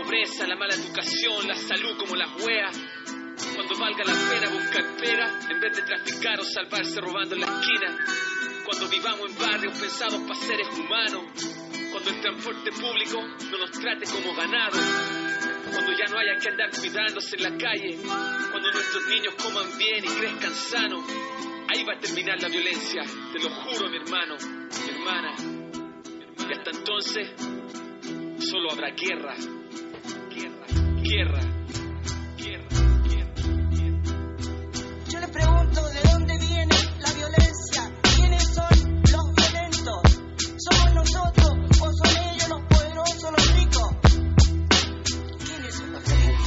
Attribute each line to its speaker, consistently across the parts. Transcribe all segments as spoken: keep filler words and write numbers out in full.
Speaker 1: pobreza, la mala educación, la salud como las weas. Cuando valga la pena buscar pera, en vez de traficar o salvarse robando en la esquina. Cuando vivamos en barrios pensados para seres humanos. Cuando el transporte público no nos trate como ganado. Cuando ya no haya que andar cuidándose en la calle. Cuando nuestros niños coman bien y crezcan sanos. Ahí va a terminar la violencia, te lo juro, mi hermano, mi hermana. Y hasta entonces, solo habrá guerra. Guerra, guerra, guerra, guerra, guerra.
Speaker 2: Yo les pregunto, ¿de dónde viene la violencia? ¿Quiénes son los violentos? ¿Somos nosotros o son ellos los poderosos, los ricos? ¿Quiénes son los violentos?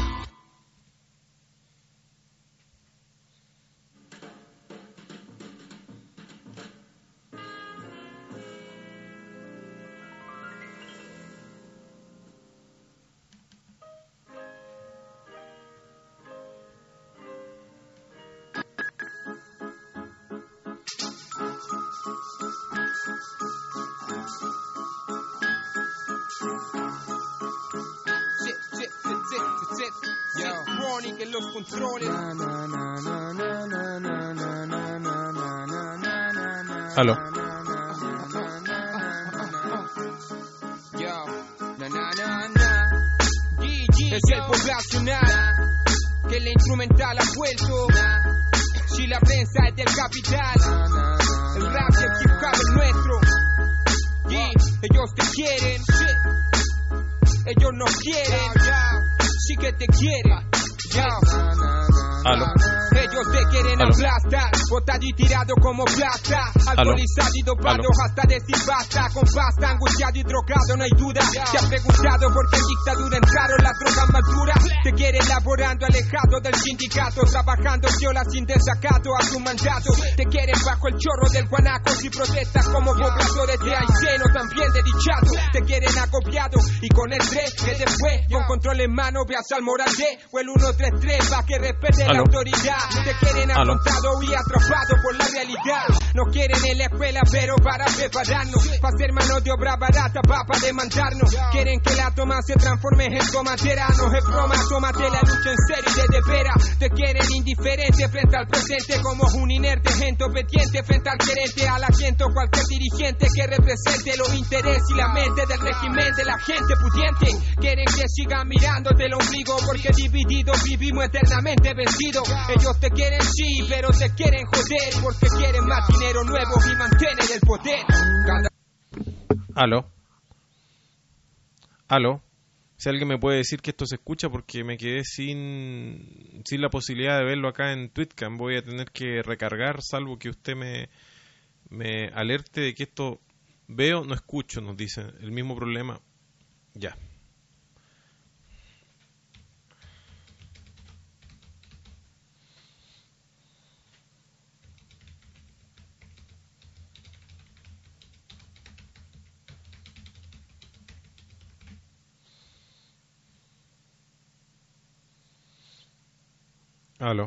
Speaker 3: En los controles.
Speaker 4: Aló.
Speaker 3: Es el poblacional que la instrumental ha vuelto. Si la prensa es del capital, el rap y el hip hop es nuestro. Yeah. Ellos te quieren, ellos no quieren, sí que te quieren.
Speaker 4: Aló.
Speaker 3: Ellos te quieren
Speaker 4: Aló.
Speaker 3: aplastar, botado y tirado como plata, alcoholizado y dopado
Speaker 4: Aló.
Speaker 3: hasta decir basta, con pasta, angustiado y drogado, no hay duda. Te has preguntado por qué en dictadura entraron las drogas más duras. Te quieren laborando alejado del sindicato, trabajando viola sin desacato a su mandato. Te quieren bajo el chorro del guanaco, si protestas como pobladores de Ayseno, también de Dichato. Te quieren acopiado y con el tres que después, con control en mano, veas al Morandé o el uno tres tres pa' que respete la
Speaker 4: Aló.
Speaker 3: autoridad. Te quieren
Speaker 4: Aló.
Speaker 3: apuntado y atrapado por la realidad. No quieren en la escuela, pero para prepararnos, para ser mano de obra barata, pa' pa' demandarnos. Quieren que la toma se transforme en tomatera. No es broma, tómate la lucha en serio y de, de veras. Te quieren indiferente frente al presente, como un inerte gente obediente frente al gerente, al asiento cualquier dirigente que represente los intereses y la mente del régimen de la gente pudiente. Quieren que sigan mirándote el ombligo, porque divididos vivimos eternamente vencidos. Ellos te quieren sí, pero te quieren joder, porque quieren más dinero nuevo y mantener el poder. Cada...
Speaker 4: Aló. Aló. Si alguien me puede decir que esto se escucha, porque me quedé sin sin la posibilidad de verlo acá en Twitcam. Voy a tener que recargar, salvo que usted me, me alerte de que esto veo, no escucho, nos dicen. El mismo problema. Ya. Aló.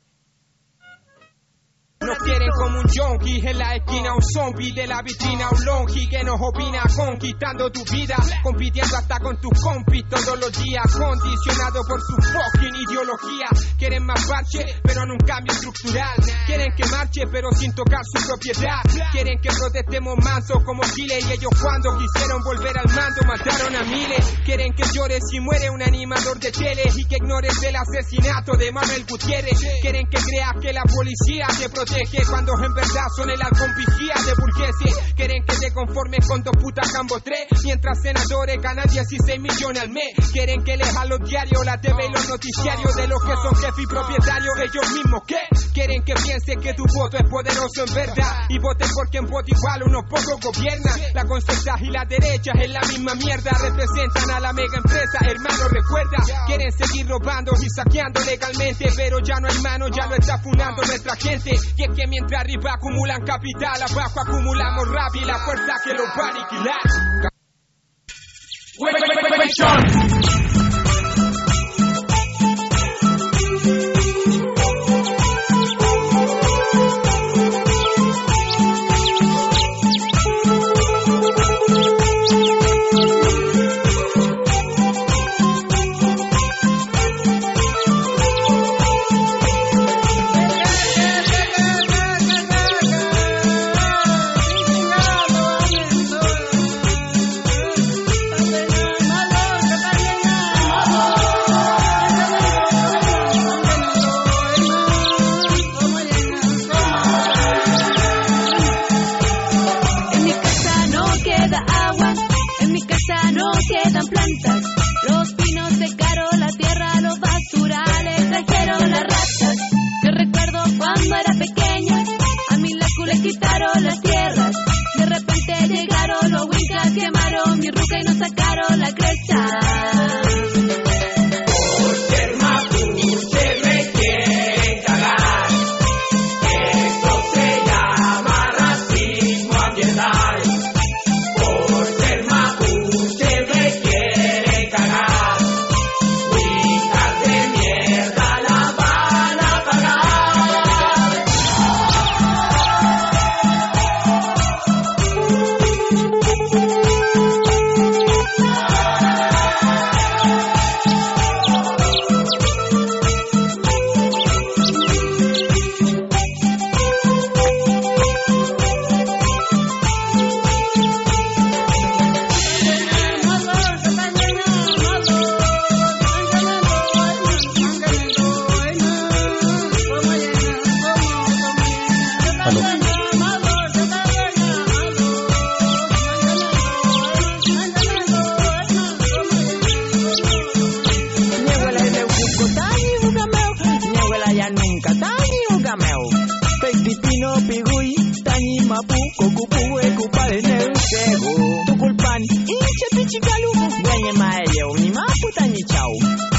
Speaker 3: Nos quieren como un yonki, en la esquina un zombie, de la vitrina un longi que nos opina conquistando tu vida, compitiendo hasta con tus compis todos los días, condicionado por su fucking ideología. Quieren más parche, pero no un cambio estructural. Quieren que marche, pero sin tocar su propiedad. Quieren que protestemos mansos como Chile, y ellos cuando quisieron volver al mando mataron a miles. Quieren que llores si muere un animador de tele y que ignores el asesinato de Manuel Gutiérrez. Quieren que creas que la policía te protege cuando en verdad son el halcón vigía de burgueses. Quieren que te conformes con dos putas Cambo tres, mientras senadores ganan dieciséis millones al mes. Quieren que leas los diarios, la T V y los noticiarios de los que son jefes y propietarios. Ellos mismos que quieren que pienses que tu voto es poderoso en verdad, y voten por quien voto igual unos pocos gobiernan. La concerta y la derecha es la misma mierda, representan a la mega empresa, hermano recuerda. Quieren seguir robando y saqueando legalmente, pero ya no hay mano, ya lo está funando nuestra gente. Y es que mientras arriba acumulan capital, abajo acumulamos rap y la fuerza que los va a aniquilar. Wait, wait, wait, wait, Sean.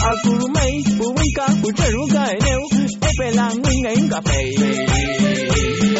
Speaker 5: 阿古鲁美不为嘎不正如该牛，哎别浪你爱嘎背。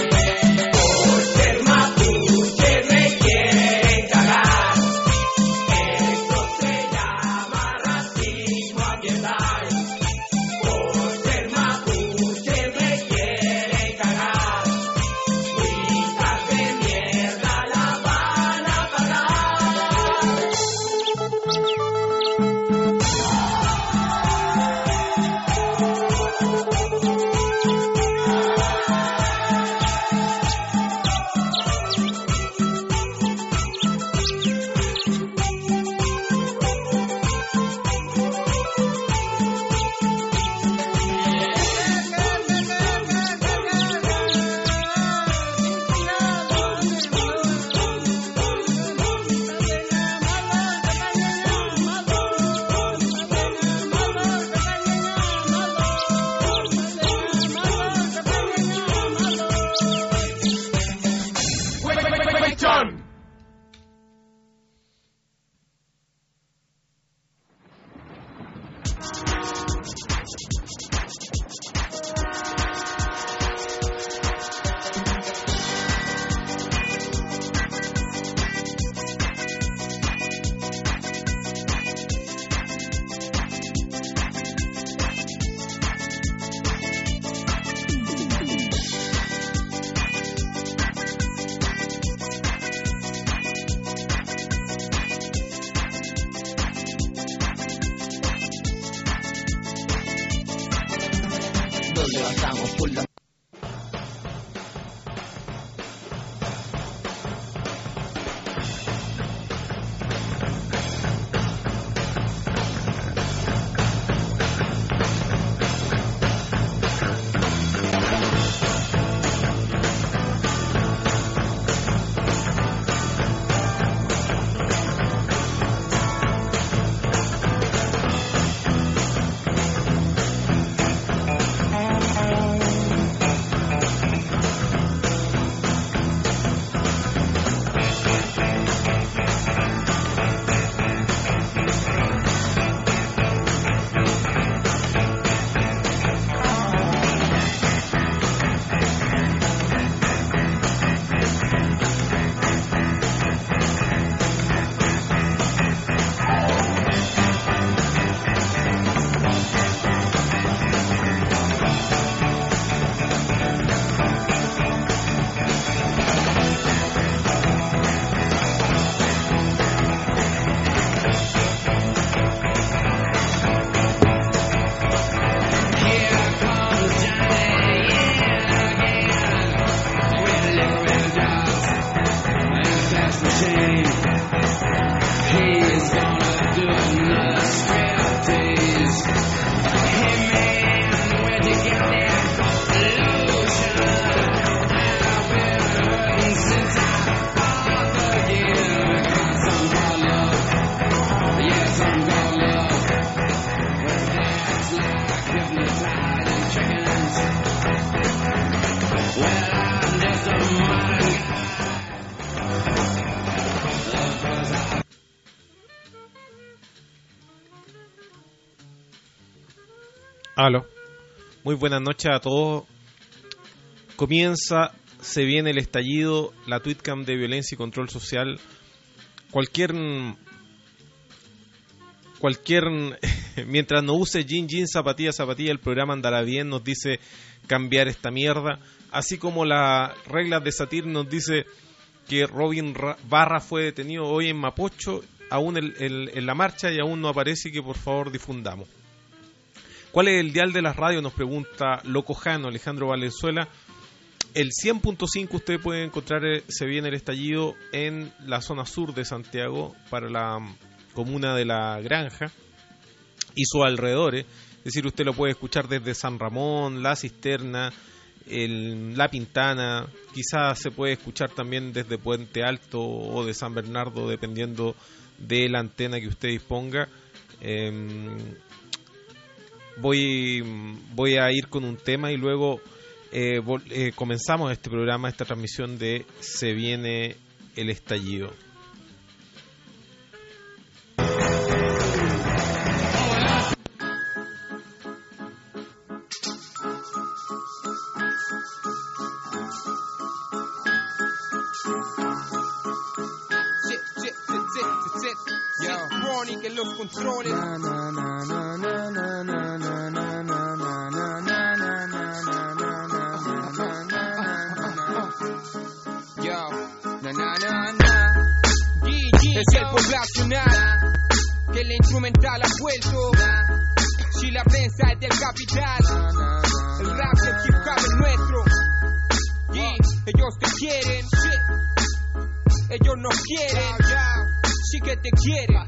Speaker 4: Aló. Muy buenas noches a todos. Comienza, se viene el estallido, la Tweetcam de violencia y control social. Cualquier cualquier mientras no use jean, jean, zapatilla, zapatilla, el programa andará bien, nos dice cambiar esta mierda. Así como las reglas de Satir nos dice que Robin Barra fue detenido hoy en Mapocho, aún el, el, en la marcha, y aún no aparece, y que por favor difundamos. ¿Cuál es el dial de las radios? Nos pregunta Locojano, Alejandro Valenzuela. El cien punto cinco usted puede encontrar, se viene el estallido en la zona sur de Santiago, para la comuna de La Granja y sus alrededores. Es decir, usted lo puede escuchar desde San Ramón, La Cisterna, el, La Pintana. Quizás se puede escuchar también desde Puente Alto o de San Bernardo, dependiendo de la antena que usted disponga. Eh, voy, voy a ir con un tema y luego eh, vol- eh, comenzamos este programa, esta transmisión de Se Viene el Estallido.
Speaker 3: los controles.
Speaker 5: Na, na, na, na, na, na, na, na, na, na, na, na, na, na, na, na, na, na.
Speaker 3: Yo, na na na na. Es el poblacional que la instrumental ha vuelto. Si la prensa es del capital, el rap del hip hop es nuestro. Y ellos te quieren, ellos nos quieren, sí que te quieren.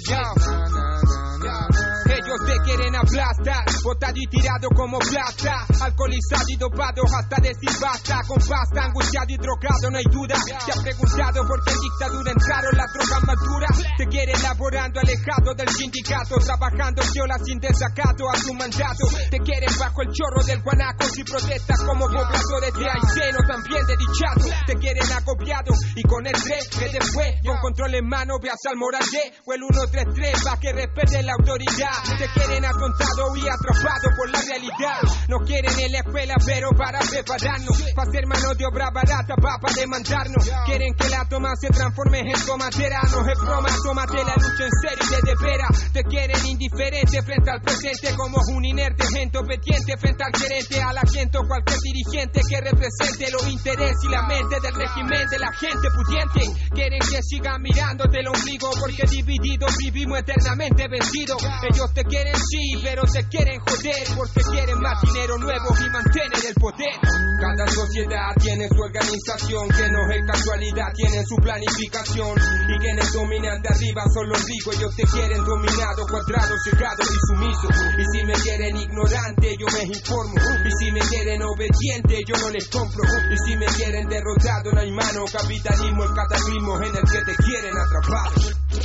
Speaker 3: Ellos te quieren aplastar, botado y tirado como plata, alcoholizado y dopado hasta decir basta, con pasta, angustiado y drogado, no hay duda. Te ha preguntado por qué en dictadura entraron las drogas más duras. Te quieren laborando alejado del sindicato, trabajando viola sin desacato a su mandato. Te quieren bajo el chorro del guanaco si protestas como pobladores de Ayseno, también de Dichato. Te quieren acopiado y con el tres que después con control en mano veas al moral de o el ciento treinta y tres pa' que respete la autoridad. Te quieren atontado y atrapado por la realidad. No quieren en la escuela pero para prepararnos, para ser mano de obra barata, pa' pa' demandarnos. Quieren que la toma se transforme en tomatera. No es broma, tómate la lucha en serio y de veras. Te quieren indiferente frente al presente, como un inerte gente obediente frente al gerente, al asiento cualquier dirigente que represente los intereses y la mente del régimen de la gente pudiente. Quieren que sigan mirándote el ombligo porque divididos vivimos eternamente vencidos. Ellos te quieren sí, pero te quieren joder porque quieren más dinero nuevo y mantener el poder. Cada sociedad tiene su organización, que no es casualidad, tienen su planificación. Y quienes dominan de arriba son los ricos, ellos te quieren dominado, cuadrado, cerrado y sumiso. Y si me quieren ignorante, yo me informo. Y si me quieren obediente, yo no les compro. Y si me quieren derrotado, no hay mano, capitalismo, el cataclismo en el que te quieren atrapar.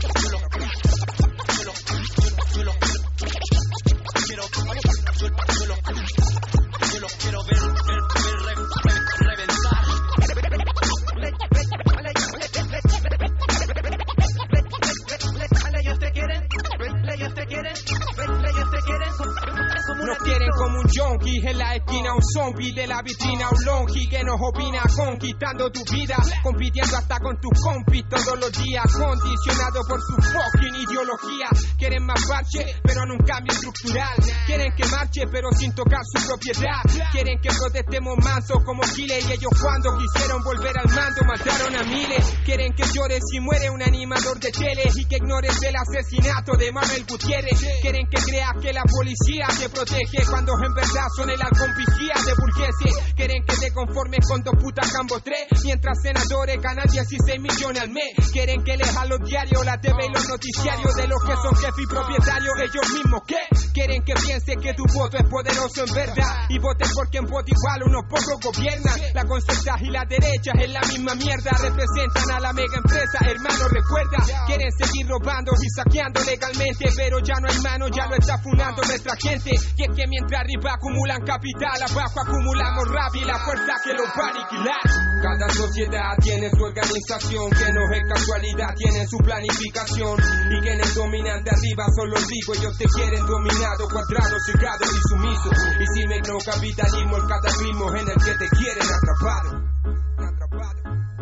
Speaker 3: Yo los quiero ver, ver, ver, ver reventar. Ellos te quieren, ellos te quieren, ellos te quieren. Nos quieren como un junkie en la esquina, un zombie de la vitrina, un longi que nos opina, conquistando tu vida, compitiendo hasta con tus compis todos los días, condicionado por su fucking ideología. Quieren más parche, pero en un cambio estructural. Quieren que marche, pero sin tocar su propiedad. Quieren que protestemos mansos como Chile, y ellos cuando quisieron volver al mando mataron a miles. Quieren que llores si muere un animador de tele y que ignores el asesinato de Manuel Gutiérrez. Quieren que creas que la policía te protege cuando en verdad son el halcón vigía de burgueses. Quieren que te conformes con dos putas Cambo tres, mientras senadores ganan dieciséis millones al mes. Quieren que leas los diarios, la T V y los noticiarios de los que son jefes y propietarios ellos mismos. ¿Qué? Quieren que pienses que tu voto es poderoso en verdad y votes por quien vote igual, unos pocos gobiernan. La concerta y la derecha es la misma mierda, representan a la mega empresa, hermano, recuerda. Quieren seguir robando y saqueando legalmente, pero ya no hay mano, ya lo está funando nuestra gente. Y es que mientras arriba acumulan capital, abajo acumulamos rabia y la fuerza que los va a aniquilar. Cada sociedad tiene su organización, que no es casualidad, tienen su planificación. Y quienes dominan de arriba son los ricos, ellos te quieren dominado, cuadrado, cerrado y sumiso. Y si me no capitalismo, el cataclismo en el que te quieren atrapado. Atrapado.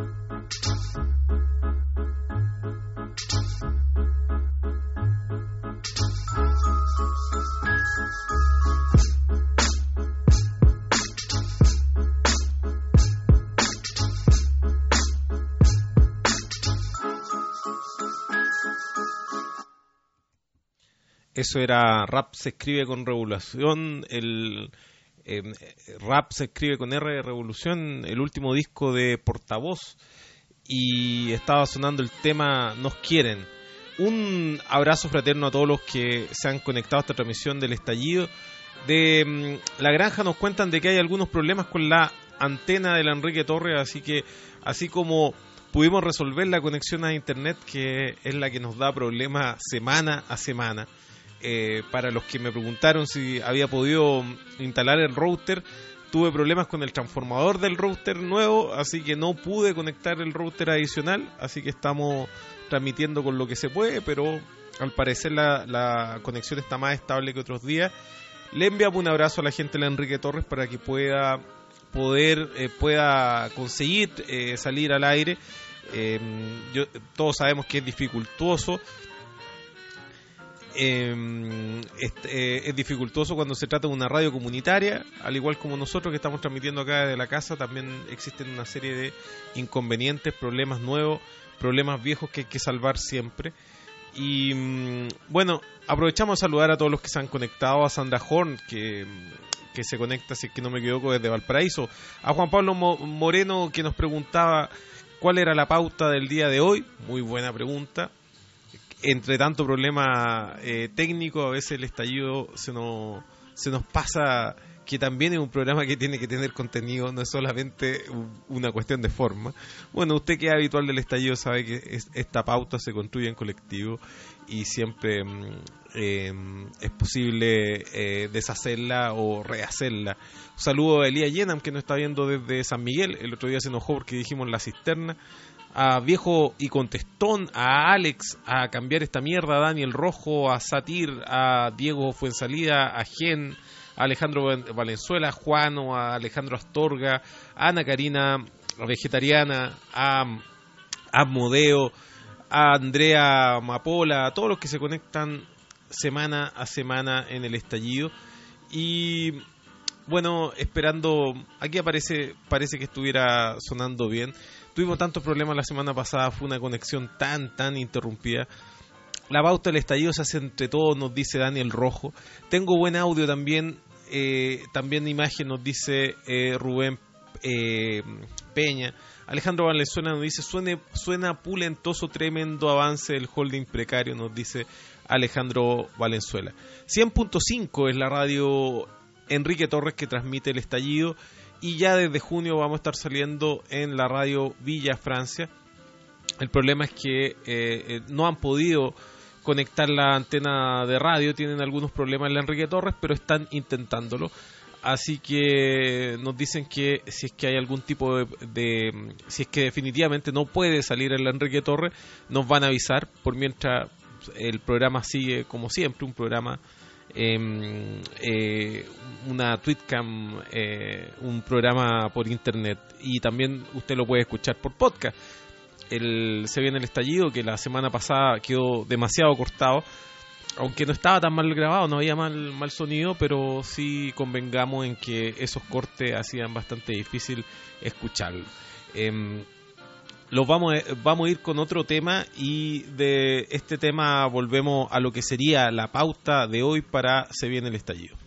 Speaker 4: Eso era Rap se escribe con revolución, el eh, Rap se escribe con R de revolución, el último disco de Portavoz, y estaba sonando el tema Nos quieren. Un abrazo fraterno a todos los que se han conectado a esta transmisión del estallido. De um, La Granja nos cuentan de que hay algunos problemas con la antena de la Enrique Torres, así que así como pudimos resolver la conexión a internet, que es la que nos da problemas semana a semana. Eh, para los que me preguntaron si había podido instalar el router, tuve problemas con el transformador del router nuevo, así que no pude conectar el router adicional, así que estamos transmitiendo con lo que se puede, pero al parecer la, la conexión está más estable que otros días. Le enviamos un abrazo a la gente de la Enrique Torres para que pueda poder eh, pueda conseguir eh, salir al aire. Eh, yo, todos sabemos que es dificultoso. Eh, es, eh, es dificultoso cuando se trata de una radio comunitaria, al igual como nosotros que estamos transmitiendo acá desde la casa. También existen una serie de inconvenientes, problemas nuevos, problemas viejos que hay que salvar siempre. Y bueno, aprovechamos a saludar a todos los que se han conectado, a Sandra Horn, que, que se conecta, si es que no me equivoco, desde Valparaíso, a Juan Pablo Mo- Moreno, que nos preguntaba cuál era la pauta del día de hoy. Muy buena pregunta. Entre tanto problema eh, técnico, a veces el estallido se nos, se nos pasa que también es un programa que tiene que tener contenido, no es solamente una cuestión de forma. Bueno, usted que es habitual del estallido sabe que es, esta pauta se construye en colectivo y siempre eh, es posible eh, deshacerla o rehacerla. Un saludo a Elías Yenam, que nos está viendo desde San Miguel. El otro día se enojó porque dijimos La Cisterna. A Viejo y Contestón, a Alex, a Cambiar Esta Mierda, a Daniel Rojo, a Satir, a Diego Fuensalida, a Gen, a Alejandro Valenzuela, a Juano, a Alejandro Astorga, a Ana Karina, a Vegetariana, a Amodeo, a Andrea Mapola, a todos los que se conectan semana a semana en el estallido. Y bueno, esperando, aquí aparece, parece que estuviera sonando bien. Tuvimos tantos problemas la semana pasada, fue una conexión tan, tan interrumpida. La pauta del estallido se hace entre todos, nos dice Daniel Rojo. Tengo buen audio también, eh, también imagen, nos dice eh, Rubén eh, Peña. Alejandro Valenzuela nos dice, suene, suena pulentoso, tremendo avance del holding precario, nos dice Alejandro Valenzuela. cien punto cinco es la radio Enrique Torres que transmite el estallido. Y ya desde junio vamos a estar saliendo en la radio Villa Francia. El problema es que eh, no han podido conectar la antena de radio, tienen algunos problemas en la Enrique Torres, pero están intentándolo. Así que nos dicen que si es que hay algún tipo de, de si es que definitivamente no puede salir en la Enrique Torres, nos van a avisar. Por mientras el programa sigue como siempre, un programa Eh, eh, una Tweetcam, eh, un programa por internet, y también usted lo puede escuchar por podcast. El, se viene el estallido, que la semana pasada quedó demasiado cortado, aunque no estaba tan mal grabado, no había mal, mal sonido, pero sí convengamos en que esos cortes hacían bastante difícil escucharlo. Eh, Los vamos, vamos a ir con otro tema, y de este tema volvemos a lo que sería la pauta de hoy para Se Viene el Estallido.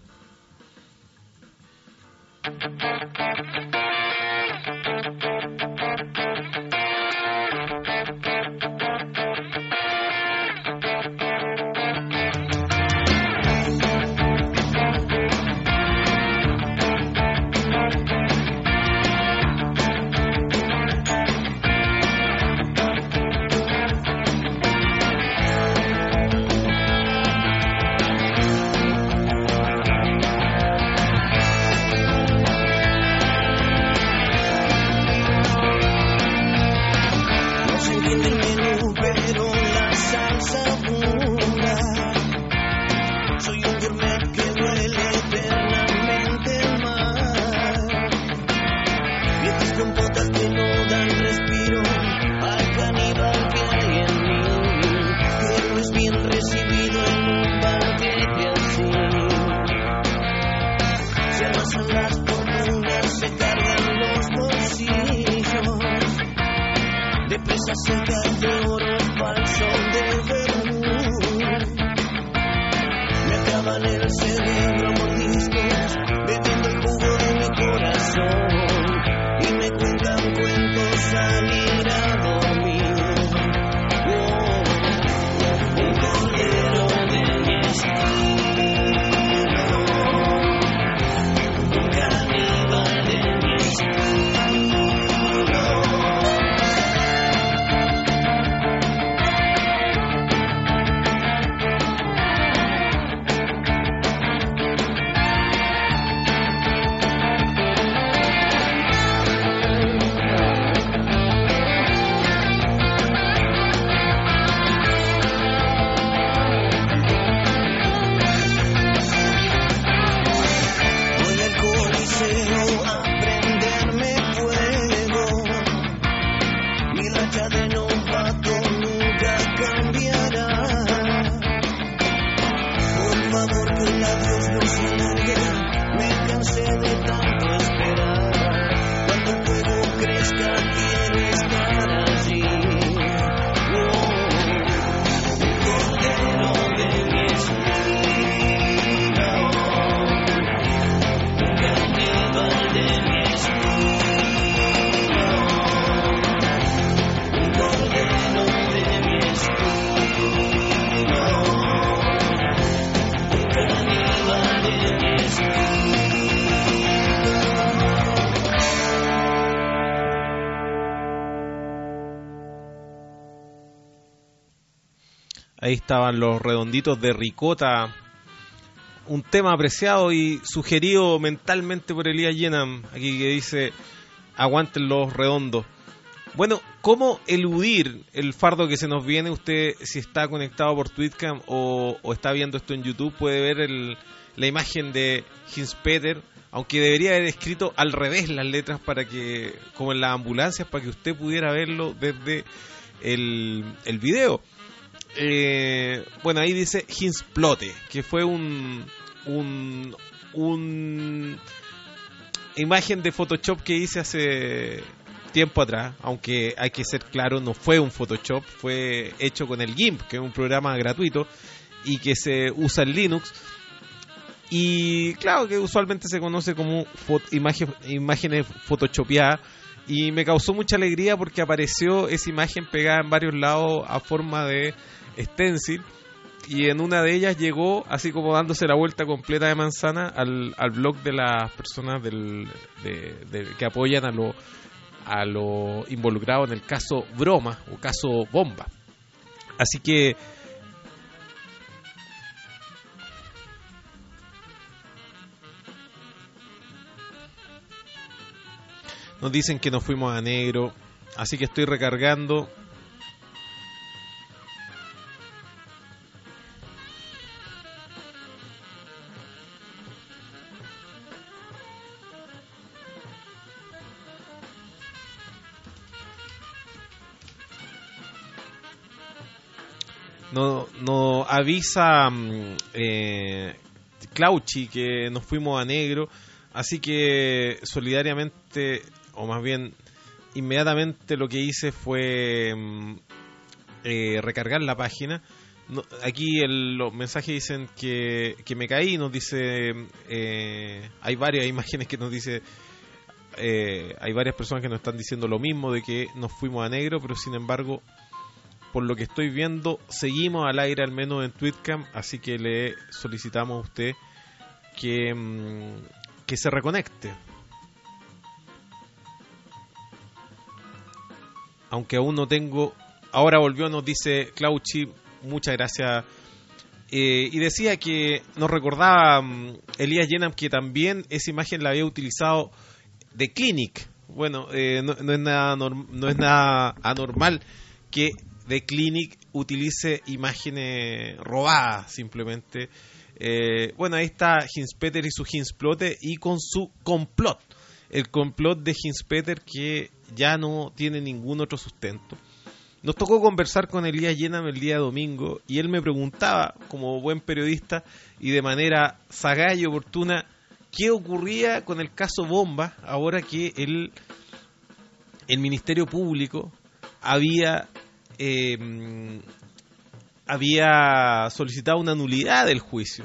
Speaker 6: que el adiós no se alargue. Me cansé de tanto esperar. Cuando el fuego crezca quiero estar allí. Oh, un cordero de mi espina, un caníbal de mi espina, un cordero de mi espina, un caníbal de mi espina.
Speaker 4: Ahí estaban los redonditos de Ricota, un tema apreciado y sugerido mentalmente por Elías Yenam, aquí que dice, aguanten los redondos. Bueno, ¿cómo eludir el fardo que se nos viene? Usted, si está conectado por Twitcam o, o está viendo esto en YouTube, puede ver el, la imagen de Hinspeter, aunque debería haber escrito al revés las letras para que, como en las ambulancias, para que usted pudiera verlo desde el, el video. Eh, bueno, ahí dice Hinsplote, que fue un, un, un imagen de Photoshop que hice hace tiempo atrás, aunque hay que ser claro, no fue un Photoshop, fue hecho con el GIMP, que es un programa gratuito y que se usa en Linux. Y claro, que usualmente se conoce como fot- imagen, imágenes photoshopeadas. Y me causó mucha alegría porque apareció esa imagen pegada en varios lados a forma de stencil. Y en una de ellas llegó, así como dándose la vuelta completa de manzana, al, al blog de las personas del, de, de, que apoyan a los a lo involucrados en el caso Broma o caso Bomba. Así que nos dicen que nos fuimos a negro, así que estoy recargando. No, no avisa eh, Clauchi que nos fuimos a negro, así que solidariamente, o más bien inmediatamente, lo que hice fue eh, recargar la página. No, aquí el, los mensajes dicen que, que me caí, nos dice, eh, hay varias imágenes que nos dice, eh, hay varias personas que nos están diciendo lo mismo, de que nos fuimos a negro, pero sin embargo, por lo que estoy viendo, seguimos al aire, al menos en Twitcam, así que le solicitamos a usted que, que se reconecte. Aunque aún no tengo... Ahora volvió, nos dice Clauchi, muchas gracias. Eh, y decía que nos recordaba um, Elías Yenam que también esa imagen la había utilizado de Clinic. Bueno, eh, no, no, es nada norm- no es nada anormal que de Clinic utilice imágenes robadas simplemente. Eh, bueno, ahí está Hinspeter y su Hinsplote y con su complot. El complot de Hinspeter que ya no tiene ningún otro sustento. Nos tocó conversar con Elías Yenam el día domingo y él me preguntaba, como buen periodista y de manera sagaz y oportuna, qué ocurría con el caso Bomba ahora que el, el Ministerio Público había... Eh, había solicitado una nulidad del juicio.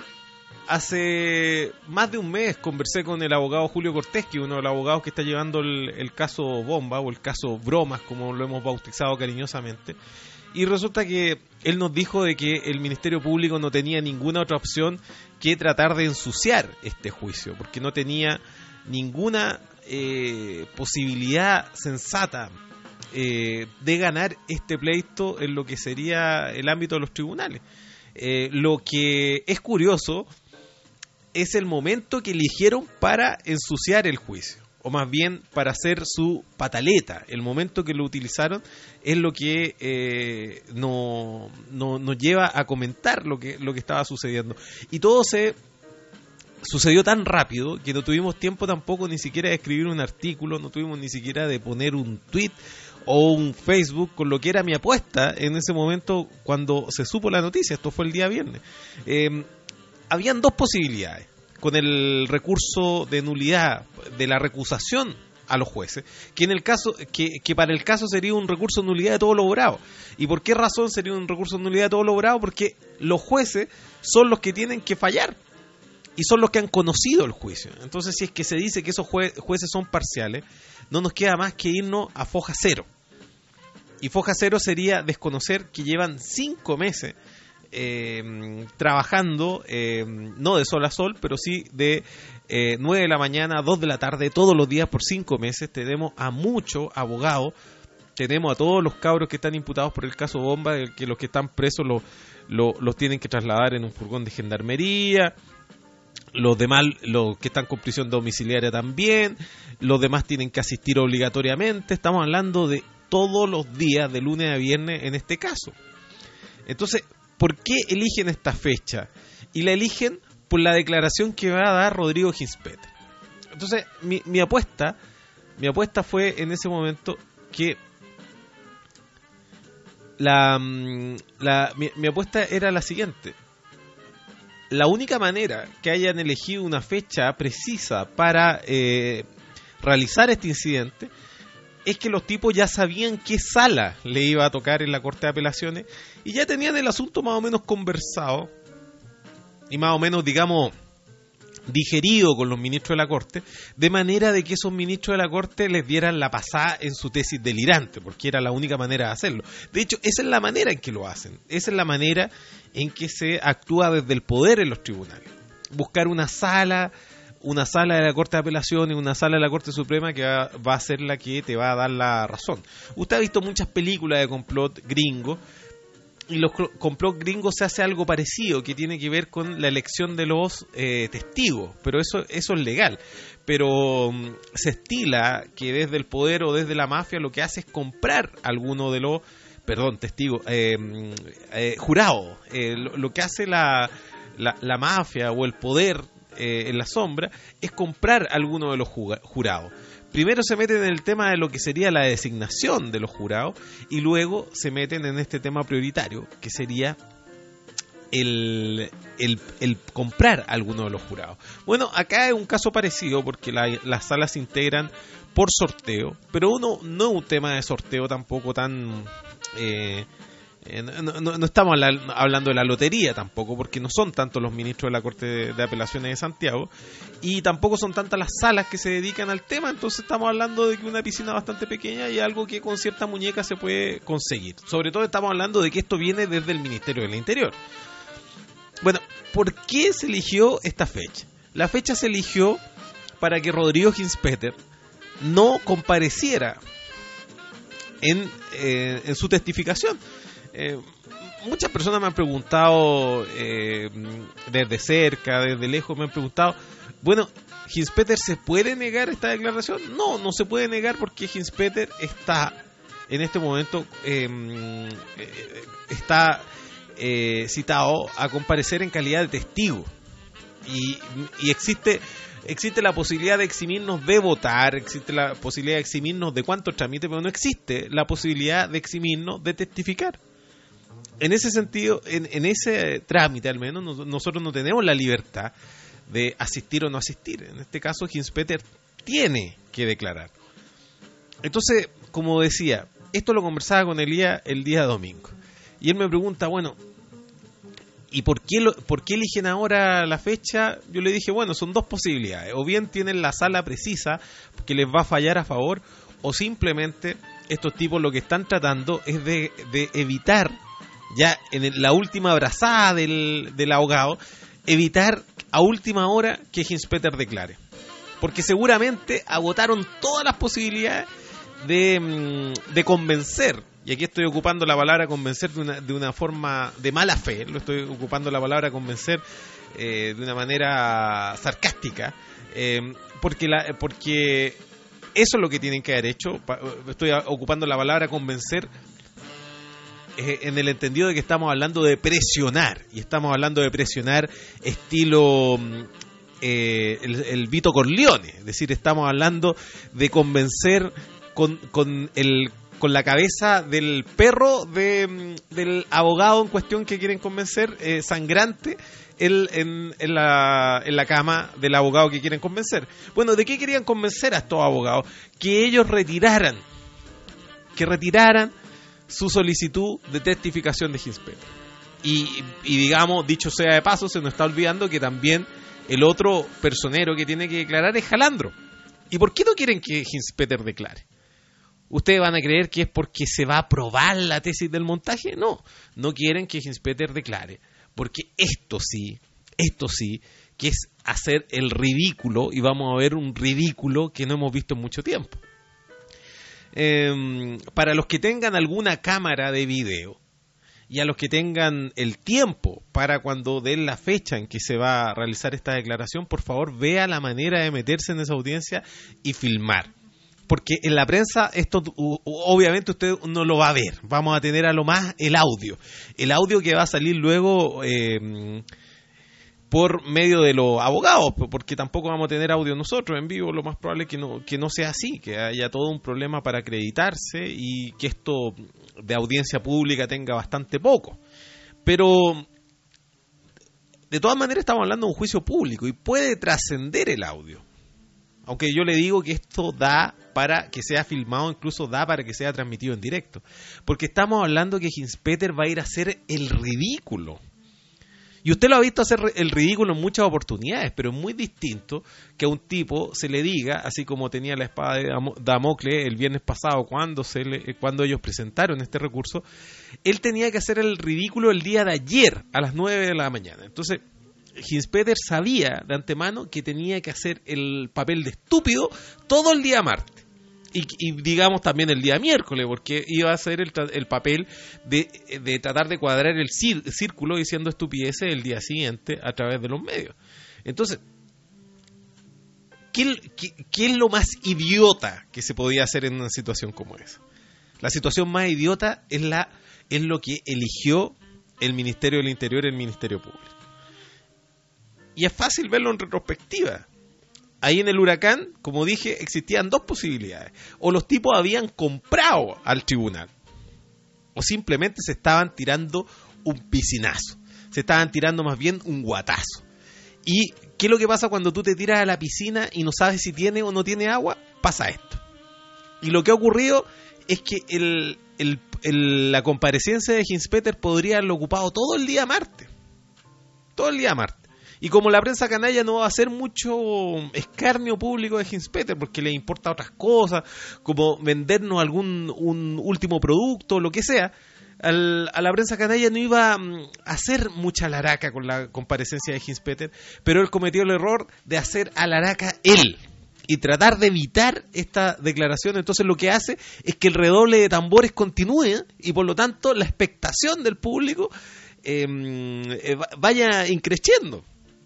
Speaker 4: Hace más de un mes conversé con el abogado Julio Cortés, que es uno de los abogados que está llevando el, el caso Bomba o el caso Bromas, como lo hemos bautizado cariñosamente, y resulta que él nos dijo de que el Ministerio Público no tenía ninguna otra opción que tratar de ensuciar este juicio, porque no tenía ninguna eh, posibilidad sensata Eh, de ganar este pleito en lo que sería el ámbito de los tribunales. Eh, lo que es curioso es el momento que eligieron para ensuciar el juicio, o más bien para hacer su pataleta. El momento que lo utilizaron es lo que eh, no, no, nos lleva a comentar lo que, lo que estaba sucediendo. Y todo se sucedió tan rápido que no tuvimos tiempo tampoco ni siquiera de escribir un artículo, no tuvimos ni siquiera de poner un tweet o un Facebook, con lo que era mi apuesta en ese momento cuando se supo la noticia. Esto fue el día viernes. Eh, habían dos posibilidades con el recurso de nulidad de la recusación a los jueces, que en el caso que, que para el caso sería un recurso de nulidad de todo lo obrado. ¿Y por qué razón sería un recurso de nulidad de todo lo obrado? Porque los jueces son los que tienen que fallar y son los que han conocido el juicio. Entonces, si es que se dice que esos jue- jueces son parciales, no nos queda más que irnos a foja cero. Y foja cero sería desconocer que llevan cinco meses eh, trabajando, eh, no de sol a sol, pero sí de eh, nueve de la mañana a dos de la tarde, todos los días por cinco meses. Tenemos a muchos abogados, tenemos a todos los cabros que están imputados por el caso Bomba, que los que están presos los lo, los tienen que trasladar en un furgón de gendarmería. Los demás, los que están con prisión domiciliaria también, los demás tienen que asistir obligatoriamente. Estamos hablando de todos los días, de lunes a viernes en este caso. Entonces, ¿por qué eligen esta fecha? Y la eligen por la declaración que va a dar Rodrigo Ginspeter. Entonces, mi, mi apuesta, mi apuesta fue en ese momento que la, la mi, mi apuesta era la siguiente. La única manera que hayan elegido una fecha precisa para eh, realizar este incidente es que los tipos ya sabían qué sala le iba a tocar en la Corte de Apelaciones y ya tenían el asunto más o menos conversado y más o menos, digamos, digerido con los ministros de la Corte, de manera de que esos ministros de la Corte les dieran la pasada en su tesis delirante, porque era la única manera de hacerlo. De hecho, esa es la manera en que lo hacen, esa es la manera en que se actúa desde el poder en los tribunales. Buscar una sala, una sala de la Corte de Apelaciones, una sala de la Corte Suprema que va, va a ser la que te va a dar la razón. Usted ha visto muchas películas de complot gringo, y los complot gringos se hace algo parecido, que tiene que ver con la elección de los eh, testigos, pero eso, eso es legal. Pero um, se estila que desde el poder o desde la mafia lo que hace es comprar alguno de los, perdón, testigos, eh, eh, jurados. Eh, lo, lo que hace la, la, la mafia o el poder eh, en la sombra es comprar alguno de los jurados. Primero se meten en el tema de lo que sería la designación de los jurados y luego se meten en este tema prioritario, que sería el, el, el comprar alguno de los jurados. Bueno, acá es un caso parecido porque la, las salas se integran por sorteo, pero uno no es un tema de sorteo tampoco tan... Eh, Eh, no, no, no estamos hablando de la lotería tampoco, porque no son tantos los ministros de la Corte de, de Apelaciones de Santiago y tampoco son tantas las salas que se dedican al tema. Entonces estamos hablando de que una piscina bastante pequeña y algo que con cierta muñeca se puede conseguir. Sobre todo estamos hablando de que esto viene desde el Ministerio del Interior. Bueno, ¿por qué se eligió esta fecha? La fecha se eligió para que Rodrigo Ginspeter no compareciera en, eh, en su testificación. Eh, muchas personas me han preguntado eh, desde cerca, desde lejos, me han preguntado, bueno, ¿Ginspeter se puede negar esta declaración? No, no se puede negar porque Ginspeter está en este momento eh, eh, está eh, citado a comparecer en calidad de testigo y, y existe existe la posibilidad de eximirnos de votar, existe la posibilidad de eximirnos de cuántos trámites, pero no existe la posibilidad de eximirnos de testificar. En ese sentido, en, en ese trámite al menos, nos, nosotros no tenemos la libertad de asistir o no asistir. En este caso, Ginspeter tiene que declarar. Entonces, como decía, esto lo conversaba con Elías el día domingo. Y él me pregunta, bueno, ¿y por qué, lo, por qué eligen ahora la fecha? Yo le dije, bueno, son dos posibilidades. O bien tienen la sala precisa que les va a fallar a favor, o simplemente estos tipos lo que están tratando es de, de evitar, ya en el, la última abrazada del, del abogado, evitar a última hora que Ginspeter declare. Porque seguramente agotaron todas las posibilidades de, de convencer, y aquí estoy ocupando la palabra convencer de una, de una forma de mala fe, lo estoy ocupando la palabra convencer eh, de una manera sarcástica, eh, porque, la, porque eso es lo que tienen que haber hecho. Estoy ocupando la palabra convencer en el entendido de que estamos hablando de presionar, y estamos hablando de presionar estilo eh, el, el Vito Corleone, es decir, estamos hablando de convencer con, con, el, con la cabeza del perro de, del abogado en cuestión que quieren convencer, eh, sangrante, el, en, en, la, en la cama del abogado que quieren convencer. Bueno, ¿de qué querían convencer a estos abogados? Que ellos retiraran, que retiraran su solicitud de testificación de Hinspeter. Y, y digamos, dicho sea de paso, se nos está olvidando que también el otro personero que tiene que declarar es Jalandro. ¿Y por qué no quieren que Hinspeter declare? ¿Ustedes van a creer que es porque se va a aprobar la tesis del montaje? No, no quieren que Hinspeter declare. Porque esto sí, esto sí, que es hacer el ridículo, y vamos a ver un ridículo que no hemos visto en mucho tiempo. Eh, para los que tengan alguna cámara de video, y a los que tengan el tiempo para cuando den la fecha en que se va a realizar esta declaración, por favor vea la manera de meterse en esa audiencia y filmar. Porque en la prensa esto obviamente usted no lo va a ver. Vamos a tener a lo más el audio. El audio que va a salir luego eh, por medio de los abogados, porque tampoco vamos a tener audio nosotros en vivo. Lo más probable es que no, que no sea así, que haya todo un problema para acreditarse y que esto de audiencia pública tenga bastante poco. Pero de todas maneras estamos hablando de un juicio público y puede trascender el audio. Aunque yo le digo que esto da para que sea filmado, incluso da para que sea transmitido en directo. Porque estamos hablando que Hinspeter va a ir a hacer el ridículo. Y usted lo ha visto hacer el ridículo en muchas oportunidades, pero es muy distinto que a un tipo se le diga, así como tenía la espada de Damocles el viernes pasado cuando, se le, cuando ellos presentaron este recurso, él tenía que hacer el ridículo el día de ayer a las nueve de la mañana. Entonces Hinspeter sabía de antemano que tenía que hacer el papel de estúpido todo el día martes y, y digamos también el día miércoles, porque iba a hacer el, el papel de, de tratar de cuadrar el cir, círculo diciendo estupideces el día siguiente a través de los medios. Entonces, ¿qué, qué, qué es lo más idiota que se podía hacer en una situación como esa? La situación más idiota es, la, es lo que eligió el Ministerio del Interior y el Ministerio Público. Y es fácil verlo en retrospectiva. Ahí en el Huracán, como dije, existían dos posibilidades. O los tipos habían comprado al tribunal, o simplemente se estaban tirando un piscinazo. Se estaban tirando más bien un guatazo. ¿Y qué es lo que pasa cuando tú te tiras a la piscina y no sabes si tiene o no tiene agua? Pasa esto. Y lo que ha ocurrido es que el, el, el, la comparecencia de Hinspeter podría haberlo ocupado todo el día martes. Todo el día martes. Y como la prensa canalla no va a hacer mucho escarnio público de Hinspeter porque le importa otras cosas, como vendernos algún un último producto, lo que sea, al, a la prensa canalla no iba a hacer mucha laraca con la comparecencia de Hinspeter, pero él cometió el error de hacer a laraca él y tratar de evitar esta declaración. Entonces lo que hace es que el redoble de tambores continúe y por lo tanto la expectación del público eh, eh, vaya increciendo.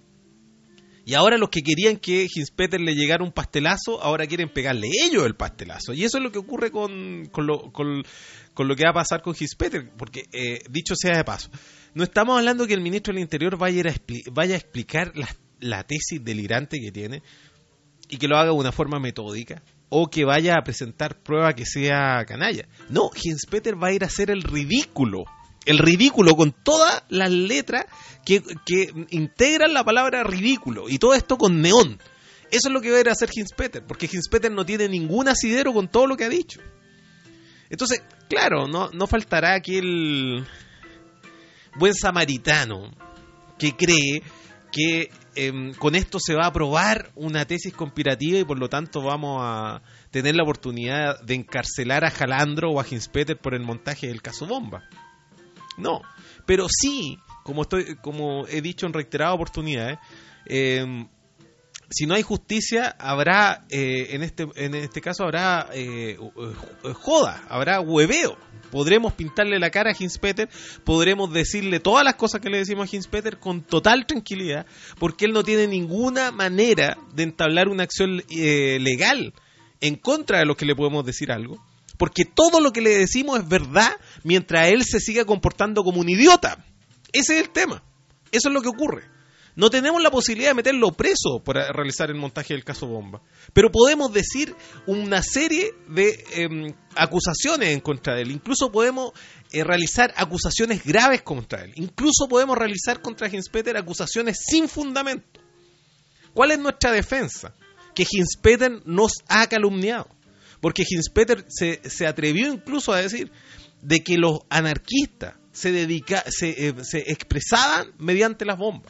Speaker 4: Y ahora los que querían que Hinspeter le llegara un pastelazo, ahora quieren pegarle ellos el pastelazo. Y eso es lo que ocurre con, con, lo, con, con lo que va a pasar con Hinspeter. Porque, eh, dicho sea de paso, no estamos hablando que el ministro del Interior vaya a, expli- vaya a explicar la, la tesis delirante que tiene y que lo haga de una forma metódica, o que vaya a presentar prueba que sea canalla. No, Hinspeter va a ir a hacer el ridículo. El ridículo con todas las letras que, que integran la palabra ridículo. Y todo esto con neón. Eso es lo que va a ir a hacer Hinspeter. Porque Hinspeter no tiene ningún asidero con todo lo que ha dicho. Entonces, claro, no, no faltará aquel buen samaritano que cree que eh, con esto se va a aprobar una tesis conspirativa y por lo tanto vamos a tener la oportunidad de encarcelar a Jalandro o a Hinspeter por el montaje del caso Bomba. No, pero sí, como estoy, como he dicho en reiteradas oportunidades, eh, si no hay justicia, habrá, eh, en este en este caso habrá eh, joda, habrá hueveo. Podremos pintarle la cara a Hinspeter, podremos decirle todas las cosas que le decimos a Hinspeter con total tranquilidad, porque él no tiene ninguna manera de entablar una acción eh, legal en contra de los que le podemos decir algo. Porque todo lo que le decimos es verdad mientras él se siga comportando como un idiota. Ese es el tema. Eso es lo que ocurre. No tenemos la posibilidad de meterlo preso por realizar el montaje del caso Bomba. Pero podemos decir una serie de eh, acusaciones en contra de él. Incluso podemos eh, realizar acusaciones graves contra él. Incluso podemos realizar contra Hinspeter acusaciones sin fundamento. ¿Cuál es nuestra defensa? Que Hinspeter nos ha calumniado. Porque Hinspeter se, se atrevió incluso a decir de que los anarquistas se, dedica, se, eh, se expresaban mediante las bombas.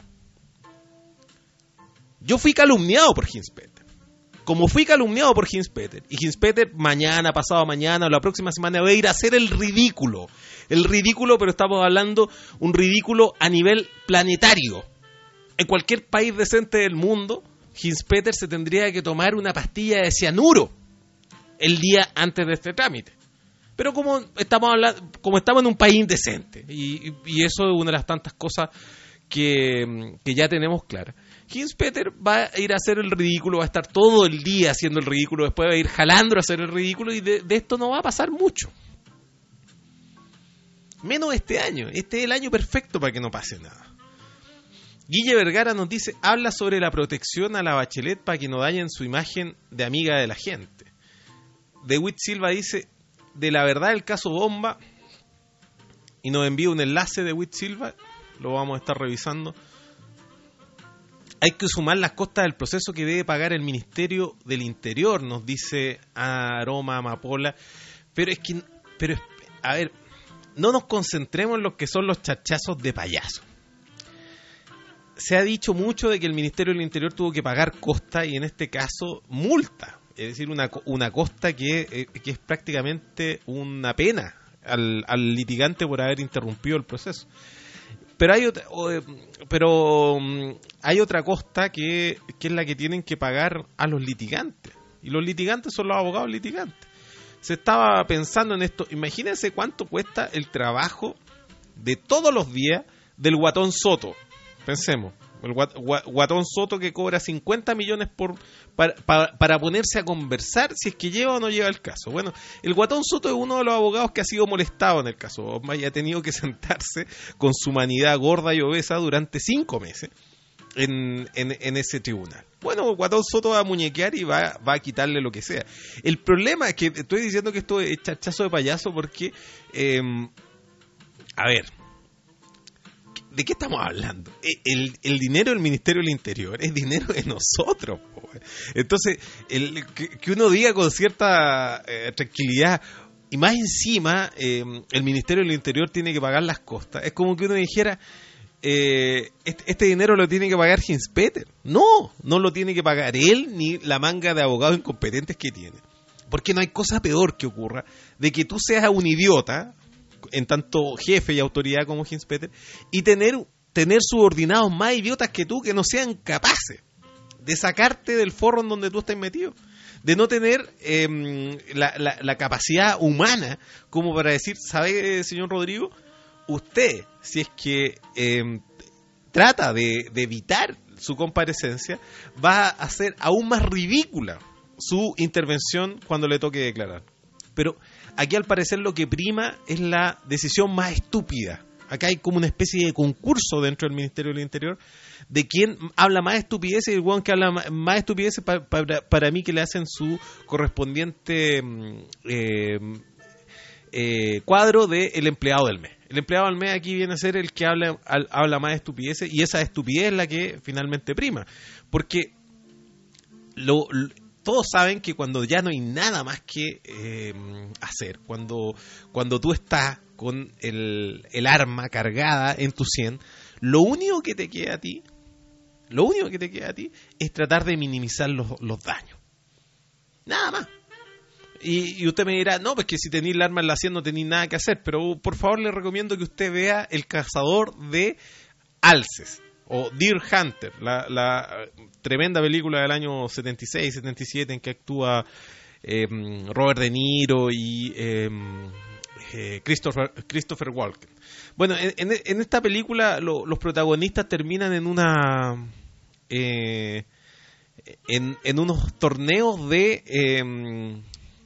Speaker 4: Yo fui calumniado por Hinspeter. Como fui calumniado por Hinspeter, y Hinspeter mañana, pasado mañana o la próxima semana va a ir a hacer el ridículo. El ridículo, pero estamos hablando un ridículo a nivel planetario. En cualquier país decente del mundo, Hinspeter se tendría que tomar una pastilla de cianuro el día antes de este trámite. Pero como estamos hablando, como estamos en un país indecente, y, y eso es una de las tantas cosas que, que ya tenemos claras. Hinspeter va a ir a hacer el ridículo, va a estar todo el día haciendo el ridículo, después va a ir jalando a hacer el ridículo, y de, de esto no va a pasar mucho. Menos este año. Este es el año perfecto para que no pase nada. Guille Vergara nos dice, habla sobre la protección a la Bachelet para que no dañen su imagen de amiga de la gente. DeWitt Silva dice, de la verdad el caso Bomba, y nos envía un enlace de DeWitt Silva, lo vamos a estar revisando. Hay que sumar las costas del proceso que debe pagar el Ministerio del Interior, nos dice Aroma Amapola. Pero es que, pero a ver, no nos concentremos en lo que son los chachazos de payaso. Se ha dicho mucho de que el Ministerio del Interior tuvo que pagar costa, y en este caso multa. Es decir, una, una costa que, eh, que es prácticamente una pena al, al litigante por haber interrumpido el proceso. Pero hay otra, pero hay otra costa que, que es la que tienen que pagar a los litigantes. Y los litigantes son los abogados litigantes. Se estaba pensando en esto. Imagínense cuánto cuesta el trabajo de todos los días del Guatón Soto. Pensemos. El Guatón Soto que cobra cincuenta millones por para, para, para ponerse a conversar si es que lleva o no lleva el caso. Bueno, el Guatón Soto es uno de los abogados que ha sido molestado en el caso Bomba y ha tenido que sentarse con su humanidad gorda y obesa durante cinco meses en, en, en ese tribunal. Bueno, el Guatón Soto va a muñequear y va, va a quitarle lo que sea. El problema es que estoy diciendo que esto es chachazo de payaso porque, eh, a ver, ¿de qué estamos hablando? El, el dinero del Ministerio del Interior es dinero de nosotros. Po. Entonces, el, que, que uno diga con cierta eh, tranquilidad, y más encima, eh, el Ministerio del Interior tiene que pagar las costas. Es como que uno dijera, eh, este, este dinero lo tiene que pagar Hinspeter. No, no lo tiene que pagar él ni la manga de abogados incompetentes que tiene. Porque no hay cosa peor que ocurra de que tú seas un idiota, en tanto jefe y autoridad como Hinspeter, y tener, tener subordinados más idiotas que tú que no sean capaces de sacarte del forro en donde tú estás metido, de no tener eh, la, la, la capacidad humana como para decir, ¿sabe, señor Rodrigo? Usted, si es que eh, trata de, de evitar su comparecencia, va a hacer aún más ridícula su intervención cuando le toque declarar. Pero aquí al parecer lo que prima es la decisión más estúpida. Acá hay como una especie de concurso dentro del Ministerio del Interior de quién habla más estupideces, y el hueón que habla más estupideces para, para, para mí que le hacen su correspondiente eh, eh, cuadro de el empleado del mes. El empleado del mes aquí viene a ser el que habla, al, habla más estupideces, y esa estupidez es la que finalmente prima. Porque lo... lo todos saben que cuando ya no hay nada más que eh, hacer, cuando, cuando tú estás con el, el arma cargada en tu sien, lo único que te queda a ti, lo único que te queda a ti es tratar de minimizar los, los daños. Nada más. Y, y usted me dirá, no, pues que si tenéis el arma en la sien no tenéis nada que hacer, pero por favor le recomiendo que usted vea El cazador de alces, o Deer Hunter, la, la tremenda película del año setenta y seis, setenta y siete en que actúa eh, Robert De Niro y eh, eh, Christopher, Christopher Walken. Bueno, en, en, en esta película lo, los protagonistas terminan en una eh, en, en unos torneos de eh,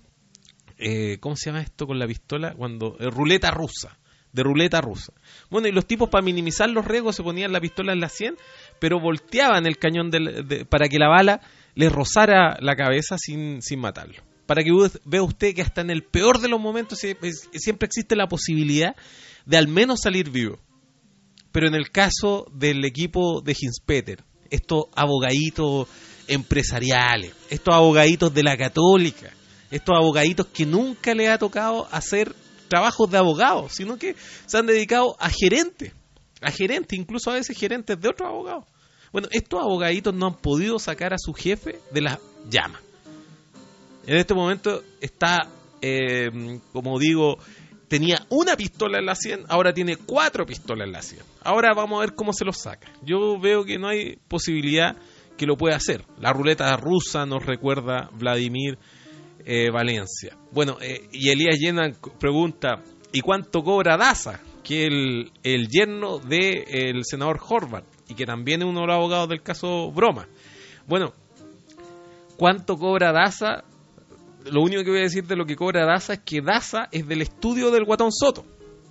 Speaker 4: eh, ¿cómo se llama esto con la pistola? Cuando eh, ruleta rusa. De ruleta rusa. Bueno, y los tipos para minimizar los riesgos se ponían la pistola en la sien, pero volteaban el cañón del, de, para que la bala le rozara la cabeza sin, sin matarlo. Para que vea usted que hasta en el peor de los momentos siempre existe la posibilidad de al menos salir vivo. Pero en el caso del equipo de Hinspeter, estos abogaditos empresariales, estos abogaditos de la Católica, estos abogaditos que nunca les ha tocado hacer trabajos de abogados, sino que se han dedicado a gerentes, a gerentes, incluso a veces gerentes de otros abogados. Bueno, estos abogaditos no han podido sacar a su jefe de las llamas. En este momento está, eh, como digo, tenía una pistola en la sien, ahora tiene cuatro pistolas en la sien. Ahora vamos a ver cómo se los saca. Yo veo que no hay posibilidad que lo pueda hacer. La ruleta rusa nos recuerda Vladimir eh, Valencia. Bueno, eh, y Elías Llenan pregunta, ¿y cuánto cobra Daza? Que es el, el yerno del senador Horvath, y que también es uno de los abogados del caso Broma. Bueno, ¿cuánto cobra Daza? Lo único que voy a decir de lo que cobra Daza es que Daza es del estudio del Guatón Soto.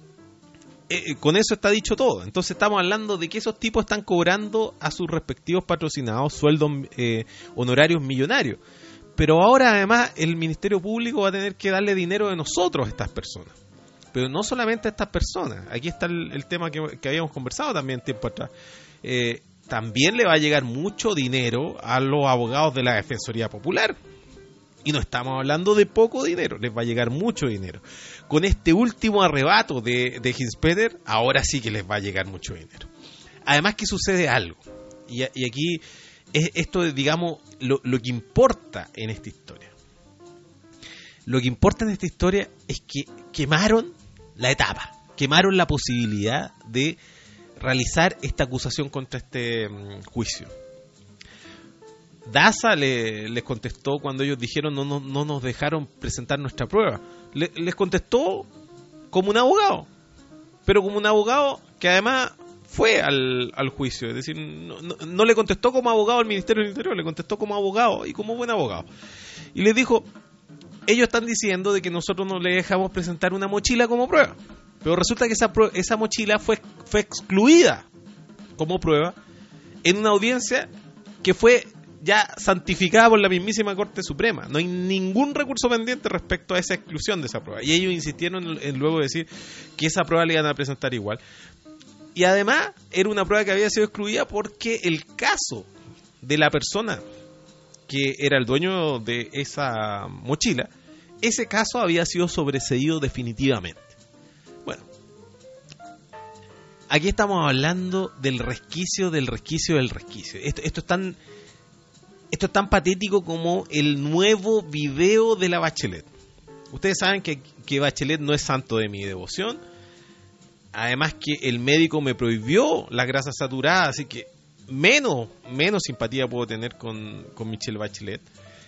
Speaker 4: Eh, con eso está dicho todo. Entonces estamos hablando de que esos tipos están cobrando a sus respectivos patrocinados sueldos eh, honorarios millonarios. Pero ahora además el Ministerio Público va a tener que darle dinero de nosotros a estas personas. Pero no solamente a estas personas. Aquí está el, el tema que, que habíamos conversado también tiempo atrás. Eh, también le va a llegar mucho dinero a los abogados de la Defensoría Popular. Y no estamos hablando de poco dinero, les va a llegar mucho dinero. Con este último arrebato de, de Hinspeter, ahora sí que les va a llegar mucho dinero. Además que sucede algo, y, y aquí es esto, digamos, lo, lo que importa en esta historia. Lo que importa en esta historia es que quemaron la etapa, quemaron la posibilidad de realizar esta acusación contra este um, juicio. Daza le, les contestó cuando ellos dijeron no, no, no nos dejaron presentar nuestra prueba. Le, les contestó como un abogado, pero como un abogado que además fue al, al juicio. Es decir, no, no, no le contestó como abogado al Ministerio del Interior, le contestó como abogado y como buen abogado. Y les dijo, ellos están diciendo de que nosotros no les dejamos presentar una mochila como prueba. Pero resulta que esa, esa mochila fue, fue excluida como prueba en una audiencia que fue ya santificada por la mismísima Corte Suprema. No hay ningún recurso pendiente respecto a esa exclusión de esa prueba. Y ellos insistieron en, en luego decir que esa prueba le iban a presentar igual. Y además era una prueba que había sido excluida porque el caso de la persona que era el dueño de esa mochila, ese caso había sido sobreseído definitivamente. Bueno, aquí estamos hablando del resquicio, del resquicio, del resquicio. Esto, esto es tan... Esto es tan patético como el nuevo video de la Bachelet. Ustedes saben que, que Bachelet no es santo de mi devoción. Además que el médico me prohibió las grasas saturadas, así que menos, menos simpatía puedo tener con, con Michelle Bachelet.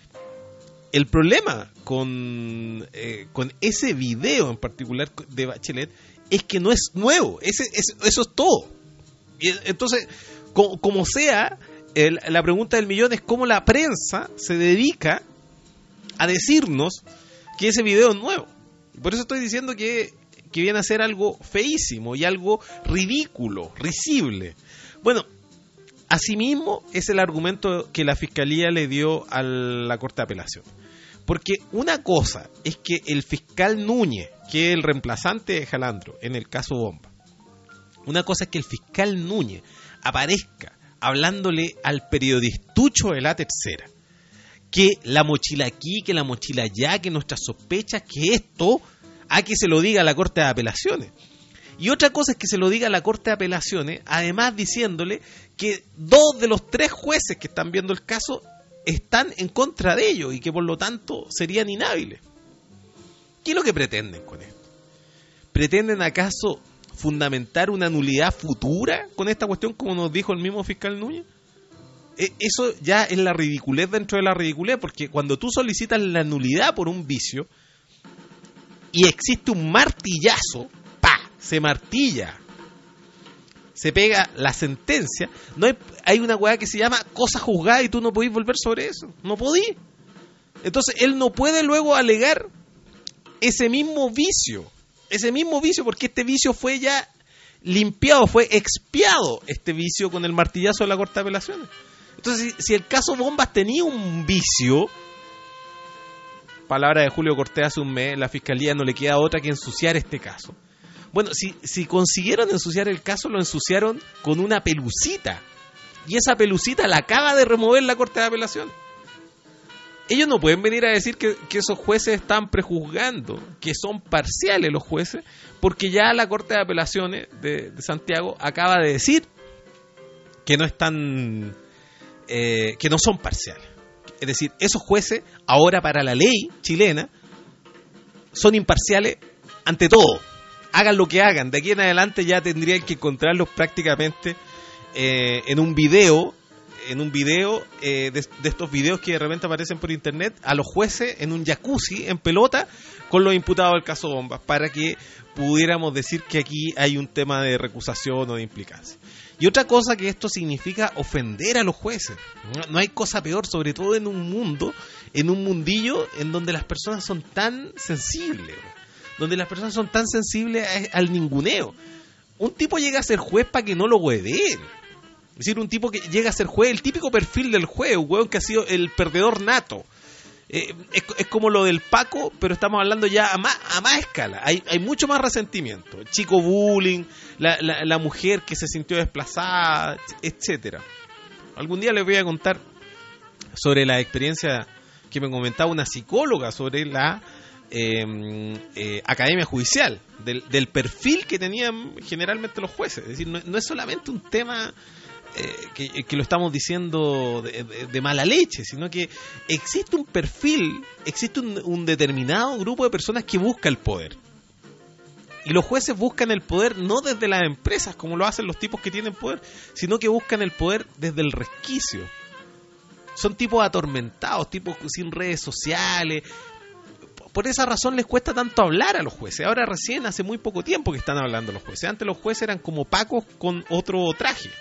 Speaker 4: El problema con, eh, con ese video en particular de Bachelet es que no es nuevo. Ese, es, eso es todo. Y entonces, como, como sea... El, la pregunta del millón es cómo la prensa se dedica a decirnos que ese video es nuevo. Por eso estoy diciendo que, que viene a ser algo feísimo y algo ridículo, risible. Bueno, asimismo es el argumento que la Fiscalía le dio a la Corte de Apelación. Porque una cosa es que el fiscal Núñez, que es el reemplazante de Jalandro en el caso Bomba, una cosa es que el fiscal Núñez aparezca hablándole al periodistucho de La Tercera que la mochila aquí, que la mochila allá, que nuestras sospechas, que esto, a que se lo diga a la Corte de Apelaciones. Y otra cosa es que se lo diga a la Corte de Apelaciones, además diciéndole que dos de los tres jueces que están viendo el caso están en contra de ellos y que por lo tanto serían inhábiles. ¿Qué es lo que pretenden con esto? ¿Pretenden acaso fundamentar una nulidad futura con esta cuestión, como nos dijo el mismo fiscal Núñez? Eso ya es la ridiculez dentro de la ridiculez, porque cuando tú solicitas la nulidad por un vicio y existe un martillazo, ¡pa!, se martilla, se pega la sentencia, no hay, hay una weá que se llama cosa juzgada y tú no podís volver sobre eso, no podís. Entonces él no puede luego alegar ese mismo vicio, ese mismo vicio, porque este vicio fue ya
Speaker 7: limpiado, fue expiado este vicio con el martillazo de la Corte de Apelaciones. Entonces, si, si el caso Bombas tenía un vicio, palabra de Julio Cortés hace un mes, la Fiscalía no le queda otra que ensuciar este caso. Bueno, si, si consiguieron ensuciar el caso, lo ensuciaron con una pelucita. Y esa pelucita la acaba de remover la Corte de Apelaciones. Ellos no pueden venir a decir que, que esos jueces están prejuzgando, que son parciales los jueces, porque ya la Corte de Apelaciones de, de Santiago acaba de decir que no están, eh, que no son parciales. Es decir, esos jueces, ahora para la ley chilena, son imparciales ante todo. Hagan lo que hagan. De aquí en adelante ya tendrían que encontrarlos prácticamente eh, en un video, en un video eh, de, de estos videos que de repente aparecen por internet, a los jueces en un jacuzzi, en pelota, con los imputados del caso Bombas, para que pudiéramos decir que aquí hay un tema de recusación o de implicancia. Y otra cosa, que esto significa ofender a los jueces. No, no hay cosa peor, sobre todo en un mundo, en un mundillo en donde las personas son tan sensibles, donde las personas son tan sensibles a, al ninguneo. Un tipo llega a ser juez para que no lo hueveen. Es decir, un tipo que llega a ser juez, el típico perfil del juez, un hueón que ha sido el perdedor nato. Eh, es, es como lo del Paco, pero estamos hablando ya a más, a más escala. Hay, hay mucho más resentimiento. El chico bullying, la, la, la mujer que se sintió desplazada, etcétera. Algún día les voy a contar sobre la experiencia que me comentaba una psicóloga sobre la eh, eh, academia judicial, del, del perfil que tenían generalmente los jueces. Es decir, no, no es solamente un tema Eh, que, que lo estamos diciendo de, de, de mala leche, sino que existe un perfil, existe un, un determinado grupo de personas que busca el poder. Y los jueces buscan el poder no desde las empresas, como lo hacen los tipos que tienen poder, sino que buscan el poder desde el resquicio. Son tipos atormentados, tipos sin redes sociales. Por esa razón les cuesta tanto hablar a los jueces. Ahora recién, hace muy poco tiempo que están hablando los jueces. Antes los jueces eran como pacos con otro traje.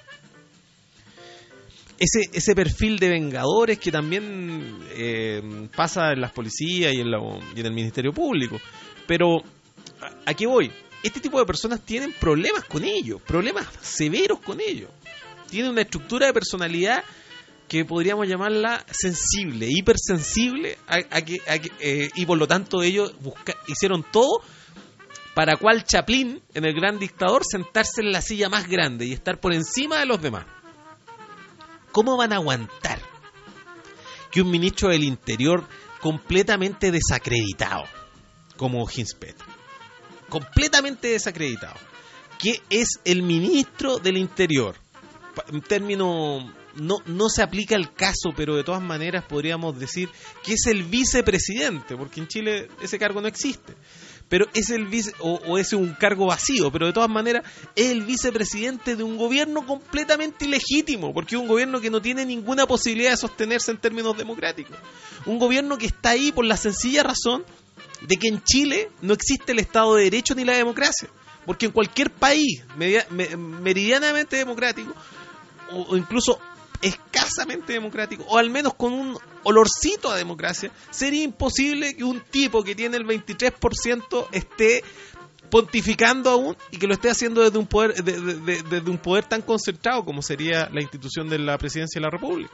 Speaker 7: Ese, ese perfil de vengadores que también eh, pasa en las policías y en, la, y en el Ministerio Público. Pero, ¿a, a qué voy? Este tipo de personas tienen problemas con ellos, problemas severos con ellos. Tienen una estructura de personalidad que podríamos llamarla sensible, hipersensible, a, a que, a que, eh, y por lo tanto ellos busca, hicieron todo para cual Chaplin, en El Gran Dictador, sentarse en la silla más grande y estar por encima de los demás. ¿Cómo van a aguantar que un ministro del Interior completamente desacreditado, como Hinspeter, completamente desacreditado, que es el ministro del Interior, en términos, no, no se aplica el caso, pero de todas maneras podríamos decir que es el vicepresidente, porque en Chile ese cargo no existe, pero es el vice, o, o es un cargo vacío, pero de todas maneras es el vicepresidente de un gobierno completamente ilegítimo, porque es un gobierno que no tiene ninguna posibilidad de sostenerse en términos democráticos. Un gobierno que está ahí por la sencilla razón de que en Chile no existe el Estado de Derecho ni la democracia, porque en cualquier país media, me, meridianamente democrático, o, o incluso escasamente democrático, o al menos con un olorcito a democracia, sería imposible que un tipo que tiene el veintitrés por ciento esté pontificando aún y que lo esté haciendo desde un poder de, de, de, desde un poder tan concentrado como sería la institución de la presidencia de la República.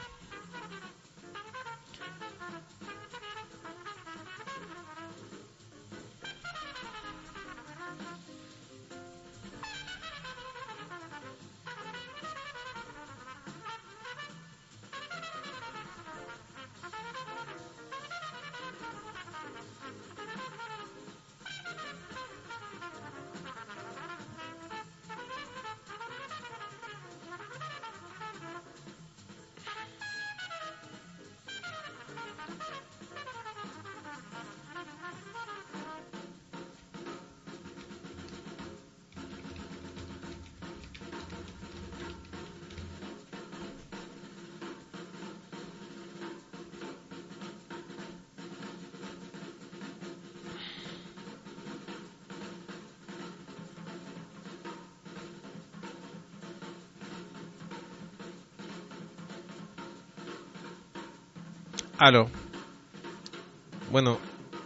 Speaker 7: Aló. Bueno,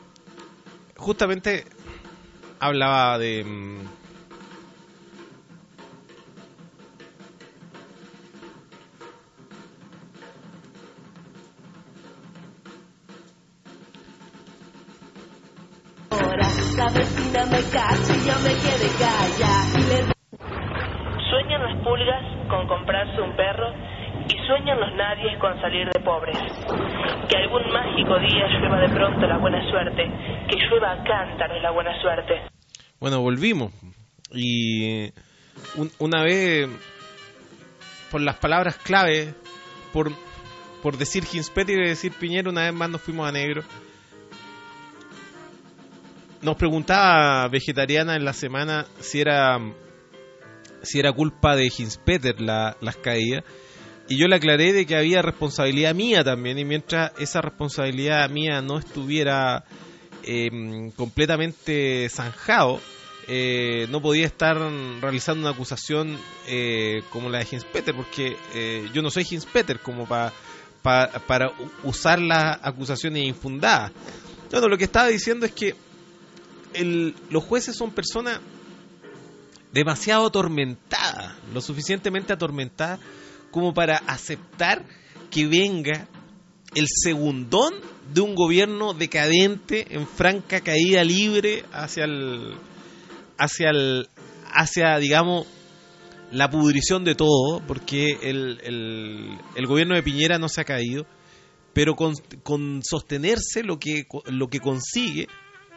Speaker 7: justamente hablaba de
Speaker 8: esa vecina me cacha y yo me quedé callada. Y le...
Speaker 9: Sueñan las pulgas con comprarse un perro y sueñan los nadies con salir de pobres. Que algún mágico día llueva de pronto la buena suerte, que llueva a cántaros la buena suerte.
Speaker 7: Bueno, volvimos. Y un, una vez, por las palabras clave, por, por decir Hinspeter y decir Piñera, una vez más nos fuimos a negro. Nos preguntaba Vegetariana en la semana si era si era culpa de Hinspeter la, las caídas, y yo le aclaré de que había responsabilidad mía también, y mientras esa responsabilidad mía no estuviera eh, completamente zanjado, eh, no podía estar realizando una acusación eh, como la de Hinspeter, porque eh, yo no soy Hinspeter como pa, pa, para usar las acusaciones infundadas. Bueno, lo que estaba diciendo es que el, los jueces son personas demasiado atormentadas, lo suficientemente atormentadas como para aceptar que venga el segundón de un gobierno decadente en franca caída libre hacia el hacia el hacia digamos la pudrición de todo, porque el, el, el gobierno de Piñera no se ha caído, pero con, con sostenerse lo que lo que consigue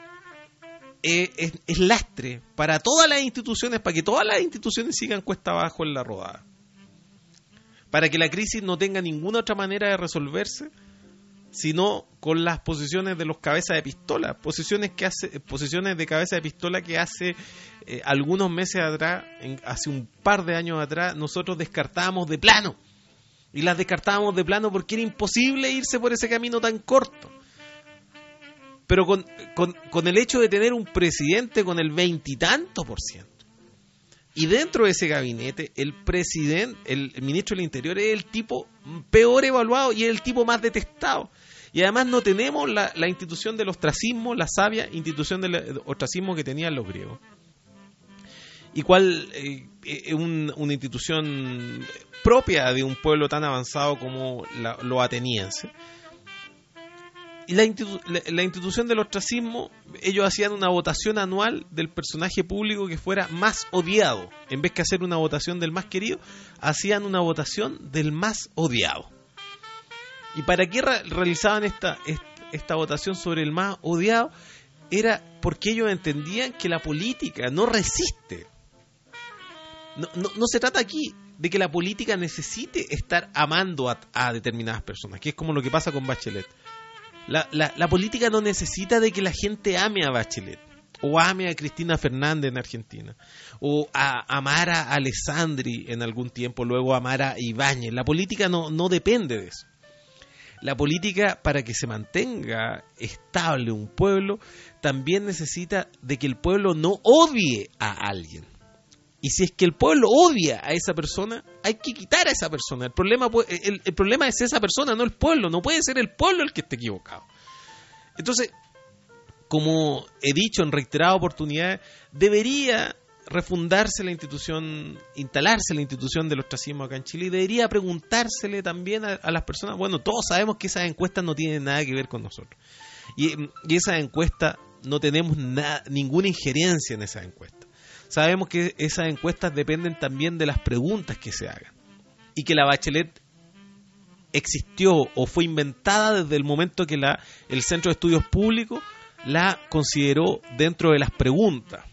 Speaker 7: Es, es, es lastre para todas las instituciones, para que todas las instituciones sigan cuesta abajo en la rodada, para que la crisis no tenga ninguna otra manera de resolverse sino con las posiciones de los cabezas de pistola, posiciones que hace, posiciones de cabeza de pistola que hace eh, algunos meses atrás, en, hace un par de años atrás, nosotros descartábamos de plano, y las descartábamos de plano porque era imposible irse por ese camino tan corto. Pero con, con, con el hecho de tener un presidente con el veintitanto por ciento, y dentro de ese gabinete el presidente, el, el ministro del Interior es el tipo peor evaluado y es el tipo más detestado, y además no tenemos la, la institución del ostracismo, la sabia institución del ostracismo que tenían los griegos, y cual eh, es un, una institución propia de un pueblo tan avanzado como la, los atenienses. Y la, institu- la, la institución del ostracismo, ellos hacían una votación anual del personaje público que fuera más odiado. En vez que hacer una votación del más querido, hacían una votación del más odiado. ¿Y para qué re- realizaban esta, esta, esta votación sobre el más odiado? Era porque ellos entendían que la política no resiste. No, no, no se trata aquí de que la política necesite estar amando a, a determinadas personas, que es como lo que pasa con Bachelet. La, la, la política no necesita de que la gente ame a Bachelet, o ame a Cristina Fernández en Argentina, o a amar a Alessandri en algún tiempo, luego amar a Ibáñez. La política no, no depende de eso. La política, para que se mantenga estable un pueblo, también necesita de que el pueblo no odie a alguien. Y si es que el pueblo odia a esa persona, hay que quitar a esa persona. El problema, el, el problema es esa persona, no el pueblo. No puede ser el pueblo el que esté equivocado. Entonces, como he dicho en reiteradas oportunidades, debería refundarse la institución, instalarse la institución del ostracismo acá en Chile, y debería preguntársele también a, a las personas. Bueno, todos sabemos que esas encuestas no tienen nada que ver con nosotros. Y, y esas encuestas, no tenemos na, ninguna injerencia en esas encuestas. Sabemos que esas encuestas dependen también de las preguntas que se hagan, y que la Bachelet existió o fue inventada desde el momento que la, el Centro de Estudios Públicos la consideró dentro de las preguntas,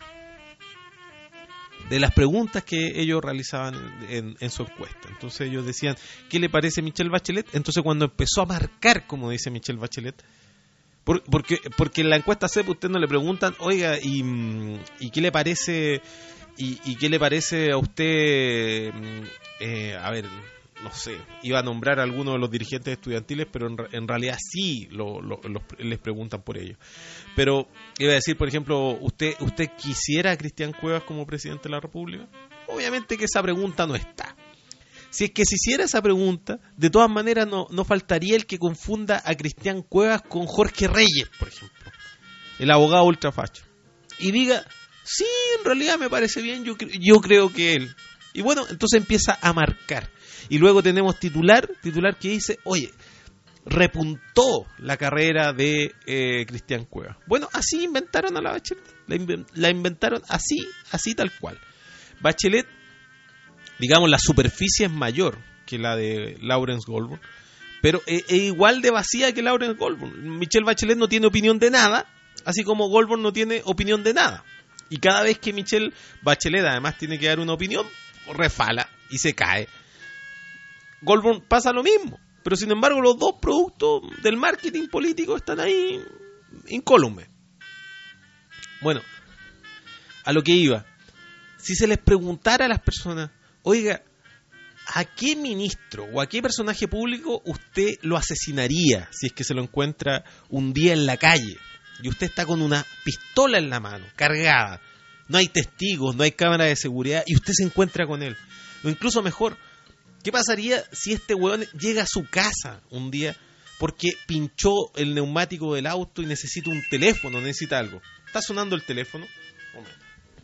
Speaker 7: de las preguntas que ellos realizaban en, en, en su encuesta. Entonces ellos decían, ¿qué le parece Michelle Bachelet? Entonces cuando empezó a marcar, como dice Michelle Bachelet, Por, porque, porque en la encuesta C E P usted no le preguntan, oiga, ¿y, y qué le parece y, y qué le parece a usted? Eh, a ver, no sé, iba a nombrar a algunos de los dirigentes estudiantiles, pero en, en realidad sí lo, lo, los, les preguntan por ello. Pero iba a decir, por ejemplo, ¿usted usted quisiera a Cristian Cuevas como presidente de la República? Obviamente que esa pregunta no está. Si es que se hiciera esa pregunta, de todas maneras no, no faltaría el que confunda a Cristian Cuevas con Jorge Reyes, por ejemplo, el abogado ultrafacho, y diga, sí, en realidad me parece bien, yo, yo creo que él. Y bueno, entonces empieza a marcar. Y luego tenemos titular, titular que dice, oye, repuntó la carrera de eh, Cristian Cuevas. Bueno, así inventaron a la Bachelet. La, inven- la inventaron así, así tal cual. Bachelet, digamos, la superficie es mayor que la de Lawrence Goldburn, pero es, es igual de vacía que Lawrence Goldburn. Michelle Bachelet no tiene opinión de nada, así como Goldburn no tiene opinión de nada. Y cada vez que Michelle Bachelet además tiene que dar una opinión, refala y se cae. Goldburn pasa lo mismo, pero sin embargo los dos productos del marketing político están ahí incólumes. Bueno, a lo que iba, si se les preguntara a las personas, oiga, ¿a qué ministro o a qué personaje público usted lo asesinaría si es que se lo encuentra un día en la calle y usted está con una pistola en la mano, cargada, no hay testigos, no hay cámara de seguridad y usted se encuentra con él? O incluso mejor, ¿qué pasaría si este huevón llega a su casa un día porque pinchó el neumático del auto y necesita un teléfono, necesita algo? Está sonando el teléfono. Un momento.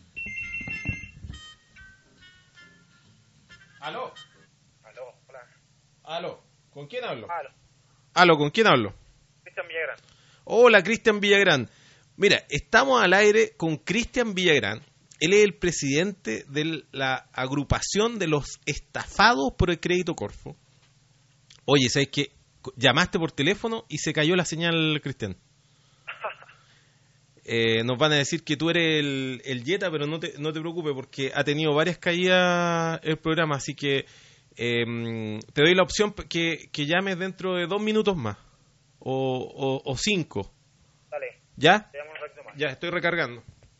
Speaker 7: ¿Aló?
Speaker 10: Aló, hola.
Speaker 7: ¿Aló? ¿Con quién hablo?
Speaker 10: Aló,
Speaker 7: ¿Aló? ¿Con quién hablo?
Speaker 10: Cristian Villagrán.
Speaker 7: Hola, Cristian Villagrán. Mira, estamos al aire con Cristian Villagrán. Él es el presidente de la agrupación de los estafados por el crédito Corfo. Oye, ¿sabes qué? Llamaste por teléfono y se cayó la señal, Cristian. Eh, nos van a decir que tú eres el, el Jetta, pero no te, no te preocupes porque ha tenido varias caídas el programa, así que eh, te doy la opción que, que llames dentro de dos minutos más o, o, o cinco.
Speaker 10: Dale.
Speaker 7: ¿Ya?
Speaker 10: Te llamo un ratito más.
Speaker 7: Ya, estoy recargando.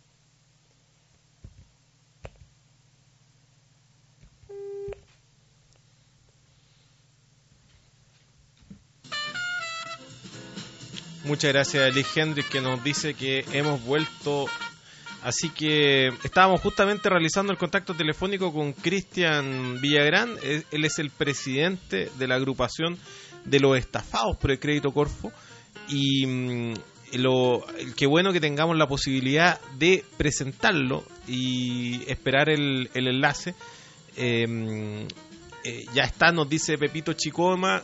Speaker 7: Muchas gracias a Lee Hendrix que nos dice que hemos vuelto. Así que estábamos justamente realizando el contacto telefónico con Cristian Villagrán. Él es el presidente de la agrupación de los estafados por el crédito Corfo. Y mmm, lo qué bueno que tengamos la posibilidad de presentarlo y esperar el, el enlace. Eh, eh, ya está, nos dice Pepito Chicoma.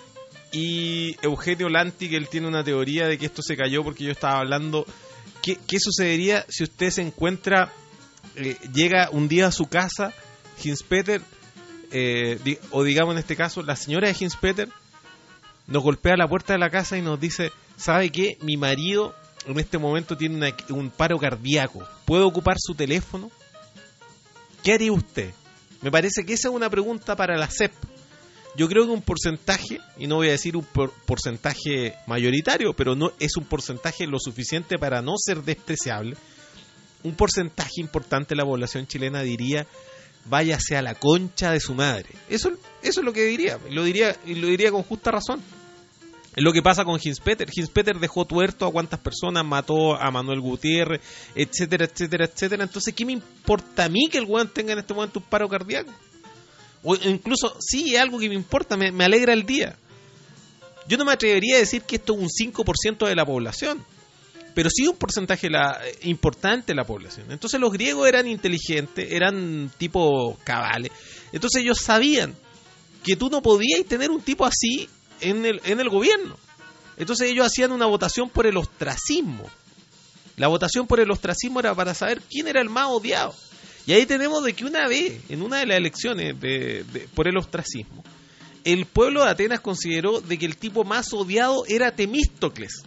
Speaker 7: Y Eugenio Lanti, que él tiene una teoría de que esto se cayó porque yo estaba hablando. ¿Qué, qué sucedería si usted se encuentra, eh, llega un día a su casa, Hinspeter, eh, di, o digamos en este caso, la señora de Hinspeter, nos golpea la puerta de la casa y nos dice, ¿sabe qué? Mi marido en este momento tiene una, un paro cardíaco. ¿Puedo ocupar su teléfono? ¿Qué haría usted? Me parece que esa es una pregunta para la C E P. Yo creo que un porcentaje, y no voy a decir un por- porcentaje mayoritario, pero no es un porcentaje lo suficiente para no ser despreciable, un porcentaje importante de la población chilena diría, váyase a la concha de su madre. Eso, eso es lo que diría, y lo diría, y lo diría con justa razón. Es lo que pasa con Hinspeter. Hinspeter dejó tuerto a cuántas personas, mató a Manuel Gutiérrez, etcétera, etcétera, etcétera. Entonces, ¿qué me importa a mí que el weón tenga en este momento un paro cardíaco? O incluso, sí, es algo que me importa, me, me alegra el día. Yo no me atrevería a decir que esto es un cinco por ciento de la población, pero sí un porcentaje la, importante de la población. Entonces los griegos eran inteligentes, eran tipo cabales. Entonces ellos sabían que tú no podías tener un tipo así en el, en el gobierno. Entonces ellos hacían una votación por el ostracismo. La votación por el ostracismo era para saber quién era el más odiado. Y ahí tenemos de que una vez, en una de las elecciones de, de, por el ostracismo, el pueblo de Atenas consideró de que el tipo más odiado era Temístocles.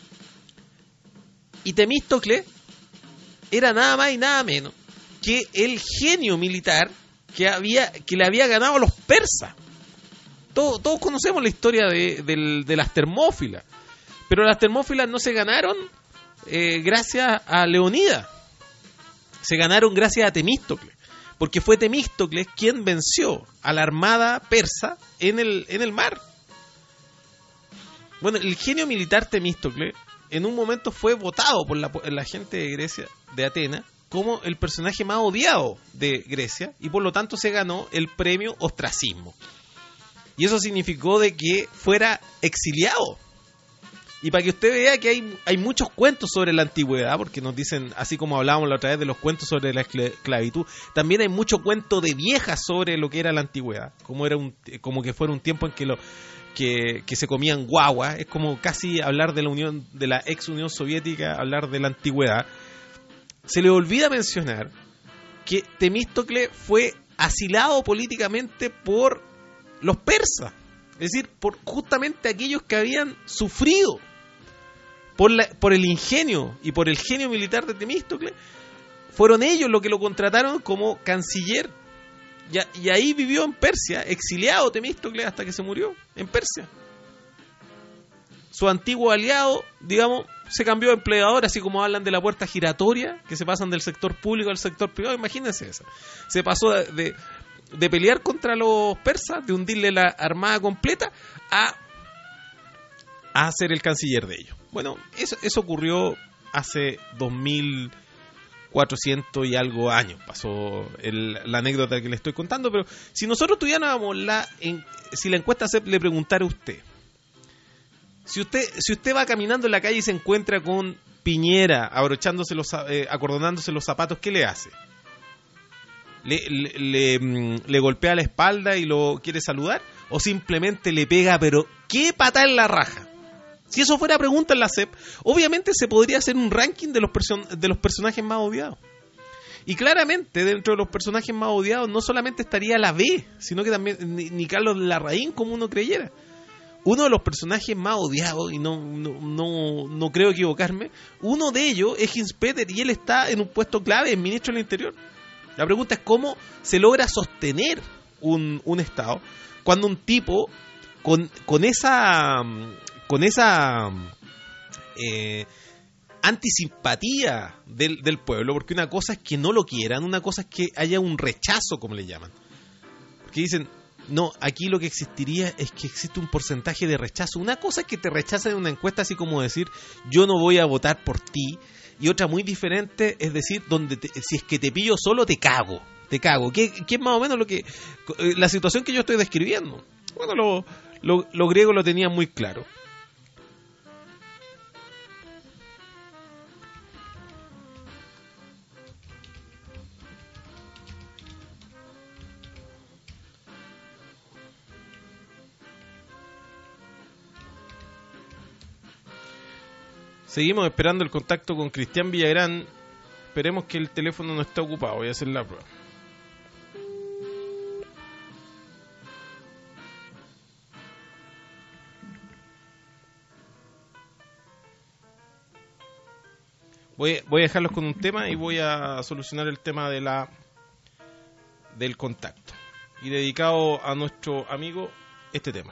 Speaker 7: Y Temístocles era nada más y nada menos que el genio militar que había que le había ganado a los persas. Todos, todos conocemos la historia de, de, de las Termófilas, pero las Termófilas no se ganaron eh, gracias a Leonidas. Se ganaron gracias a Temístocles, porque fue Temístocles quien venció a la armada persa en el, en el mar. Bueno, el genio militar Temístocles en un momento fue votado por la, por la gente de Grecia, de Atenas, como el personaje más odiado de Grecia, y por lo tanto se ganó el premio ostracismo. Y eso significó de que fuera exiliado. Y para que usted vea que hay, hay muchos cuentos sobre la antigüedad, porque nos dicen, así como hablábamos la otra vez de los cuentos sobre la esclavitud, también hay mucho cuento de viejas sobre lo que era la antigüedad, como era un, como que fuera un tiempo en que, lo, que, que se comían guagua. Es como casi hablar de la Unión, de la ex Unión Soviética, hablar de la antigüedad. Se le olvida mencionar que Temístocles fue asilado políticamente por los persas, es decir, por justamente aquellos que habían sufrido por, la, por el ingenio y por el genio militar de Temístocles. Fueron ellos los que lo contrataron como canciller. Y, y ahí vivió en Persia, exiliado Temístocles hasta que se murió en Persia. Su antiguo aliado, digamos, se cambió de empleador, así como hablan de la puerta giratoria, que se pasan del sector público al sector privado. Imagínense eso. Se pasó de, de, de pelear contra los persas, de hundirle la armada completa, a, a ser el canciller de ellos. Bueno, eso, eso ocurrió hace dos mil cuatrocientos y algo años. Pasó el, la anécdota que le estoy contando, pero si nosotros tuviéramos la... En, si la encuesta se le preguntara a usted, si usted si usted va caminando en la calle y se encuentra con Piñera abrochándose los, eh, acordonándose los zapatos, ¿qué le hace? ¿Le, le, le, le golpea la espalda y lo quiere saludar? ¿O simplemente le pega, pero qué patada en la raja? Si eso fuera pregunta en la C E P, obviamente se podría hacer un ranking de los, person- de los personajes más odiados. Y claramente dentro de los personajes más odiados no solamente estaría la B, sino que también ni, ni Carlos Larraín, como uno creyera. Uno de los personajes más odiados, y no, no, no, no creo equivocarme, uno de ellos es Hinspeter, y él está en un puesto clave, en ministro del Interior. La pregunta es cómo se logra sostener un, un Estado cuando un tipo con, con esa... con esa eh, antisimpatía del, del pueblo, porque una cosa es que no lo quieran, una cosa es que haya un rechazo, como le llaman. Porque dicen, no, aquí lo que existiría es que existe un porcentaje de rechazo. Una cosa es que te rechazan en una encuesta, así como decir, yo no voy a votar por ti, y otra muy diferente es decir, donde te, si es que te pillo solo, te cago, te cago, que, que es más o menos lo que la situación que yo estoy describiendo. Bueno, lo, lo, lo griego lo tenía muy claro. Seguimos esperando el contacto con Cristian Villagrán. Esperemos que el teléfono no esté ocupado. Voy a hacer la prueba. Voy, voy a dejarlos con un tema y voy a solucionar el tema de la del contacto. Y dedicado a nuestro amigo este tema.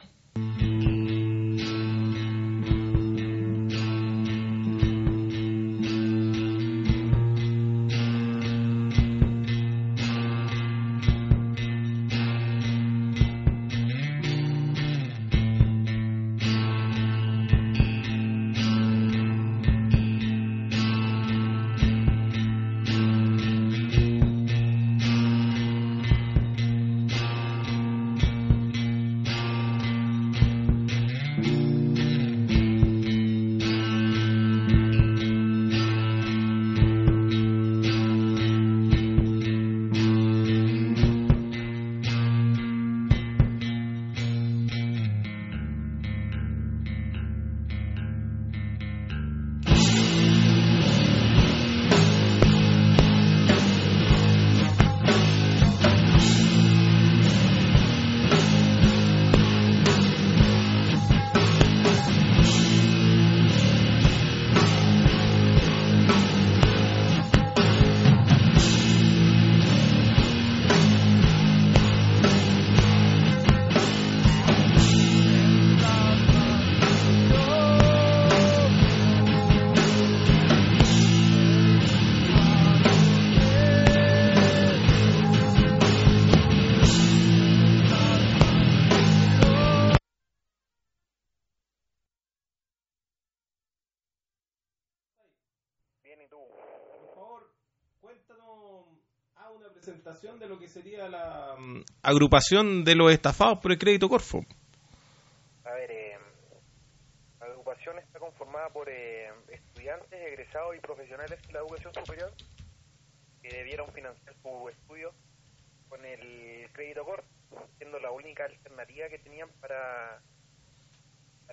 Speaker 7: Presentación de lo que sería la um, agrupación de los estafados por el crédito Corfo.
Speaker 10: A ver, eh, la agrupación está conformada por eh, estudiantes, egresados y profesionales de la educación superior que debieron financiar su estudio con el crédito Corfo, siendo la única alternativa que tenían para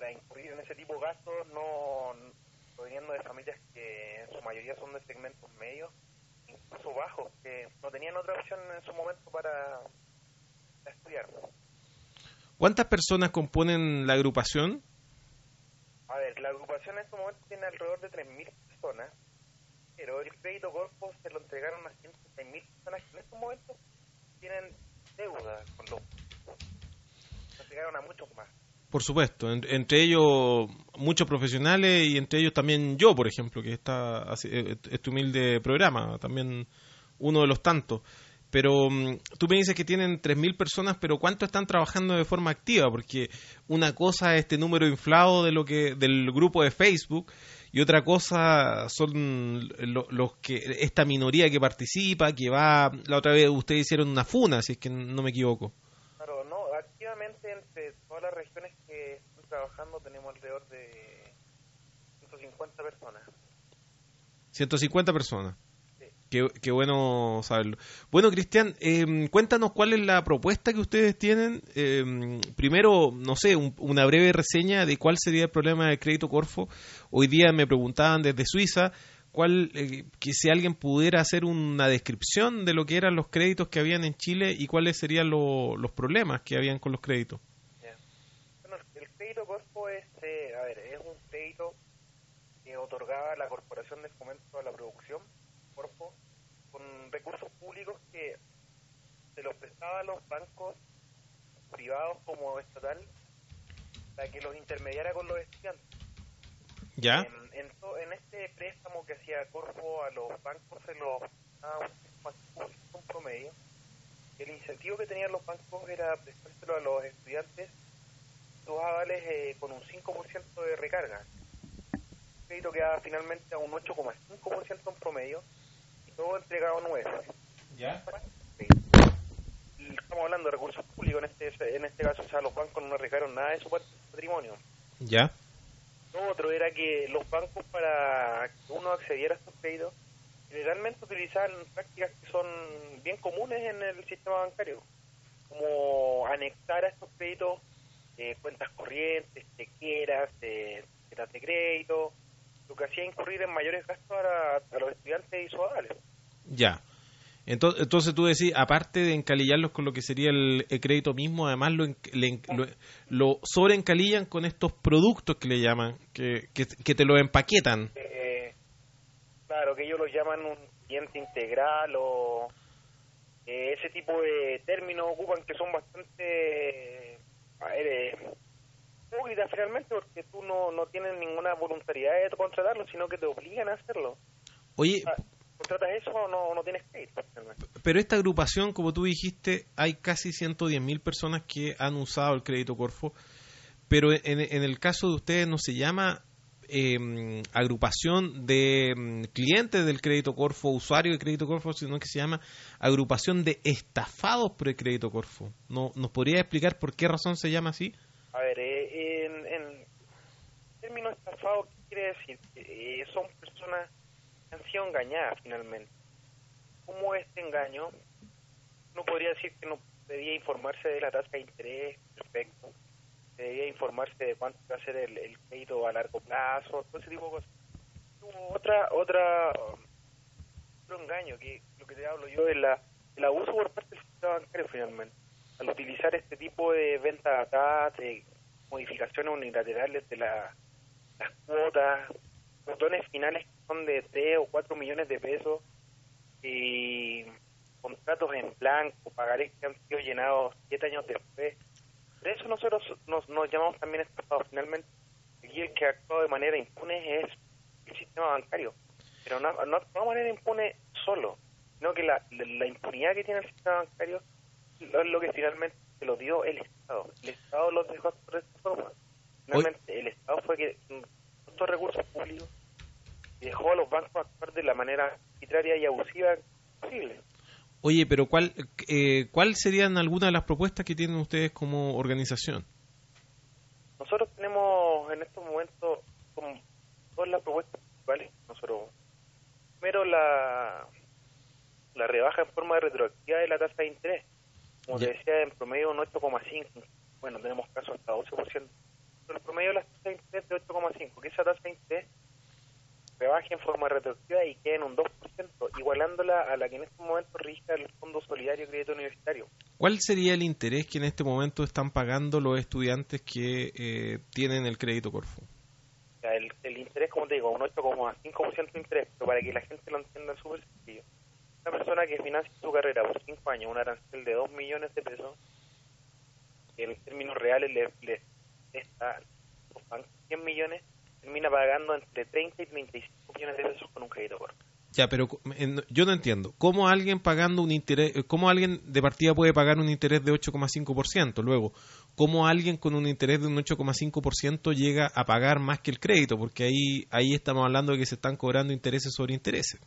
Speaker 10: para incurrir en ese tipo de gastos, no proveniendo de familias que en su mayoría son de segmentos medios, incluso bajos, que no tenían otra opción en su momento para, para estudiar.
Speaker 4: ¿Cuántas personas componen la agrupación?
Speaker 10: A ver, la agrupación en este momento tiene alrededor de tres mil personas, pero el crédito Corfo se lo entregaron a ciento seis mil personas que en estos momentos tienen deuda con los... Lo entregaron a muchos más.
Speaker 4: Por supuesto, en, entre ellos muchos profesionales y entre ellos también yo, por ejemplo, que está este humilde programa, también uno de los tantos. Pero um, tú me dices que tienen tres mil personas, pero ¿cuánto están trabajando de forma activa? Porque una cosa es este número inflado de lo que del grupo de Facebook y otra cosa son lo, los que esta minoría que participa, que va, la otra vez ustedes hicieron una funa, si es que no me equivoco.
Speaker 10: Claro, no, activamente entre todas las regiones que estoy trabajando tenemos alrededor de ciento cincuenta personas.
Speaker 4: ciento cincuenta personas. Qué, qué bueno saberlo. Bueno, Cristian, eh, cuéntanos cuál es la propuesta que ustedes tienen. Eh, primero, no sé, un, una breve reseña de cuál sería el problema del crédito Corfo. Hoy día me preguntaban desde Suiza cuál, eh, que si alguien pudiera hacer una descripción de lo que eran los créditos que habían en Chile y cuáles serían lo, los problemas que habían con los créditos.
Speaker 10: Yeah. Bueno, el crédito Corfo es, eh, a ver, es un crédito que otorgaba la Corporación de Fomento a la Producción, Corfo, con recursos públicos que se los prestaba a los bancos privados como estatal para que los intermediara con los estudiantes.
Speaker 4: ¿Ya?
Speaker 10: En, en, to, en este préstamo que hacía Corfo a los bancos se los daba un promedio. El incentivo que tenían los bancos era prestárselo a los estudiantes los avales eh, con un cinco por ciento de recarga. El crédito quedaba finalmente a un ocho coma cinco por ciento en promedio. Todo entregado nueve.
Speaker 4: ¿Ya?
Speaker 10: Sí. Estamos hablando de recursos públicos en este en este caso, o sea, los bancos no arriesgaron nada de su patrimonio.
Speaker 4: ¿Ya?
Speaker 10: Lo otro era que los bancos, para que uno accediera a estos créditos, generalmente utilizaban prácticas que son bien comunes en el sistema bancario, como anexar a estos créditos eh, cuentas corrientes, chequeras, eh, tarjetas de crédito, lo que hacía incurrir en mayores gastos a, a los estudiantes y sus avales.
Speaker 4: Ya. Entonces, entonces tú decís, aparte de encalillarlos con lo que sería el, el crédito mismo, además lo, le, lo, lo sobreencalillan con estos productos que le llaman, que, que, que te lo empaquetan.
Speaker 10: Eh, claro, que ellos los llaman un cliente integral o eh, ese tipo de términos ocupan que son bastante... A ver, eh, hipócritas finalmente, porque tú no, no tienes ninguna voluntariedad de contratarlo, sino que te obligan a hacerlo.
Speaker 4: Oye,
Speaker 10: o sea, contratas eso o no, no tienes crédito.
Speaker 4: Pero esta agrupación, como tú dijiste, hay casi ciento diez mil personas que han usado el crédito Corfo, pero en, en el caso de ustedes no se llama eh, agrupación de um, clientes del crédito Corfo, usuarios del crédito Corfo, sino que se llama agrupación de estafados por el crédito Corfo. ¿No, ¿Nos podría explicar por qué razón se llama así?
Speaker 10: A ver, eh, en, en términos estafados, ¿qué quiere decir? Eh, son personas que han sido engañadas finalmente. ¿Cómo este engaño? Uno podría decir que no debía informarse de la tasa de interés, perfecto. Debía informarse de cuánto va a ser el, el crédito a largo plazo, todo ese tipo de cosas. Hubo otra, otra, otro engaño, que lo que te hablo yo es la, el abuso por parte del sistema bancario finalmente. Al utilizar este tipo de venta atrás, de modificaciones unilaterales de la, las cuotas, botones finales que son de tres o cuatro millones de pesos, y contratos en blanco, pagarés que han sido llenados siete años después. Por eso nosotros nos, nos llamamos también estafados. Finalmente, aquí el que ha actuado de manera impune es el sistema bancario, pero no, no actuó de manera impune solo, sino que la, la, la impunidad que tiene el sistema bancario es lo que finalmente se lo dio el Estado. El Estado los dejó por esta forma. Finalmente, Hoy... el Estado fue que estos recursos públicos dejó a los bancos actuar de la manera arbitraria y abusiva posible.
Speaker 4: Oye, pero ¿cuál eh, cuál serían algunas de las propuestas que tienen ustedes como organización?
Speaker 10: Nosotros tenemos en estos momentos como todas las propuestas principales. Nosotros, primero, la, la rebaja en forma de retroactividad de la tasa de interés. Como te decía, en promedio un ocho coma cinco. Bueno, tenemos casos hasta doce por ciento. el promedio de las tasas de interés de ocho coma cinco, que esa tasa de interés rebaje en forma retroactiva y quede en un dos por ciento, igualándola a la que en este momento rige el Fondo Solidario Crédito Universitario.
Speaker 4: ¿Cuál sería el interés que en este momento están pagando los estudiantes que eh, tienen el crédito Corfo?
Speaker 10: O sea, el, el interés, como te digo, un ocho coma cinco por ciento de interés, pero para que la gente lo entienda súper sencillo. Una persona que financia su carrera por cinco años, un arancel de dos millones de pesos, que en términos reales le, le está cien millones, termina pagando entre treinta y treinta y cinco millones de pesos con un crédito Corfo.
Speaker 4: Ya, pero en, yo no entiendo. ¿Cómo alguien pagando un interés, cómo alguien de partida puede pagar un interés de ocho coma cinco por ciento? Luego, ¿cómo alguien con un interés de un ocho coma cinco por ciento llega a pagar más que el crédito? Porque ahí ahí estamos hablando de que se están cobrando intereses sobre intereses.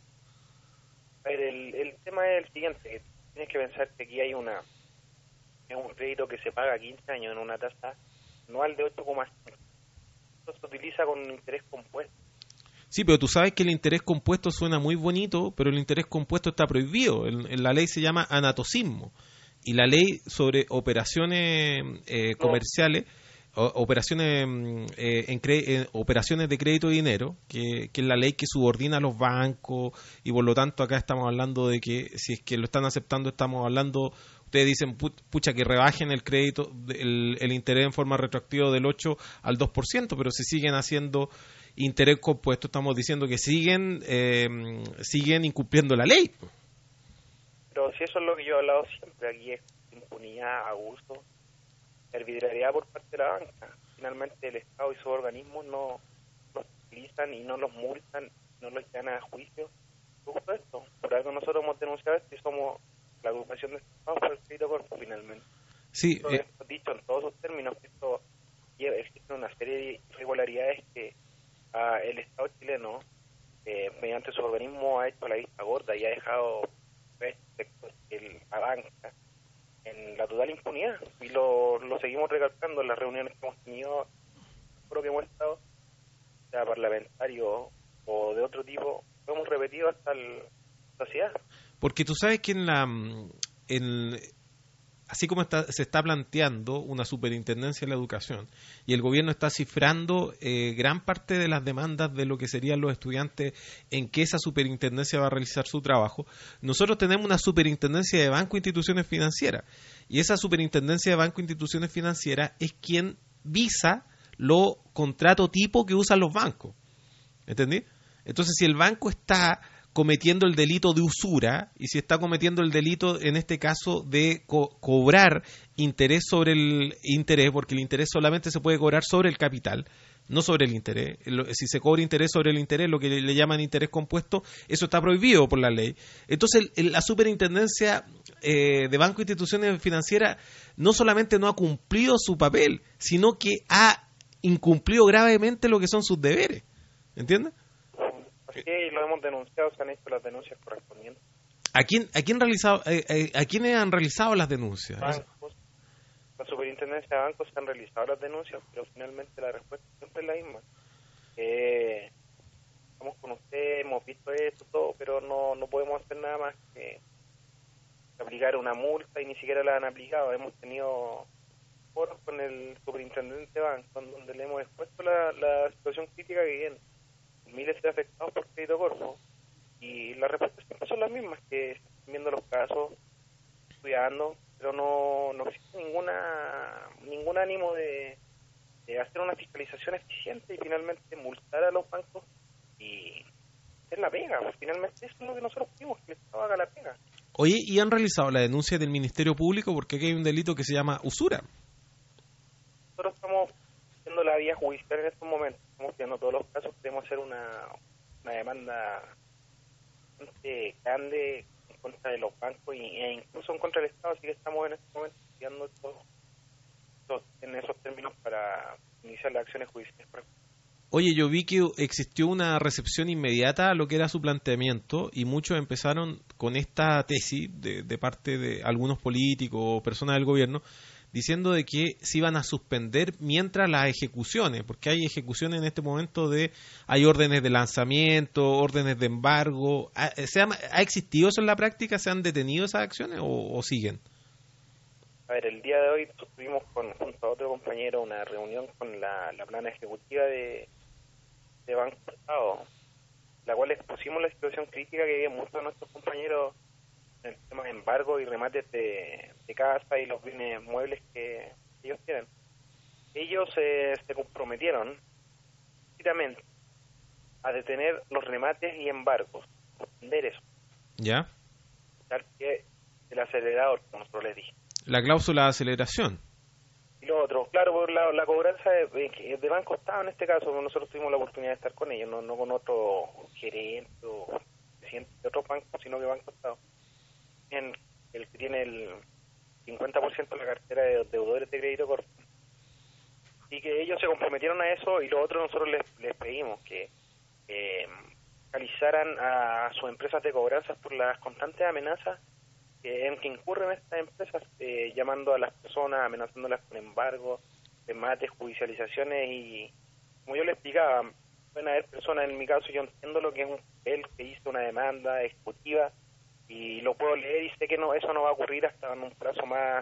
Speaker 10: A ver, el, el tema es el siguiente. Tienes que pensar que aquí hay una es un crédito que se paga a quince años en una tasa anual de ocho coma cinco. Esto se utiliza con un interés compuesto.
Speaker 4: Sí, pero tú sabes que el interés compuesto suena muy bonito, pero el interés compuesto está prohibido. En, en la ley se llama anatocismo. Y la ley sobre operaciones eh, comerciales, o, operaciones eh, en cre, eh, operaciones de crédito de dinero, que, que es la ley que subordina a los bancos, y por lo tanto acá estamos hablando de que si es que lo están aceptando, estamos hablando, ustedes dicen, pucha, que rebajen el crédito, el, el interés en forma retroactiva del ocho al dos por ciento, pero si siguen haciendo interés compuesto, estamos diciendo que siguen eh, siguen incumpliendo la ley.
Speaker 10: Pero si eso es lo que yo he hablado siempre, aquí es impunidad, abuso, arbitrariedad por parte de la banca. Finalmente el Estado y sus organismos no los utilizan y no los multan, no los llevan a juicio. Justo esto, por algo nosotros hemos denunciado esto y somos la agrupación de estados por el crédito Corfo finalmente.
Speaker 4: Sí,
Speaker 10: esto
Speaker 4: eh,
Speaker 10: hemos dicho en todos sus términos que esto existe una serie de irregularidades que Uh, el Estado chileno, eh, mediante su organismo, ha hecho la vista gorda y ha dejado respecto el, a banca en la total impunidad. Y lo, lo seguimos recalcando en las reuniones que hemos tenido, creo que hemos estado, sea parlamentario o de otro tipo, lo hemos repetido hasta la saciedad.
Speaker 4: Porque tú sabes que en la... En, así como está, se está planteando una superintendencia de la educación y el gobierno está cifrando eh, gran parte de las demandas de lo que serían los estudiantes en que esa superintendencia va a realizar su trabajo, nosotros tenemos una superintendencia de banco e instituciones financieras, y esa superintendencia de banco e instituciones financieras es quien visa los contratos tipo que usan los bancos. ¿Entendí? Entonces, si el banco está cometiendo el delito de usura, y si está cometiendo el delito, en este caso, de co- cobrar interés sobre el interés, porque el interés solamente se puede cobrar sobre el capital, no sobre el interés. Si se cobra interés sobre el interés, lo que le, le llaman interés compuesto, eso está prohibido por la ley. Entonces, el, la superintendencia eh, de Banco e Instituciones Financieras no solamente no ha cumplido su papel, sino que ha incumplido gravemente lo que son sus deberes. ¿Entiendes?
Speaker 10: Así es, lo hemos denunciado, se han hecho las denuncias correspondientes.
Speaker 4: ¿A quién, a quién realizado, eh, eh, a quiénes han realizado las denuncias?
Speaker 10: Bancos, la superintendencia de bancos se han realizado las denuncias, pero finalmente la respuesta siempre es la misma. Eh, estamos con usted, hemos visto esto, todo, pero no, no podemos hacer nada más que aplicar una multa y ni siquiera la han aplicado. Hemos tenido foros con el superintendente de banco donde le hemos expuesto la, la situación crítica que viene. Miles de afectados por crédito Corfo, y las respuestas siempre son las mismas, que están viendo los casos, estudiando, pero no, no existe ninguna ningún ánimo de, de hacer una fiscalización eficiente y finalmente multar a los bancos y hacer la pega. Pues finalmente eso es lo que nosotros pedimos, que el Estado haga la pega.
Speaker 4: Oye, ¿y han realizado la denuncia del Ministerio Público? Porque aquí hay un delito que se llama usura.
Speaker 10: Nosotros estamos haciendo la vía judicial en estos momentos, estamos viendo todos los casos, queremos hacer una, una demanda bastante grande en contra de los bancos y, e incluso en contra del Estado, así que estamos en estos momentos estudiando estos, estos, en esos términos para iniciar las acciones judiciales.
Speaker 4: Oye, yo vi que existió una recepción inmediata a lo que era su planteamiento, y muchos empezaron con esta tesis de, de parte de algunos políticos o personas del gobierno, diciendo de que se iban a suspender mientras las ejecuciones, porque hay ejecuciones en este momento, de hay órdenes de lanzamiento, órdenes de embargo. ¿Ha, se ha, ¿ha existido eso en la práctica? ¿Se han detenido esas acciones o, o siguen?
Speaker 10: A ver, el día de hoy tuvimos con, junto a otro compañero una reunión con la, la plana ejecutiva de, de Banco Estado, la cual expusimos la situación crítica que viven muchos de nuestros compañeros en el tema de embargo y remates de, de casa y los bienes muebles que ellos tienen. Ellos eh, se comprometieron directamente a detener los remates y embargos, suspender eso.
Speaker 4: ¿Ya?
Speaker 10: Tal que el acelerador, como nosotros les dije.
Speaker 4: La cláusula de aceleración.
Speaker 10: Y lo otro, claro, por la, la cobranza de, de Banco Estado en este caso, nosotros tuvimos la oportunidad de estar con ellos, no, no con otro gerente o presidente de otro banco, sino que Banco Estado, en el que tiene el cincuenta por ciento de la cartera de deudores de crédito corto. Y que ellos se comprometieron a eso, y lo otro nosotros les, les pedimos que eh, fiscalizaran a sus empresas de cobranzas por las constantes amenazas eh, en que incurren estas empresas, eh, llamando a las personas, amenazándolas con embargo, remates, judicializaciones, y como yo les explicaba, pueden haber personas, en mi caso yo entiendo lo que es un papel que hizo una demanda ejecutiva y lo puedo leer y sé que no, eso no va a ocurrir hasta en un plazo más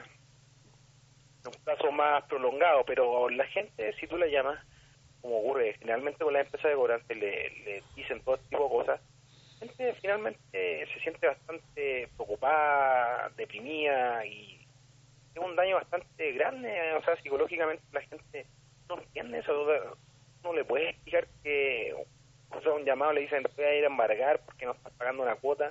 Speaker 10: un plazo más prolongado, pero la gente, si tú la llamas, como ocurre generalmente con las empresas de cobranza, le, le dicen todo tipo de cosas, la gente finalmente se siente bastante preocupada, deprimida, y es un daño bastante grande, o sea, psicológicamente la gente no entiende eso, no le puedes explicar que, o sea, un llamado le dicen, voy a ir a embargar porque no estás pagando una cuota,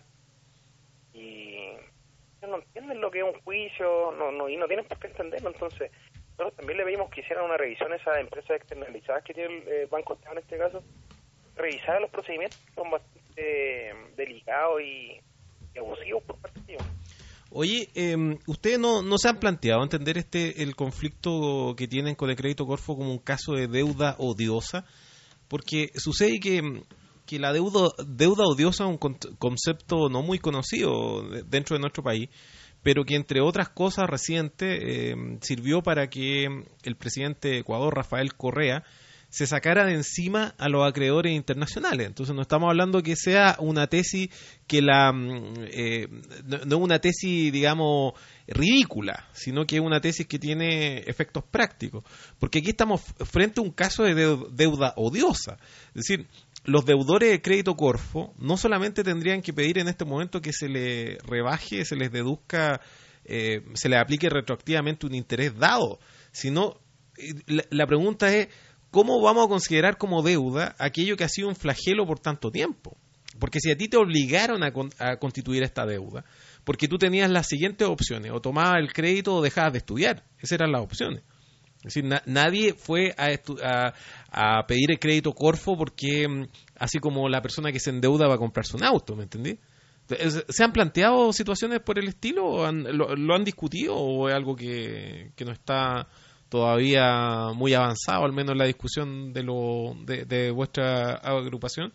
Speaker 10: y no entienden lo que es un juicio, no, no y no tienen por qué entenderlo. Entonces nosotros también le pedimos que hicieran una revisión a esas empresas externalizadas que tiene el eh, Banco Estado en este caso, revisar los procedimientos que son bastante eh, delicados y, y abusivos por parte de ellos.
Speaker 7: Oye, eh, ¿ustedes no, no se han planteado entender este el conflicto que tienen con el Crédito Corfo como un caso de deuda odiosa? Porque sucede que que la deuda, deuda odiosa es un concepto no muy conocido dentro de nuestro país, pero que entre otras cosas recientes eh, sirvió para que el presidente de Ecuador, Rafael Correa, se sacara de encima a los acreedores internacionales. Entonces no estamos hablando que sea una tesis que la eh, no, no una tesis, digamos, ridícula, sino que es una tesis que tiene efectos prácticos, porque aquí estamos frente a un caso de deuda odiosa. Es decir, los deudores de Crédito Corfo no solamente tendrían que pedir en este momento que se les rebaje, se les deduzca, eh, se les aplique retroactivamente un interés dado, sino la, la pregunta es, ¿cómo vamos a considerar como deuda aquello que ha sido un flagelo por tanto tiempo? Porque si a ti te obligaron a, con, a constituir esta deuda, porque tú tenías las siguientes opciones, o tomabas el crédito o dejabas de estudiar, esas eran las opciones. Es decir, na, nadie fue a, estu, a, a pedir el crédito Corfo porque, así como la persona que se endeuda va a comprarse un auto, ¿me entendí? ¿Se han planteado situaciones por el estilo? ¿O han, lo, ¿Lo han discutido o es algo que, que no está todavía muy avanzado, al menos en la discusión de, lo, de, de vuestra agrupación?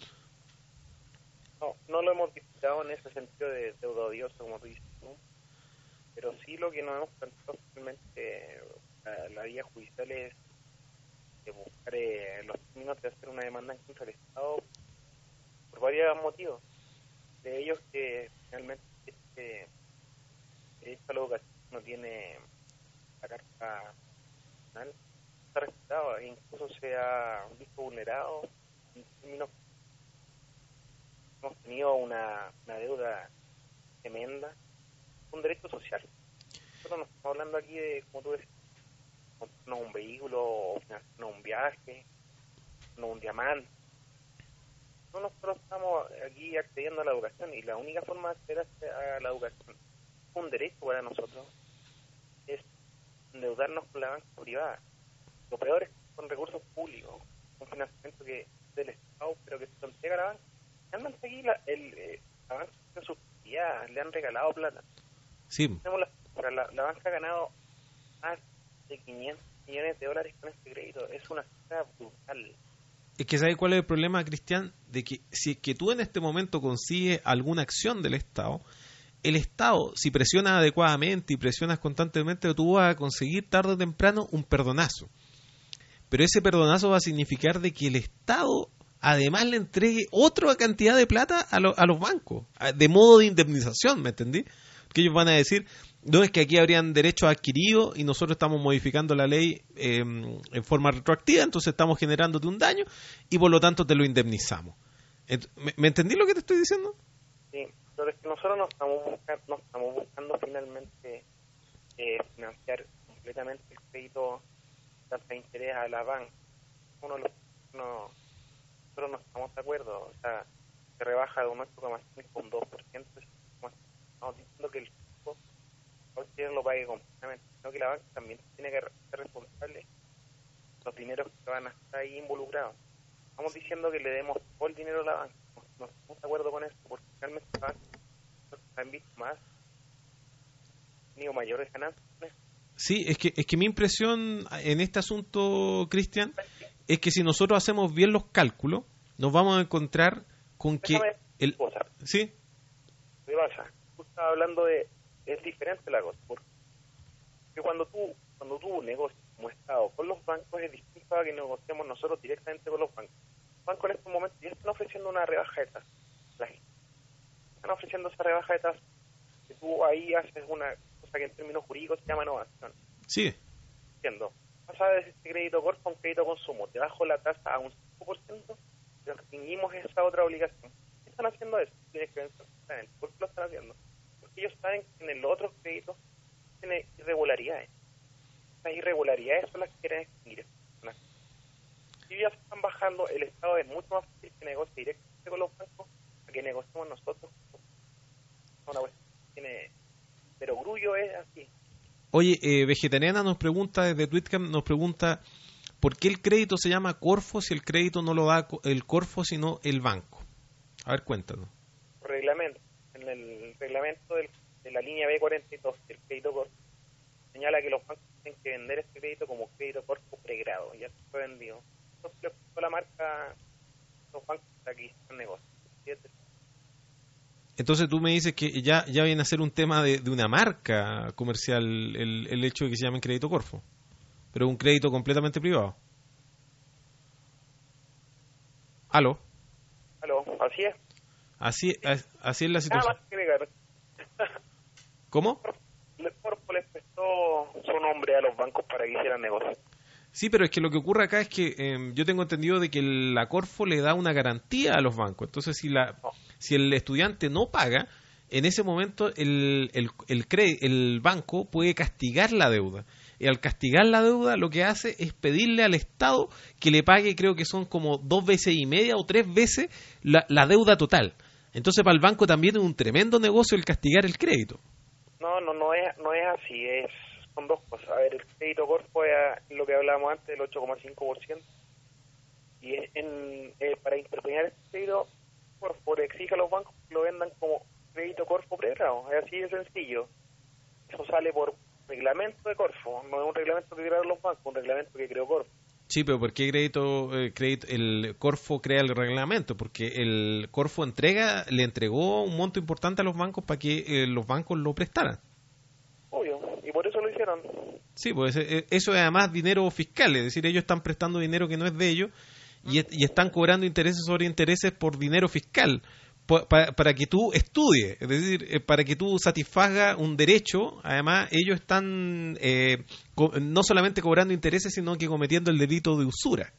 Speaker 10: No, no lo hemos discutido en ese sentido de deuda odiosa, como tú dices, ¿no? Pero sí lo que nos hemos planteado simplemente la, la vía judicial es de buscar eh, los términos de hacer una demanda en contra del Estado por varios motivos. De ellos que finalmente este derecho a la educación no tiene la carta nacional, está respetado e incluso se ha visto vulnerado en términos. Hemos tenido una, una deuda tremenda, un derecho social. Nosotros no estamos hablando aquí de, como tú decías, no un vehículo, no un viaje, no un diamante. No, nosotros estamos aquí accediendo a la educación y la única forma de acceder a la educación, un derecho para nosotros, es endeudarnos con la banca privada. Lo peor es con recursos públicos, un financiamiento que es del Estado, pero que se lo entrega a la banca. Realmente aquí la, el, eh, la banca en sus actividades le han regalado plata.
Speaker 7: Sí.
Speaker 10: La, la, la banca ha ganado más de quinientos millones de dólares con este crédito. Es una cifra brutal.
Speaker 7: Es que ¿sabes cuál es el problema, Cristian? De que si es que tú en este momento consigues alguna acción del Estado, el Estado, si presionas adecuadamente y presionas constantemente, tú vas a conseguir tarde o temprano un perdonazo. Pero ese perdonazo va a significar de que el Estado además le entregue otra cantidad de plata a, lo, a los bancos, de modo de indemnización, ¿me entendí? Que ellos van a decir, No, es que aquí habrían derechos adquiridos y nosotros estamos modificando la ley eh, en forma retroactiva, entonces estamos generándote un daño y por lo tanto te lo indemnizamos. ¿Me, ¿me entendí lo que te estoy diciendo?
Speaker 10: Sí, pero es que nosotros no estamos buscando, no estamos buscando finalmente eh, financiar completamente el crédito de interés a la banca. Uno lo, no, nosotros no estamos de acuerdo, o sea, se rebaja de un ocho coma cinco a un dos por ciento, estamos diciendo que el banco no lo pague completamente, sino que la banca también tiene que ser responsable de los dineros que van a estar ahí involucrados. Estamos diciendo que le demos todo el dinero a la banca, no, no estamos de acuerdo con eso, porque realmente la banca han visto más, tenido mayores ganancias.
Speaker 7: Sí, es que es que mi impresión en este asunto, Cristian, es que si nosotros hacemos bien los cálculos, nos vamos a encontrar con que
Speaker 10: Déjame
Speaker 7: el
Speaker 10: cosa.
Speaker 7: sí.
Speaker 10: ¿Qué pasa? Tú estás hablando de es diferente la cosa, porque cuando tú cuando tú negocias como Estado con los bancos es distinto a que negociemos nosotros directamente con los bancos. Los bancos en estos momentos ya están ofreciendo una rebaja de tasas. Están ofreciendo esa rebaja de tasas que tú ahí haces una cosa que en términos jurídicos se llama innovación.
Speaker 7: Sí.
Speaker 10: Entiendo. Pasa de este crédito corto a un crédito consumo. Te bajo la tasa a un cinco por ciento y extinguimos esa otra obligación. ¿Qué están haciendo eso? Tienes que pensar. ¿Por qué lo están haciendo? Porque ellos saben que en los otros créditos tienen irregularidades. Esas irregularidades son las que quieren extinguir. Si ya se están bajando, el Estado es mucho más fácil que negocie directamente con los bancos a que negociemos nosotros. Una cuestión que tiene... Pero Grullo es así.
Speaker 7: Oye, eh, Vegetariana nos pregunta desde Twitcam, nos pregunta ¿por qué el crédito se llama Corfo si el crédito no lo da el Corfo sino el banco? A ver, cuéntanos.
Speaker 10: Reglamento. En el reglamento del, de la línea B cuarenta y dos del crédito Corfo señala que los bancos tienen que vender este crédito como crédito Corfo pregrado. Ya se fue vendido. Entonces le puso la marca los bancos aquí están negocios.
Speaker 7: Entonces tú me dices que ya ya viene a ser un tema de, de una marca comercial el, el hecho de que se llamen crédito Corfo, pero un crédito completamente privado. ¿Aló?
Speaker 10: ¿Aló? ¿Así es?
Speaker 7: Así, así es la situación.
Speaker 10: Nada más que agregar.
Speaker 7: ¿Cómo?
Speaker 10: El Corfo les prestó su nombre a los bancos para que hicieran negocios.
Speaker 7: Sí, pero es que lo que ocurre acá es que eh, yo tengo entendido de que la Corfo le da una garantía a los bancos. Entonces, si la
Speaker 10: no.
Speaker 7: si el estudiante no paga, en ese momento el, el, el, cre- el banco puede castigar la deuda. Y al castigar la deuda, lo que hace es pedirle al Estado que le pague, creo que son como dos veces y media o tres veces la, la deuda total. Entonces, para el banco también es un tremendo negocio el castigar el crédito.
Speaker 10: No, no, no es, no es así. Es son dos cosas. A ver, el crédito Corfo es lo que hablábamos antes, del ocho coma cinco por ciento. Y en, eh, para intervenir este crédito Corfo le exige a los bancos que lo vendan como crédito Corfo pregrado. Es así de sencillo. Eso sale por reglamento de Corfo. No es un reglamento que crearon los bancos, un reglamento que creó Corfo.
Speaker 7: Sí, pero ¿por qué crédito, eh, crédito, el Corfo crea el reglamento? Porque el Corfo entrega, le entregó un monto importante a los bancos para que eh, los bancos lo prestaran.
Speaker 10: Obvio, y por eso lo hicieron.
Speaker 7: Sí, pues eh, eso es además dinero fiscal, es decir, ellos están prestando dinero que no es de ellos y, y están cobrando intereses sobre intereses por dinero fiscal, pa, pa, para que tú estudies, es decir, eh, para que tú satisfagas un derecho. Además, ellos están eh, co- no solamente cobrando intereses, sino que cometiendo el delito de usura.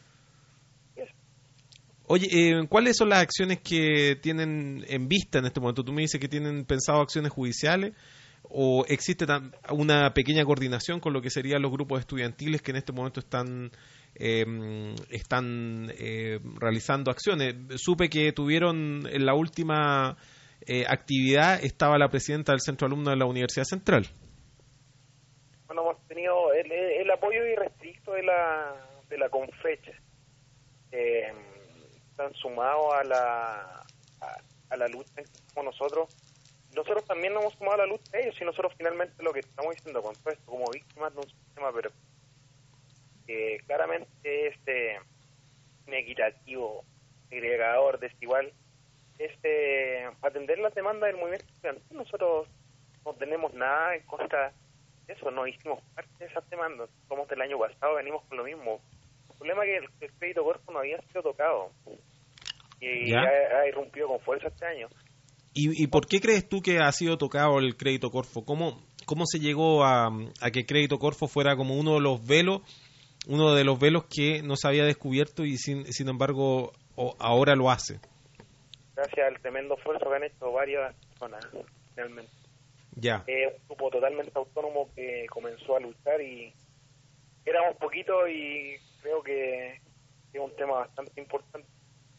Speaker 7: Oye, eh, ¿cuáles son las acciones que tienen en vista en este momento? Tú me dices que tienen pensado acciones judiciales. ¿O existe tam- una pequeña coordinación con lo que serían los grupos estudiantiles que en este momento están eh, están eh, realizando acciones? Supe que tuvieron en la última eh, actividad, estaba la presidenta del Centro Alumno de la Universidad Central.
Speaker 10: Bueno, hemos tenido el, el apoyo irrestricto de la de la Confecha. Eh, están sumados a la a, a la lucha que hacemos nosotros. Nosotros también nos hemos sumado a la lucha de ellos y nosotros finalmente lo que estamos diciendo con todo esto como víctimas de un sistema pero que claramente es eh, inequitativo, segregador, desigual, es eh, atender las demandas del movimiento estudiantil. Nosotros no tenemos nada en contra de eso, no hicimos parte de esas demandas, somos del año pasado, venimos con lo mismo. El problema es que el, el crédito Corfo no había sido tocado y
Speaker 7: ¿Ya?
Speaker 10: ha, ha irrumpido con fuerza este año.
Speaker 7: ¿Y, ¿Y por qué crees tú que ha sido tocado el crédito Corfo? ¿Cómo, cómo se llegó a, a que Crédito Corfo fuera como uno de los velos, uno de los velos que no se había descubierto y sin, sin embargo o, ahora lo hace.
Speaker 10: Gracias al tremendo esfuerzo que han hecho varias personas, realmente.
Speaker 7: Ya.
Speaker 10: Es un grupo totalmente autónomo que comenzó a luchar y éramos poquitos y creo que es un tema bastante importante.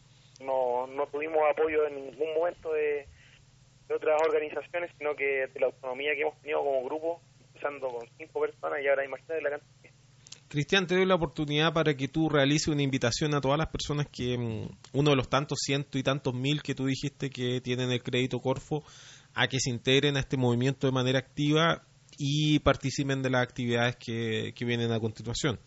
Speaker 10: No, no tuvimos apoyo en ningún momento de, de otras organizaciones, sino que de la autonomía que hemos tenido como grupo, empezando con cinco personas y ahora imagínate la cantidad.
Speaker 7: Cristian, te doy la oportunidad para que tú realices una invitación a todas las personas que, uno de los tantos ciento y tantos mil que tú dijiste que tienen el Crédito Corfo, a que se integren a este movimiento de manera activa y participen de las actividades que, que vienen a continuación.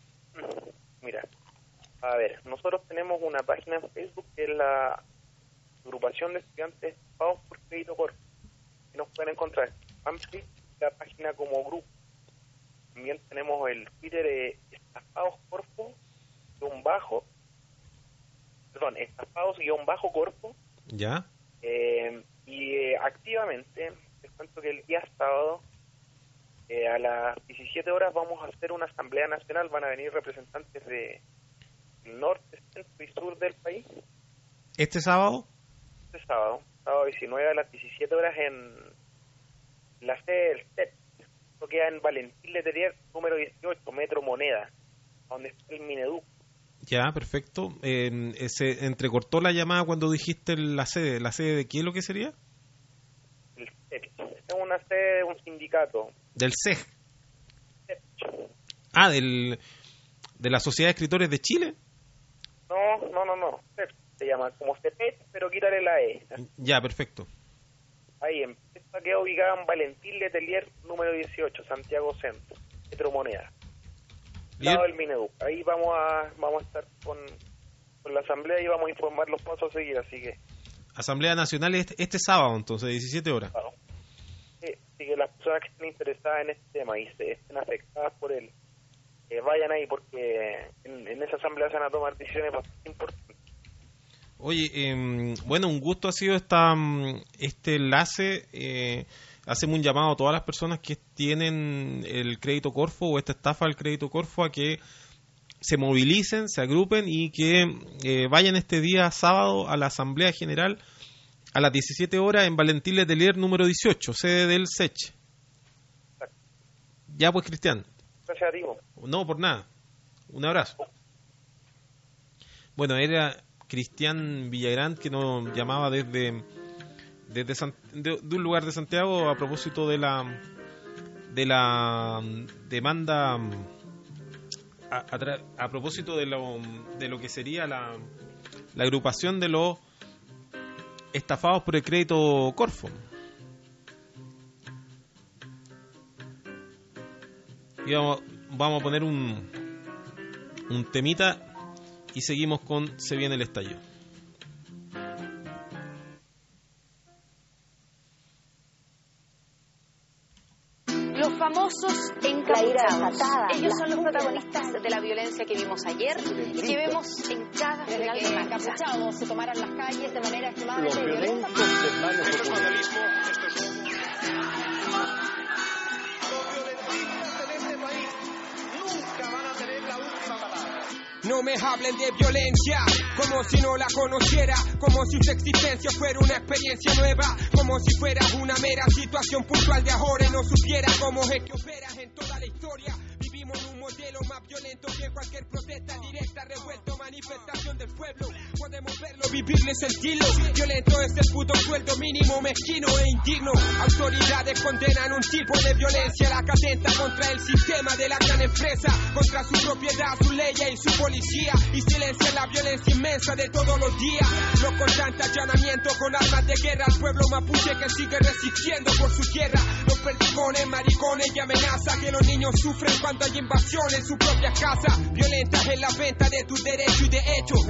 Speaker 10: Mira, a ver, nosotros tenemos una página en Facebook que es la Agrupación de Estudiantes Estafados por Crédito Corfo, que nos pueden encontrar en la página como grupo. También tenemos el Twitter eh, Estafados Corfo guión bajo, perdón, Estafados guión bajo Corfo.
Speaker 7: Ya.
Speaker 10: Eh, y eh, activamente, les cuento que el día sábado eh, a las diecisiete horas vamos a hacer una asamblea nacional, van a venir representantes de el norte, centro y sur del país.
Speaker 7: ¿Este sábado?
Speaker 10: Este sábado, sábado diecinueve a las diecisiete horas en la sede del C E P. Esto queda en Valentín Letelier, número dieciocho, Metro Moneda, donde está el Mineduc.
Speaker 7: Ya, perfecto. Eh, se entrecortó la llamada cuando dijiste la sede. ¿La sede de qué es lo que sería?
Speaker 10: El C E P. Es una sede de un sindicato.
Speaker 7: ¿Del C E G?
Speaker 10: C E P.
Speaker 7: Ah, del, de la Sociedad de Escritores de Chile.
Speaker 10: No, no, no, no. C E P. Se llama como C E P, pero quítale la E.
Speaker 7: Ya, perfecto.
Speaker 10: Ahí, esta queda ubicada en Valentín Letelier, número dieciocho, Santiago Centro, Metro Moneda. Lado del Mineduc. Ahí vamos a vamos a estar con, con la asamblea y vamos a informar los pasos a seguir, así que...
Speaker 7: Asamblea Nacional este, este sábado, entonces, diecisiete horas.
Speaker 10: Claro. Sí, así que las personas que estén interesadas en este tema y se estén afectadas por él, eh, vayan ahí porque en, en esa asamblea se van a tomar decisiones bastante importantes.
Speaker 7: Oye, eh, bueno, un gusto ha sido esta este enlace. Eh, hacemos un llamado a todas las personas que tienen el Crédito Corfo o esta estafa del Crédito Corfo a que se movilicen, se agrupen y que eh, vayan este día sábado a la Asamblea General a las diecisiete horas en Valentín Letelier número dieciocho, sede del C E C H.
Speaker 10: Exacto.
Speaker 7: Ya pues, Cristian.
Speaker 10: Gracias a ti.
Speaker 7: No, por nada. Un abrazo. Bueno, era Cristian Villagrán que nos llamaba desde desde San, de, de un lugar de Santiago a propósito de la de la demanda a, a, a propósito de lo de lo que sería la, la agrupación de los estafados por el Crédito Corfo. Y vamos, vamos a poner un un temita y seguimos con Se viene el estallido.
Speaker 11: Los famosos encapuchados. Ellos son los protagonistas de la violencia que vimos ayer y que vemos en cada final de marcha.
Speaker 12: Encapuchados se tomaron las calles de manera extremadamente
Speaker 13: Los
Speaker 12: violenta.
Speaker 13: violentos hermanos
Speaker 1: Esto es
Speaker 13: populares.
Speaker 1: vandalismo, esto es robo.
Speaker 14: Los violentistas en este país nunca van a tener la última palabra.
Speaker 3: No me hablen de violencia, como si no la conociera, como si su existencia fuera una experiencia nueva, como si fuera una mera situación puntual de ahora y no supiera cómo es que operas en toda la historia. Vivimos en un modelo más violento que cualquier protesta directa, revuelto, manifestación del pueblo. Podemos verlo, vivirlo y sentirlo. Violento es el puto sueldo mínimo, mezquino e indigno. Autoridades condenan un tipo de violencia, la que atenta contra el sistema de la gran empresa, contra su propiedad, su ley y su policía, y silencia la violencia inmensa de todos los días. No constante allanamiento con armas de guerra al pueblo mapuche que sigue resistiendo por su tierra. Los perdigones, maricones y amenaza que los niños sufren cuando hay invasión en su propia casa. Violentas en la venta de tus derechos y de hecho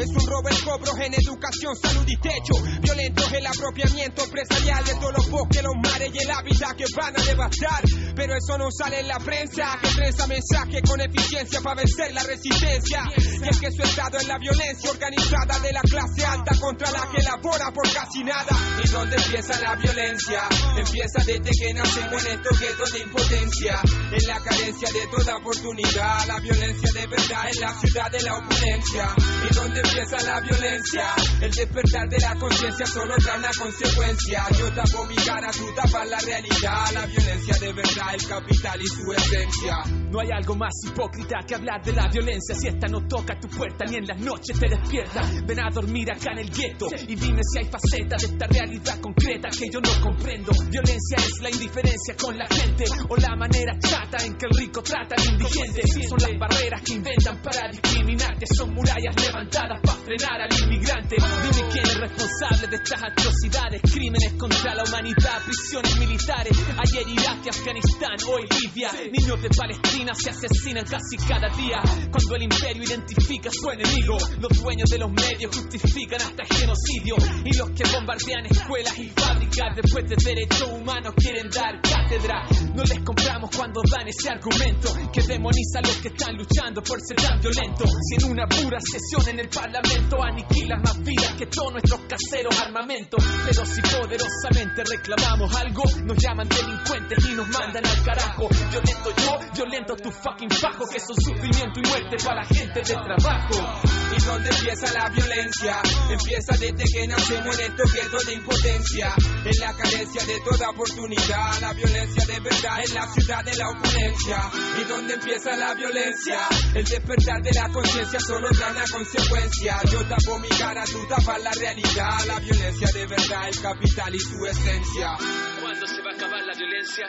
Speaker 3: Es un robo el cobro en educación, salud y techo. Violento el apropiamiento empresarial de todos los bosques, los mares y el hábitat que van a devastar. Pero eso no sale en la prensa, que prensa mensaje con eficiencia para vencer la resistencia. Y es que su estado es la violencia organizada de la clase alta contra la que labora por casi nada. ¿Y dónde empieza la violencia? Empieza desde que nacemos en estos guetos de impotencia, en la carencia de toda oportunidad. La violencia de verdad en la ciudad de la opulencia. ¿Y dónde empieza la violencia? El despertar de la conciencia solo trae una consecuencia. Yo tapo mi cara, tú tapas la realidad. La violencia de verdad, el capital y su esencia.
Speaker 1: No hay algo más hipócrita que hablar de la violencia. Si esta no toca tu puerta ni en las noches te despierta. Ven a dormir acá en el gueto y dime si hay facetas de esta realidad concreta que yo no comprendo. Violencia es la indiferencia con la gente o la manera chata en que el rico trata al indigente. Son las barreras que inventan para discriminarte. Son murallas levantadas para frenar al inmigrante. Dime quién es responsable de estas atrocidades, crímenes contra la humanidad, prisiones militares. Ayer Irak y Afganistán, hoy Libia. Niños de Palestina se asesinan casi cada día. Cuando el imperio identifica a su enemigo, los dueños de los medios justifican hasta el genocidio. Y los que bombardean escuelas y fábricas después de derechos humanos quieren dar cátedra. No les compramos cuando dan ese argumento que demoniza a los que están luchando por ser tan violentos. Si en una pura sesión en el parlamento aniquilan más vidas que todos nuestros caseros armamentos. Pero si poderosamente reclamamos algo, nos llaman delincuentes y nos mandan al carajo. Violento yo, violento tu fucking fajo, que son sufrimiento y muerte para la gente de trabajo.
Speaker 3: ¿Y dónde empieza la violencia? Empieza desde que nacemos en estos guetos de impotencia, en la carencia de toda oportunidad. La violencia de verdad en la ciudad de la opulencia. ¿Y dónde empieza la violencia? El despertar de la conciencia solo trae una consecuencia. Yo tapo mi cara, tú tapas la realidad. La violencia de verdad, el capital y su esencia.
Speaker 1: ¿Cuándo se va a acabar la violencia?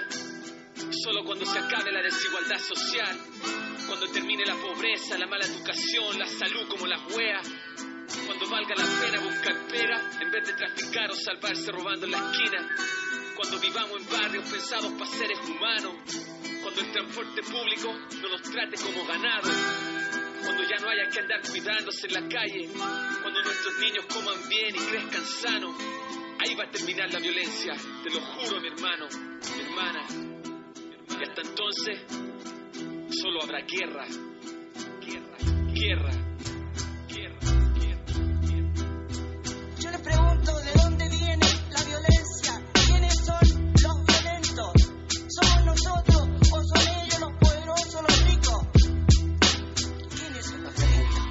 Speaker 1: Solo cuando se acabe la desigualdad social, cuando termine la pobreza, la mala educación, la salud como las weas, cuando valga la pena buscar pera en vez de traficar o salvarse robando en la esquina, cuando vivamos en barrios pensados para seres humanos, cuando el transporte público no nos trate como ganado, cuando ya no haya que andar cuidándose en la calle, cuando nuestros niños coman bien y crezcan sanos. Ahí va a terminar la violencia, te lo juro, mi hermano, mi hermana. Y hasta entonces, solo habrá guerra, guerra, guerra, guerra, guerra, guerra.
Speaker 2: Yo les pregunto, ¿de dónde viene la violencia? ¿Quiénes son los violentos? ¿Somos nosotros o son ellos los poderosos, los ricos? ¿Quiénes son los violentos?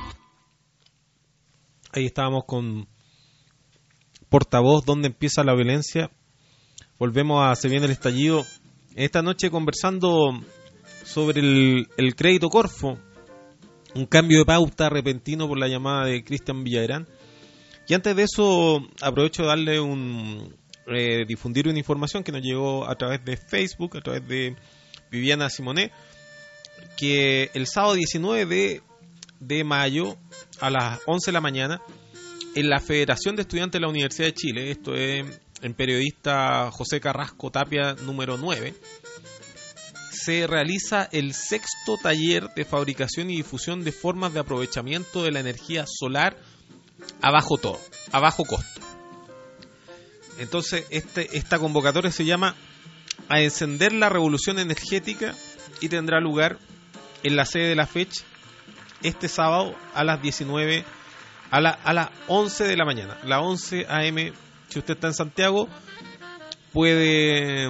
Speaker 4: Ahí estábamos con Portavoz, ¿dónde empieza la violencia? Volvemos a Se viene el estallido. Esta noche conversando sobre el, el crédito Corfo, un cambio de pauta repentino por la llamada de Cristian Villagrán. Y antes de eso aprovecho de darle un eh, difundir una información que nos llegó a través de Facebook, a través de Viviana Simonet, que el sábado diecinueve de mayo a las once de la mañana en la Federación de Estudiantes de la Universidad de Chile, esto es en Periodista José Carrasco Tapia número nueve, se realiza el sexto taller de fabricación y difusión de formas de aprovechamiento de la energía solar a bajo todo, a bajo costo. Entonces, este, esta convocatoria se llama A encender la revolución energética y tendrá lugar en la sede de la fecha este sábado a las diecinueve, a, la, a las once de la mañana, las once a eme. Si usted está en Santiago, puede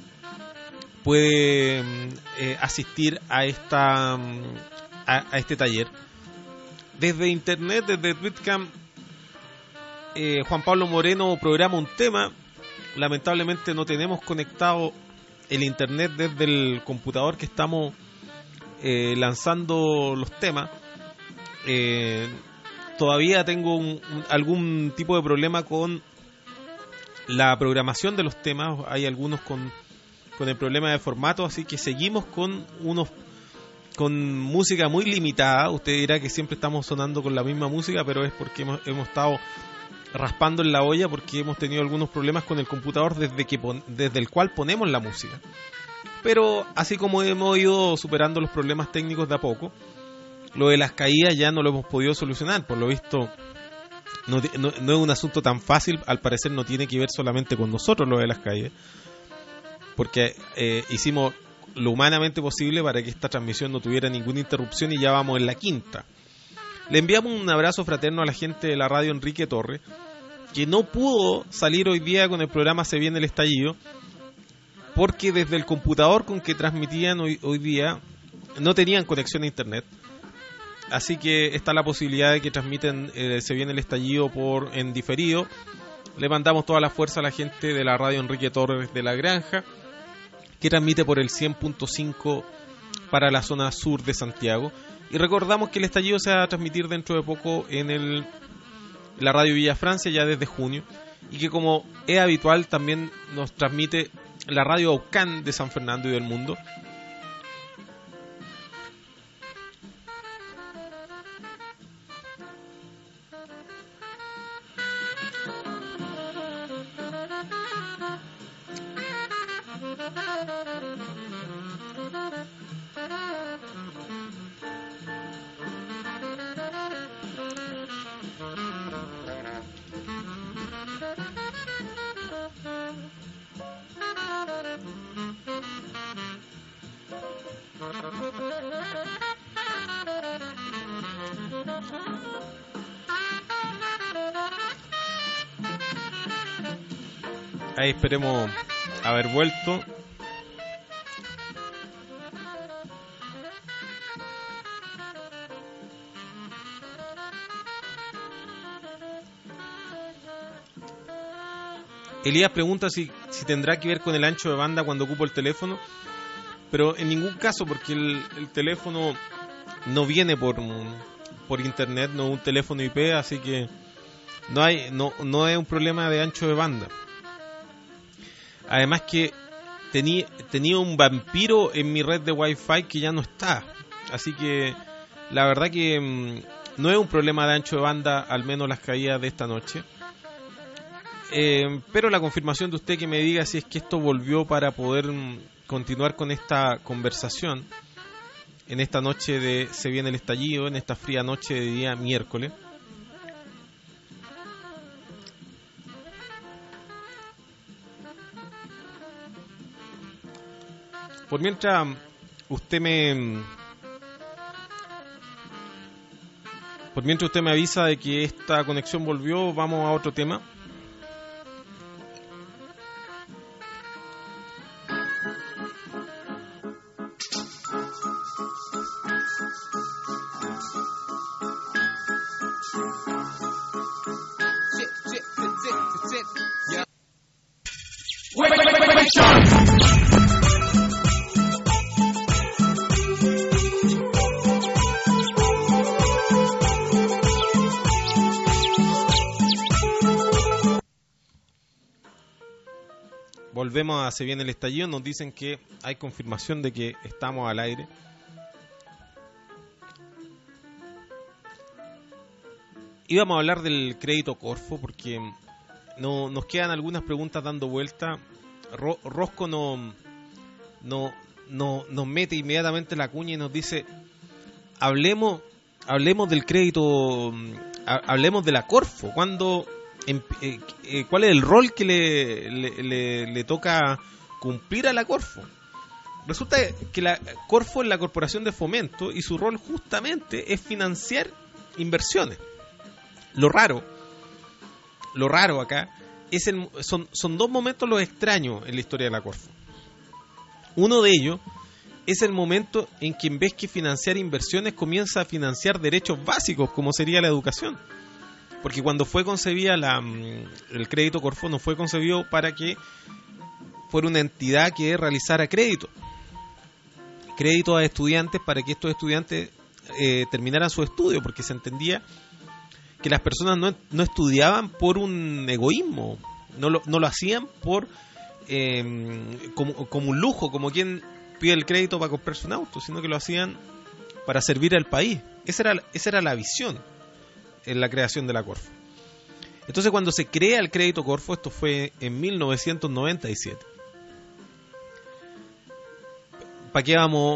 Speaker 4: puede eh, asistir a esta a, a este taller. Desde internet, desde Twitcam, eh, Juan Pablo Moreno programa un tema. Lamentablemente no tenemos conectado el internet desde el computador que estamos eh, lanzando los temas. Eh, todavía tengo un, un, algún tipo de problema con la programación de los temas. Hay algunos con, con el problema de formato, así que seguimos con unos con música muy limitada. Usted dirá que siempre estamos sonando con la misma música, pero es porque hemos, hemos estado raspando en la olla porque hemos tenido algunos problemas con el computador desde que pon, desde el cual ponemos la música. Pero así como hemos ido superando los problemas técnicos de a poco,
Speaker 7: lo de las caídas ya no lo hemos podido solucionar. Por lo visto, no, no, no es un asunto tan fácil. Al parecer no tiene que ver solamente con nosotros lo de las caídas, porque eh, hicimos lo humanamente posible para que esta transmisión no tuviera ninguna interrupción y ya vamos en la quinta. Le enviamos un abrazo fraterno a la gente de la radio Enrique Torres, que no pudo salir hoy día con el programa Se Viene el Estallido, porque desde el computador con que transmitían hoy, hoy día no tenían conexión a internet. Así que está la posibilidad de que transmiten eh, Se Viene el Estallido por en diferido. Le mandamos toda la fuerza a la gente de la radio Enrique Torres de La Granja, que transmite por el cien punto cinco para la zona sur de Santiago. Y recordamos que el estallido se va a transmitir dentro de poco en el, la radio Villa Francia, ya desde junio, y que, como es habitual, también nos transmite la radio Aucán de San Fernando y del Mundo. Ahí esperemos haber vuelto. Elías pregunta si, si tendrá que ver con el ancho de banda cuando ocupo el teléfono, pero en ningún caso, porque el, el teléfono no viene por, por internet, no es un teléfono I P, así que no hay no, no es un problema de ancho de banda. Además que tenía, tenía un vampiro en mi red de Wi-Fi que ya no está, así que la verdad que mmm, no es un problema de ancho de banda, al menos las caídas de esta noche. Eh, pero la confirmación de usted que me diga si es que esto volvió para poder mm, continuar con esta conversación en esta noche de Se Viene el Estallido, en esta fría noche de día miércoles. Por mientras usted me por mientras usted me avisa de que esta conexión volvió, vamos a otro tema. Volvemos a Se Viene el Estallido. Nos dicen que hay confirmación de que estamos al aire. Íbamos a hablar del crédito Corfo porque no, nos quedan algunas preguntas dando vuelta. Ro, Rosco no, no, no, nos mete inmediatamente la cuña y nos dice: hablemos, hablemos del crédito, hablemos de la Corfo. ¿Cuándo? En, eh, eh, ¿Cuál es el rol que le, le, le, le toca cumplir a la Corfo? Resulta que la Corfo es la corporación de fomento y su rol justamente es financiar inversiones. Lo raro, lo raro acá es el, son, son dos momentos los extraños en la historia de la Corfo. Uno de ellos es el momento en que, en vez que financiar inversiones, comienza a financiar derechos básicos como sería la educación. Porque cuando fue concebida la, el crédito Corfo, no fue concebido para que fuera una entidad que realizara crédito. Crédito a estudiantes para que estos estudiantes eh, terminaran su estudio, porque se entendía que las personas no, no estudiaban por un egoísmo, no lo, no lo hacían por eh, como, como un lujo, como quien pide el crédito para comprarse un auto, sino que lo hacían para servir al país. Esa era, esa era la visión en la creación de la Corfo. Entonces, cuando se crea el crédito Corfo, esto fue en mil novecientos noventa y siete. ¿Para qué vamos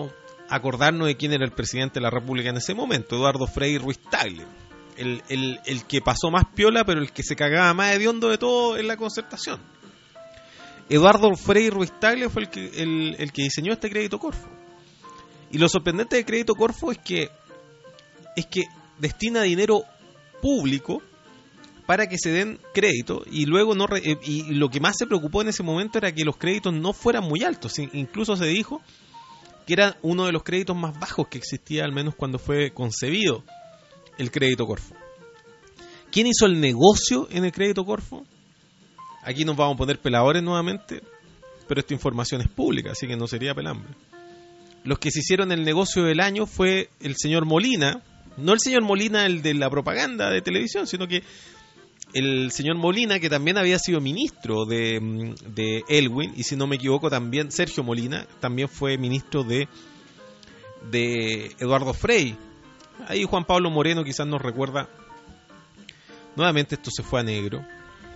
Speaker 7: acordarnos de quién era el presidente de la República en ese momento, Eduardo Frei Ruiz-Tagle, el, el, el que pasó más piola, pero el que se cagaba más hediondo de todo en la Concertación. Eduardo Frei Ruiz-Tagle fue el que, el, el que diseñó este crédito Corfo. Y lo sorprendente del crédito Corfo es que es que destina dinero público para que se den créditos, y luego no re, y lo que más se preocupó en ese momento era que los créditos no fueran muy altos. Incluso se dijo que era uno de los créditos más bajos que existía, al menos cuando fue concebido el crédito Corfo. ¿Quién hizo el negocio en el crédito Corfo? Aquí nos vamos a poner peladores nuevamente, pero esta información es pública, así que no sería pelambre. Los que se hicieron el negocio del año fue el señor Molina, no el señor Molina el de la propaganda de televisión, sino que el señor Molina, que también había sido ministro de, de Elwin, y si no me equivoco también Sergio Molina, también fue ministro de, de Eduardo Frei. Ahí Juan Pablo Moreno quizás nos recuerda. Nuevamente esto se fue a negro.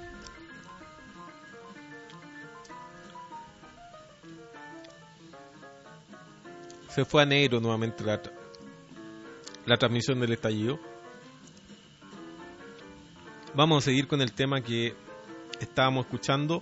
Speaker 7: Se fue a negro nuevamente la, la transmisión del estallido. Vamos a seguir con el tema que estábamos escuchando.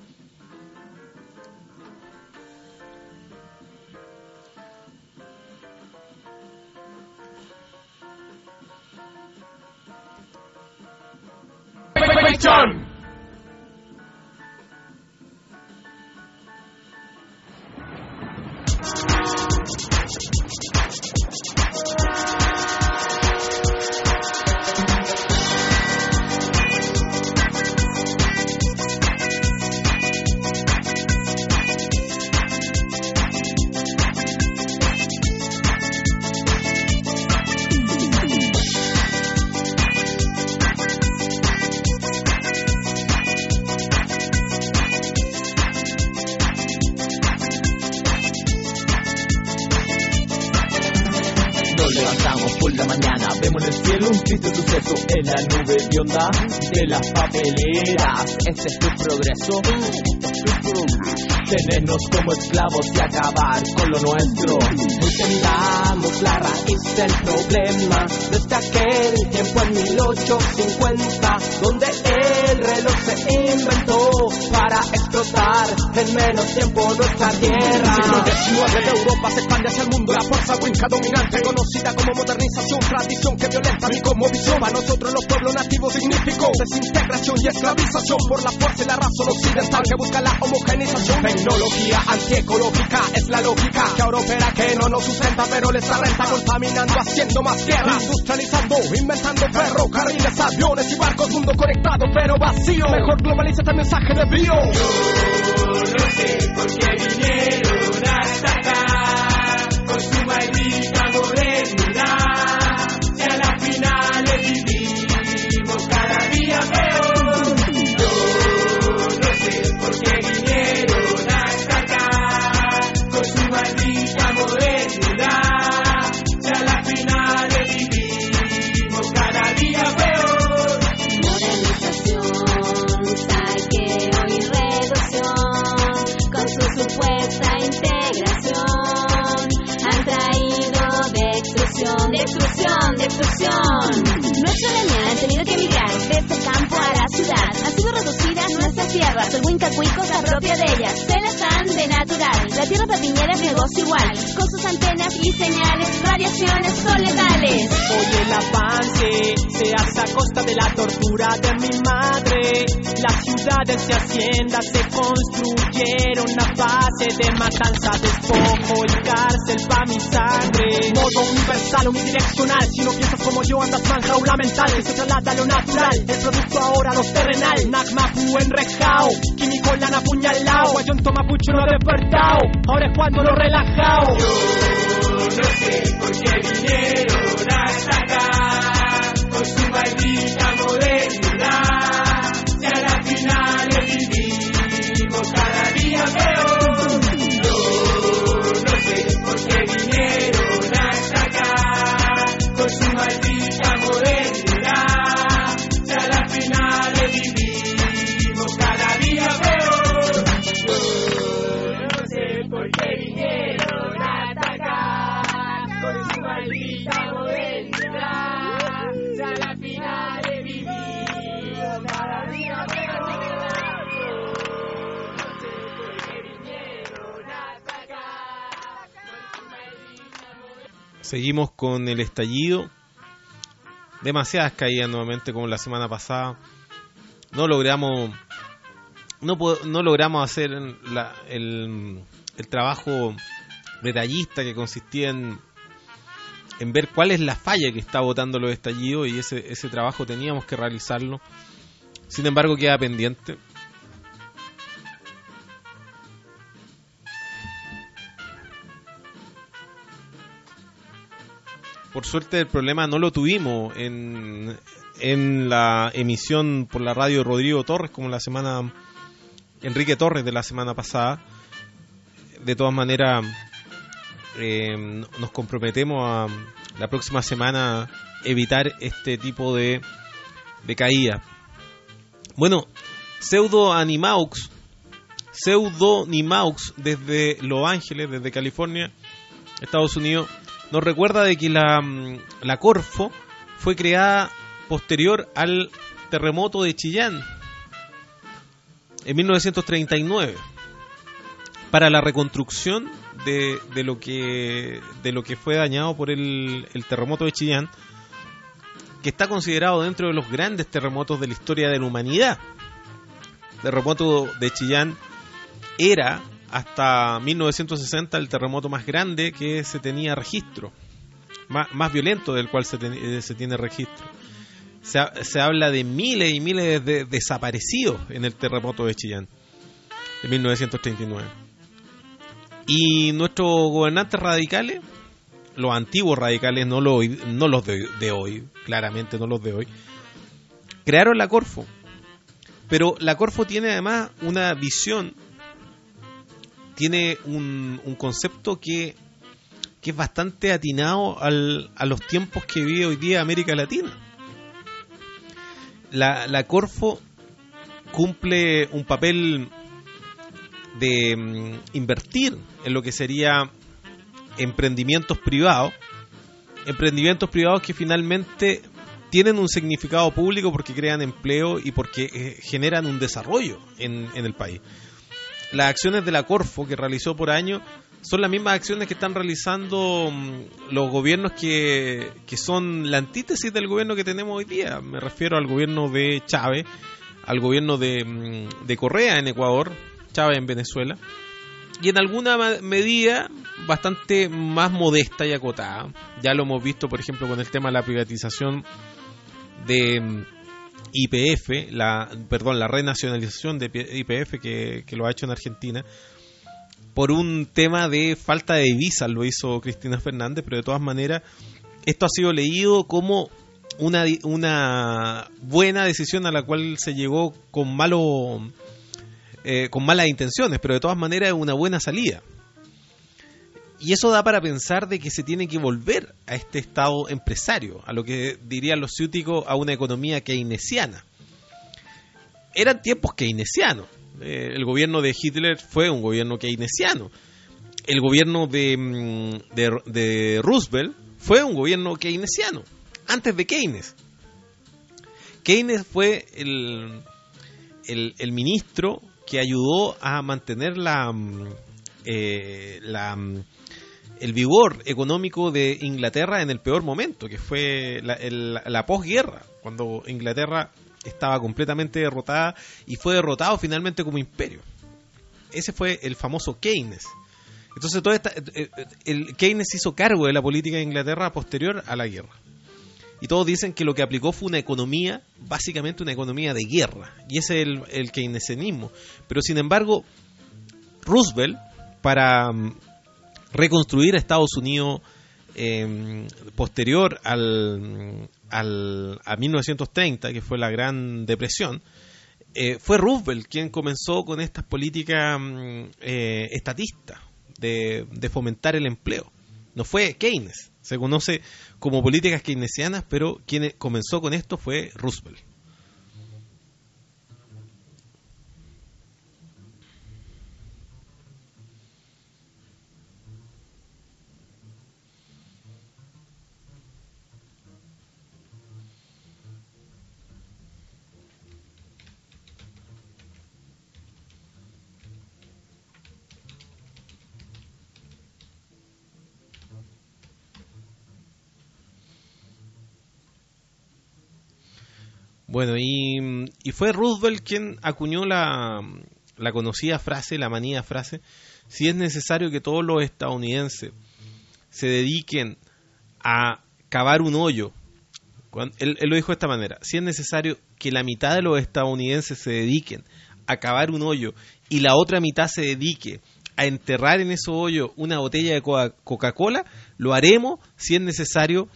Speaker 13: De las papeleras, este es tu progreso, tenernos como esclavos y acabar con lo nuestro. Entendamos la raíz del problema desde aquel tiempo en mil ochocientos cincuenta, donde el reloj se inventó para explotar en menos tiempo nuestra tierra. Siglo diecinueve de Europa se expande hacia el mundo, la fuerza winca dominante, conocida como modernización, tradición que violenta mi cosmovisión. Para nosotros los pueblos nativos significó desintegración y esclavización por la fuerza y la razón occidental que busca la homogenización. Tecnología antiecológica es la lógica que ahora opera, que no nos sustenta pero les da renta, contaminando, haciendo más guerra, industrializando, inventando ferrocarriles, aviones y barcos, mundo conectado pero vacío. Mejor globaliza este mensaje de bio.
Speaker 15: Yo no sé por qué vinieron hasta acá con su maldita modernidad, si a la final vivimos cada día peor. Yo no sé por qué vinieron hasta acá con su maldita modernidad, si a la final vivimos cada día peor.
Speaker 16: Modernización, saqueo y reducción, con su supuesta integración, han traído destrucción, destrucción, destrucción. Nuestra línea han tenido que emigrar desde el campo a la ciudad. Han sido reducidas nuestras tierras, el Huincacuico se apropia de ellas, se las dan de natural. La tierra papiñera es negocio igual, con sus antenas y señales, radiaciones son letales.
Speaker 13: Hoy el avance se hace a costa de la tortura de mi madre. Las ciudades y haciendas se construyeron a base de matanza, despojo y cárcel pa' mi sangre. Modo universal, unidireccional, si no piensas como yo andas mal, jaula mental que se traslada a lo natural. El producto ahora lo terrenal, Nagmapu enrejao, químico lana apuñalao, guayonto mapucho no despertao, ahora es cuando lo relajao.
Speaker 15: Yo no sé por qué vinieron hasta acá con su maldita modernidad, si a la final vivimos cada día peor. Yo no sé por qué vinieron hasta acá con su maldita modernidad, si a la final vivimos cada día peor. Yo no sé por qué vinieron hasta acá
Speaker 4: Seguimos con el estallido. Demasiadas caídas nuevamente como la semana pasada. No logramos no, no logramos hacer la, el, el trabajo detallista que consistía en, en ver cuál es la falla que está botando los estallidos, y ese, ese trabajo teníamos que realizarlo. Sin embargo, queda pendiente. Por suerte el problema no lo tuvimos en, en la emisión por la radio de Rodrigo Torres, como la semana Enrique Torres de la semana pasada. De todas maneras, eh, nos comprometemos a la próxima semana evitar este tipo de, de caída. Bueno, Pseudo Animaux, Pseudo Animaux desde Los Ángeles, desde California, Estados Unidos, nos recuerda de que la, la Corfo fue creada posterior al terremoto de Chillán en mil novecientos treinta y nueve para la reconstrucción de, de lo que de lo que fue dañado por el, el terremoto de Chillán, que está considerado dentro de los grandes terremotos de la historia de la humanidad. El terremoto de Chillán era hasta mil novecientos sesenta el terremoto más grande que se tenía registro, más, más violento del cual se, ten, se tiene registro. Se, se habla de miles y miles de desaparecidos en el terremoto de Chillán de mil novecientos treinta y nueve. Y nuestros gobernantes radicales, los antiguos radicales, no, lo, no los de, de hoy, claramente no los de hoy, crearon la Corfo. Pero la Corfo tiene además una visión, tiene un, un concepto que, que es bastante atinado al, a los tiempos que vive hoy día América Latina. La, la Corfo cumple un papel de um, invertir en lo que sería emprendimientos privados, emprendimientos privados que finalmente tienen un significado público porque crean empleo y porque eh, generan un desarrollo en, en el país. Las acciones de la Corfo que realizó por año son las mismas acciones que están realizando um, los gobiernos que, que son la antítesis del gobierno que tenemos hoy día. Me refiero al gobierno de Chávez, al gobierno de, um, de Correa en Ecuador, Chávez en Venezuela, y en alguna medida bastante más modesta y acotada. Ya lo hemos visto, por ejemplo, con el tema de la privatización de um, Y P F, la, perdón, la renacionalización de Y P F que, que lo ha hecho en Argentina, por un tema de falta de divisas lo hizo Cristina Fernández, pero de todas maneras esto ha sido leído como una, una buena decisión a la cual se llegó con malo eh, con malas intenciones, pero de todas maneras es una buena salida. Y eso da para pensar de que se tiene que volver a este estado empresario, a lo que dirían los ciúticos, a una economía keynesiana. Eran tiempos keynesianos. Eh, el gobierno de Hitler fue un gobierno keynesiano. El gobierno de, de, de Roosevelt fue un gobierno keynesiano, antes de Keynes. Keynes fue el, el, el ministro que ayudó a mantener la... Eh, la el vigor económico de Inglaterra en el peor momento, que fue la, el, la posguerra, cuando Inglaterra estaba completamente derrotada y fue derrotado finalmente como imperio. Ese fue el famoso Keynes. Entonces todo esta, el Keynes hizo cargo de la política de Inglaterra posterior a la guerra. Y todos dicen que lo que aplicó fue una economía, básicamente una economía de guerra. Y ese es el, el keynesianismo. Pero sin embargo, Roosevelt, para reconstruir a Estados Unidos eh, posterior al, al, a mil novecientos treinta, que fue la Gran Depresión, eh, fue Roosevelt quien comenzó con estas políticas eh, estatistas de, de fomentar el empleo. No fue Keynes, se conoce como políticas keynesianas, pero quien comenzó con esto fue Roosevelt.
Speaker 7: Bueno, y, y fue Roosevelt quien acuñó la, la conocida frase, la manida frase: si es necesario que todos los estadounidenses se dediquen a cavar un hoyo. Cuando, él, él lo dijo de esta manera: si es necesario que la mitad de los estadounidenses se dediquen a cavar un hoyo y la otra mitad se dedique a enterrar en ese hoyo una botella de Coca-Cola, lo haremos si es necesario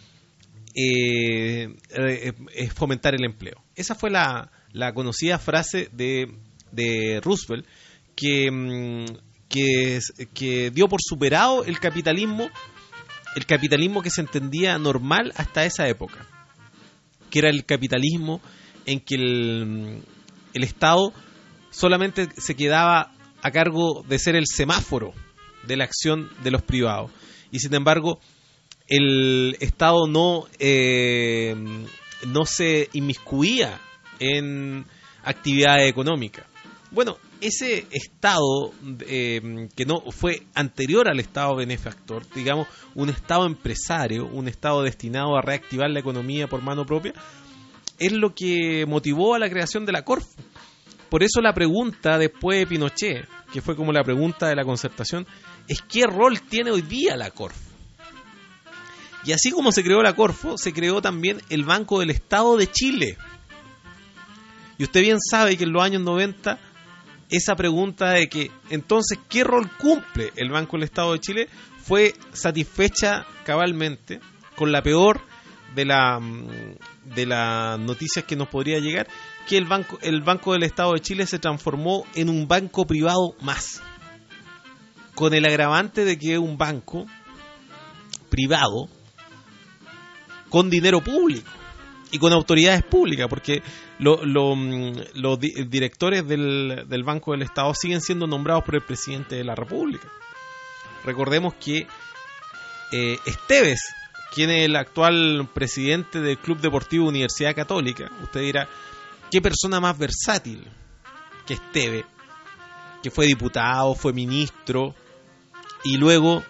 Speaker 7: eh, eh, fomentar el empleo. Esa fue la, la conocida frase de, de Roosevelt, que, que, que dio por superado el capitalismo, el capitalismo que se entendía normal hasta esa época, que era el capitalismo en que el, el Estado solamente se quedaba a cargo de ser el semáforo de la acción de los privados, y sin embargo el Estado no eh, no se inmiscuía en actividades económicas. Bueno, ese Estado eh, que no fue anterior al Estado benefactor, digamos un Estado empresario, un Estado destinado a reactivar la economía por mano propia, es lo que motivó a la creación de la Corfo. Por eso la pregunta después de Pinochet, que fue como la pregunta de la concertación, es ¿qué rol tiene hoy día la Corfo? Y así como se creó la Corfo, se creó también el Banco del Estado de Chile. Y usted bien sabe que en los años noventa, esa pregunta de que, entonces, ¿qué rol cumple el Banco del Estado de Chile?, fue satisfecha cabalmente con la peor de la de las noticias que nos podría llegar, que el banco el Banco del Estado de Chile se transformó en un banco privado más, con el agravante de que es un banco privado con dinero público y con autoridades públicas, porque lo, lo, los di- directores del, del Banco del Estado siguen siendo nombrados por el presidente de la República. Recordemos que eh, Esteves, quien es el actual presidente del Club Deportivo Universidad Católica, usted dirá, ¿qué persona más versátil que Esteves, que fue diputado, fue ministro y luego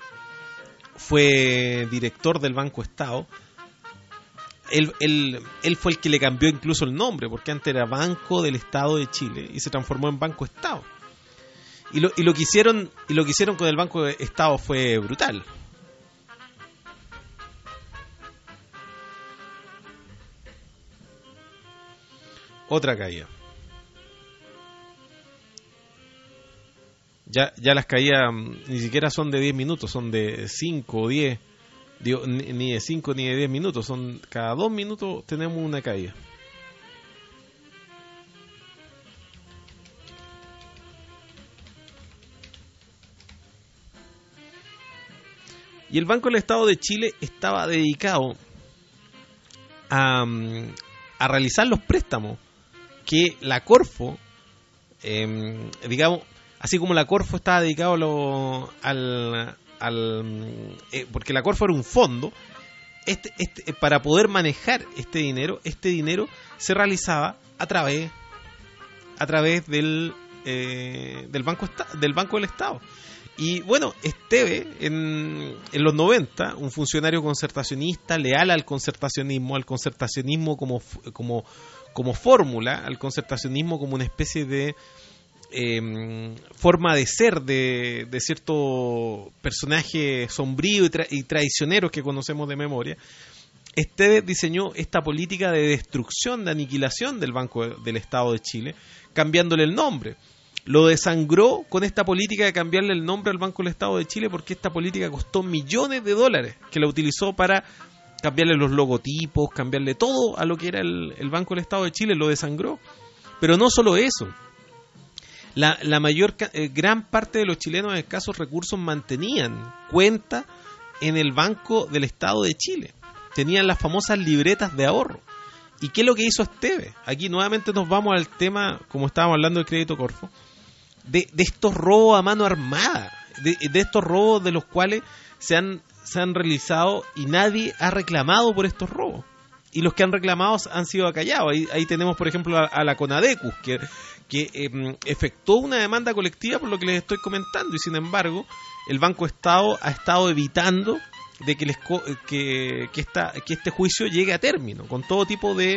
Speaker 7: fue director del Banco Estado? Él, él, él fue el que le cambió incluso el nombre, porque antes era Banco del Estado de Chile y se transformó en Banco Estado. Y lo, y lo que hicieron, y lo que hicieron con el Banco de Estado fue brutal. Otra caída. Ya, ya las caídas ni siquiera son de diez minutos, son de cinco o diez. Digo, ni, ni de cinco ni de diez minutos, son cada dos minutos tenemos una caída. Y el Banco del Estado de Chile estaba dedicado a, a realizar los préstamos que la Corfo, eh, digamos, así como la Corfo estaba dedicado a lo, al... Al, eh, porque la Corfo era un fondo, este, este, para poder manejar este dinero, este dinero se realizaba a través a través del eh, del banco del Banco del Estado. Y bueno, Esteves en, en los noventa, un funcionario concertacionista, leal al concertacionismo, al concertacionismo como como como fórmula, al concertacionismo como una especie de Eh, forma de ser de, de cierto personaje sombrío y, tra- y traicionero que conocemos de memoria. Este diseñó esta política de destrucción, de aniquilación del Banco de, del Estado de Chile, cambiándole el nombre. Lo desangró con esta política de cambiarle el nombre al Banco del Estado de Chile, porque esta política costó millones de dólares, que la utilizó para cambiarle los logotipos, cambiarle todo a lo que era el, el Banco del Estado de Chile, lo desangró. Pero no solo eso. La, la mayor eh, gran parte de los chilenos de escasos recursos mantenían cuenta en el Banco del Estado de Chile. Tenían las famosas libretas de ahorro. ¿Y qué es lo que hizo Esteves? Aquí nuevamente nos vamos al tema, como estábamos hablando del crédito Corfo, de, de estos robos a mano armada, de, de estos robos de los cuales se han, se han realizado y nadie ha reclamado por estos robos. Y los que han reclamado han sido acallados. Ahí, ahí tenemos, por ejemplo, a, a la Conadecus, que, que eh, efectuó una demanda colectiva por lo que les estoy comentando. Y sin embargo, el Banco Estado ha estado evitando de que, les, que, que, esta, que este juicio llegue a término, con todo tipo de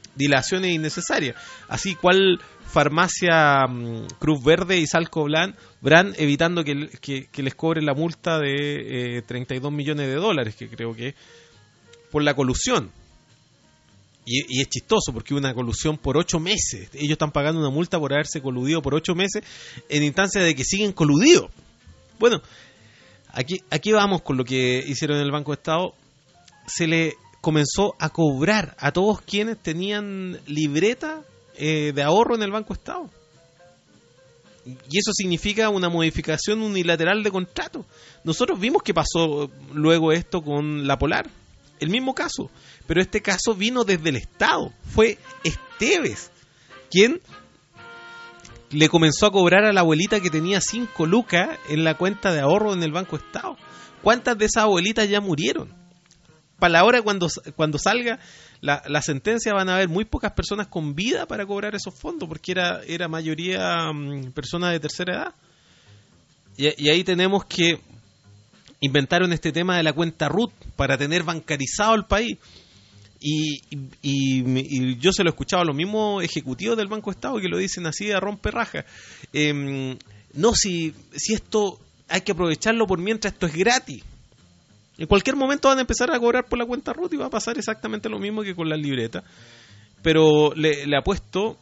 Speaker 7: dilaciones innecesarias. Así cual farmacia um, Cruz Verde y Salco Blan, Bran evitando que, que, que les cobren la multa de eh, treinta y dos millones de dólares, que creo que por la colusión. Y, y es chistoso porque una colusión por ocho meses. Ellos están pagando una multa por haberse coludido por ocho meses en instancia de que siguen coludidos. Bueno, aquí, aquí vamos con lo que hicieron en el Banco de Estado. Se le comenzó a cobrar a todos quienes tenían libreta eh, de ahorro en el Banco de Estado. Y eso significa una modificación unilateral de contrato. Nosotros vimos que pasó luego esto con la Polar. El mismo caso, pero este caso vino desde el Estado. Fue Esteves quien le comenzó a cobrar a la abuelita que tenía cinco lucas en la cuenta de ahorro en el Banco Estado. ¿Cuántas de esas abuelitas ya murieron? Para la hora cuando, cuando salga la, la sentencia van a haber muy pocas personas con vida para cobrar esos fondos, porque era, era mayoría um, personas de tercera edad. Y, y ahí tenemos que inventaron este tema de la cuenta R U T para tener bancarizado el país. Y, y, y, y yo se lo he escuchado a los mismos ejecutivos del Banco de Estado que lo dicen así a romperraja. Eh, no, si, si esto hay que aprovecharlo por mientras esto es gratis. En cualquier momento van a empezar a cobrar por la cuenta R U T y va a pasar exactamente lo mismo que con las libretas. Pero le, le apuesto...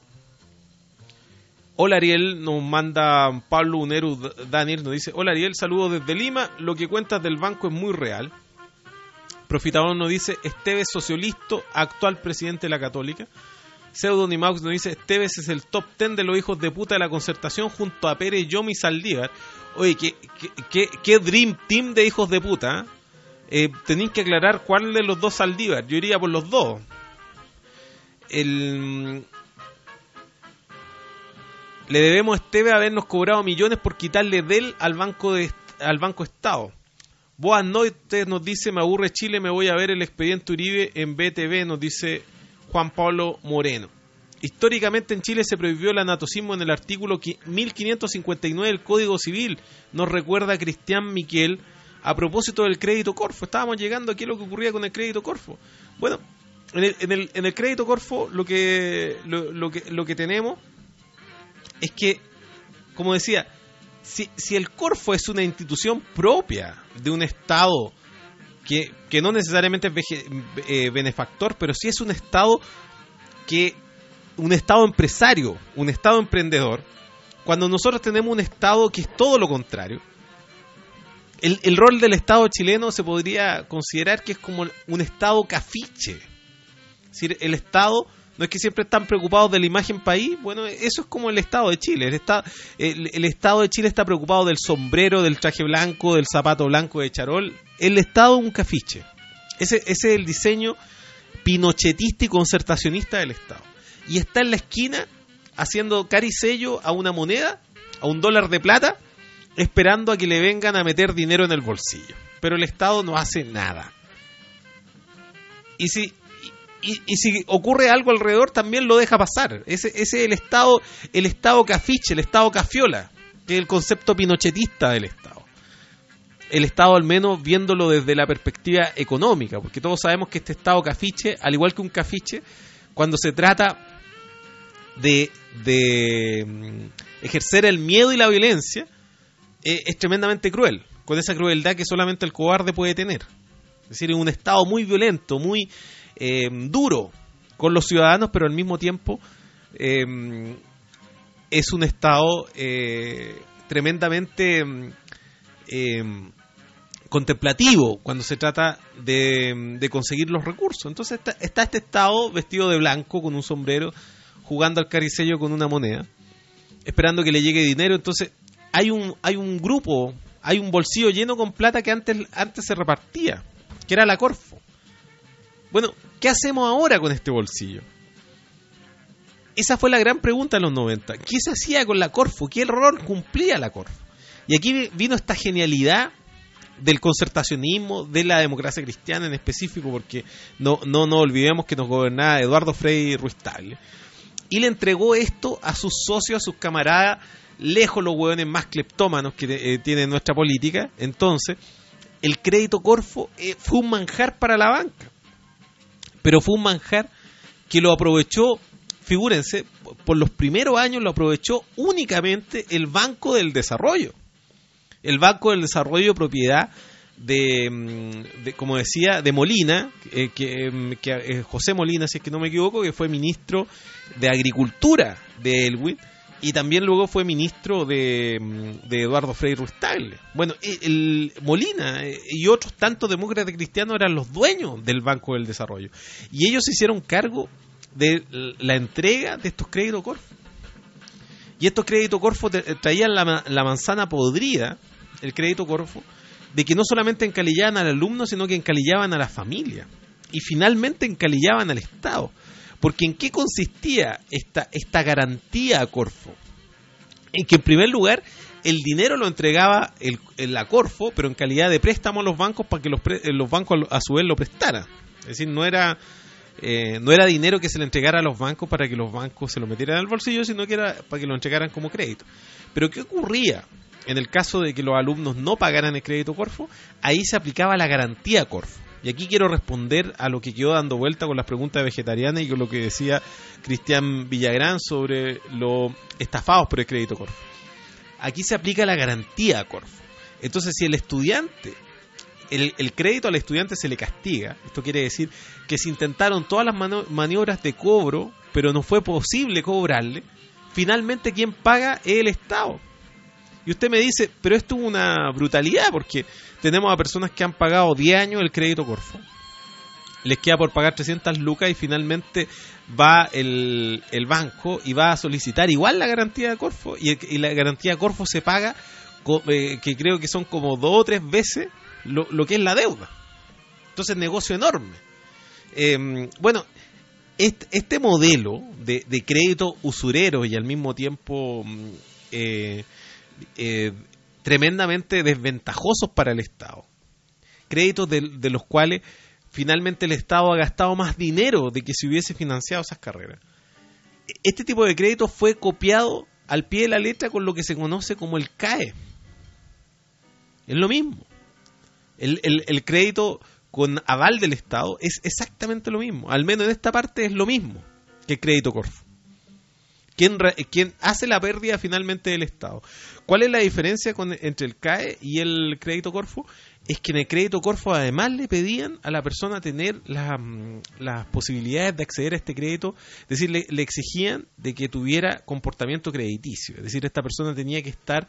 Speaker 7: Hola Ariel, nos manda Pablo Uneru Daniel, nos dice: hola Ariel, saludos desde Lima, lo que cuentas del banco es muy real. Profitador nos dice: Esteves socialista, actual presidente de la Católica. Pseudonymaux nos dice: Esteves es el top ten de los hijos de puta de la concertación junto a Pérez, Yomi y Saldívar. Oye, ¿qué, qué, qué, qué dream team de hijos de puta? Eh, tenéis que aclarar cuál de los dos Saldívar. Yo iría por los dos. El... Le debemos a Esteves habernos cobrado millones por quitarle de él al Banco de al Banco Estado. Boas noches, nos dice: me aburre Chile, me voy a ver el expediente Uribe en B T V, nos dice Juan Pablo Moreno. Históricamente en Chile se prohibió el anatocismo en el artículo mil quinientos cincuenta y nueve del Código Civil, nos recuerda Cristian Miquel a propósito del crédito Corfo. Estábamos llegando aquí a lo que ocurría con el crédito Corfo. Bueno, en el, en el, en el crédito Corfo lo que, lo, lo que, lo que tenemos es que, como decía, si, si el Corfo es una institución propia de un Estado que, que no necesariamente es veje, eh, benefactor, pero sí es un Estado que un Estado empresario, un Estado emprendedor, cuando nosotros tenemos un Estado que es todo lo contrario, el, el rol del Estado chileno se podría considerar que es como un Estado cafiche. Es decir, el Estado... No es que siempre están preocupados de la imagen país. Bueno, eso es como el Estado de Chile. El Estado, el, el Estado de Chile está preocupado del sombrero, del traje blanco, del zapato blanco de charol. El Estado es un cafiche. Ese, ese es el diseño pinochetista y concertacionista del Estado. Y está en la esquina haciendo caricello a una moneda, a un dólar de plata, esperando a que le vengan a meter dinero en el bolsillo. Pero el Estado no hace nada. Y si... Y, y si ocurre algo alrededor también lo deja pasar. Ese, ese es el Estado, el Estado cafiche, el Estado cafiola, que es el concepto pinochetista del Estado. El Estado, al menos viéndolo desde la perspectiva económica, porque todos sabemos que este Estado cafiche, al igual que un cafiche, cuando se trata de, de ejercer el miedo y la violencia, eh, es tremendamente cruel, con esa crueldad que solamente el cobarde puede tener. Es decir, es un Estado muy violento, muy Eh, duro con los ciudadanos, pero al mismo tiempo eh, es un Estado eh, tremendamente eh, contemplativo cuando se trata de, de conseguir los recursos. Entonces está, está este Estado vestido de blanco con un sombrero, jugando al caricello con una moneda, esperando que le llegue dinero. Entonces hay un, hay un grupo, hay un bolsillo lleno con plata que antes, antes se repartía, que era la Corfo. Bueno, ¿qué hacemos ahora con este bolsillo? Esa fue la gran pregunta en los noventa. ¿Qué se hacía con la Corfo? ¿Qué error cumplía la Corfo? Y aquí vino esta genialidad del concertacionismo, de la democracia cristiana en específico, porque no no nos olvidemos que nos gobernaba Eduardo Frei Ruiz Tagle. Y le entregó esto a sus socios, a sus camaradas, lejos los hueones más cleptómanos que eh, tiene nuestra política. Entonces, el crédito Corfo eh, fue un manjar para la banca. Pero fue un manjar que lo aprovechó, figúrense, por los primeros años lo aprovechó únicamente el Banco del Desarrollo. El Banco del Desarrollo, propiedad de, de como decía, de Molina, eh, que, que eh, José Molina, si es que no me equivoco, que fue ministro de Agricultura de Elwin, y también luego fue ministro de, de Eduardo Frei Ruiz-Tagle. Bueno, el, el Molina y otros tantos demócratas cristianos eran los dueños del Banco del Desarrollo, y ellos se hicieron cargo de la entrega de estos créditos Corfo. Y estos créditos Corfo traían la, la manzana podrida, el crédito Corfo, de que no solamente encalillaban al alumno, sino que encalillaban a la familia. Y finalmente encalillaban al Estado. Porque ¿en qué consistía esta, esta garantía a Corfo? En que en primer lugar el dinero lo entregaba el, el, la Corfo, pero en calidad de préstamo a los bancos para que los, pre, los bancos a su vez lo prestaran. Es decir, no era... Eh, no era dinero que se le entregara a los bancos para que los bancos se lo metieran al bolsillo, sino que era para que lo entregaran como crédito. Pero ¿qué ocurría en el caso de que los alumnos no pagaran el crédito Corfo? Ahí se aplicaba la garantía Corfo. Y aquí quiero responder a lo que quedó dando vuelta con las preguntas vegetarianas y con lo que decía Cristian Villagrán sobre los estafados por el crédito Corfo. Aquí se aplica la garantía Corfo. Entonces, si el estudiante El, el crédito al estudiante se le castiga. Esto quiere decir que se intentaron todas las mano, maniobras de cobro, pero no fue posible cobrarle. Finalmente, quien paga es el Estado. Y usted me dice, pero esto es una brutalidad, porque tenemos a personas que han pagado diez años el crédito Corfo. Les queda por pagar trescientas lucas y finalmente va el, el banco y va a solicitar igual la garantía de Corfo. Y, el, y la garantía de Corfo se paga, eh, que creo que son como dos o tres veces Lo, lo que es la deuda. Entonces, negocio enorme. Eh, bueno, este, este modelo de, de crédito usurero y al mismo tiempo eh, eh, tremendamente desventajosos para el Estado, créditos de, de los cuales finalmente el Estado ha gastado más dinero de que si hubiese financiado esas carreras. Este tipo de crédito fue copiado al pie de la letra con lo que se conoce como el C A E. Es lo mismo. El, el, el crédito con aval del Estado es exactamente lo mismo. Al menos en esta parte es lo mismo que el crédito Corfo. ¿Quién, quién hace la pérdida finalmente del Estado? ¿Cuál es la diferencia con, entre el C A E y el crédito Corfo? Es que en el crédito Corfo además le pedían a la persona tener la, las posibilidades de acceder a este crédito. Es decir, le, le exigían de que tuviera comportamiento crediticio. Es decir, esta persona tenía que estar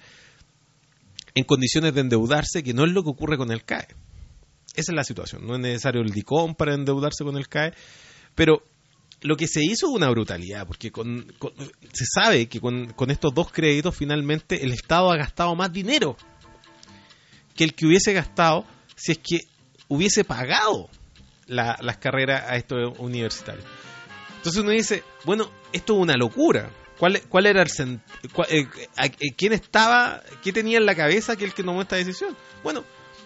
Speaker 7: en condiciones de endeudarse, que no es lo que ocurre con el C A E. Esa es la situación. No es necesario el DICOM para endeudarse con el C A E, pero lo que se hizo es una brutalidad, porque con, con, se sabe que con, con estos dos créditos finalmente el Estado ha gastado más dinero que el que hubiese gastado si es que hubiese pagado la, las carreras a estos universitarios. Entonces uno dice, bueno, esto es una locura. ¿Cuál, cuál era el cent... cuál, eh, eh, quién estaba, qué tenía en la cabeza aquel que tomó esta decisión? Bueno,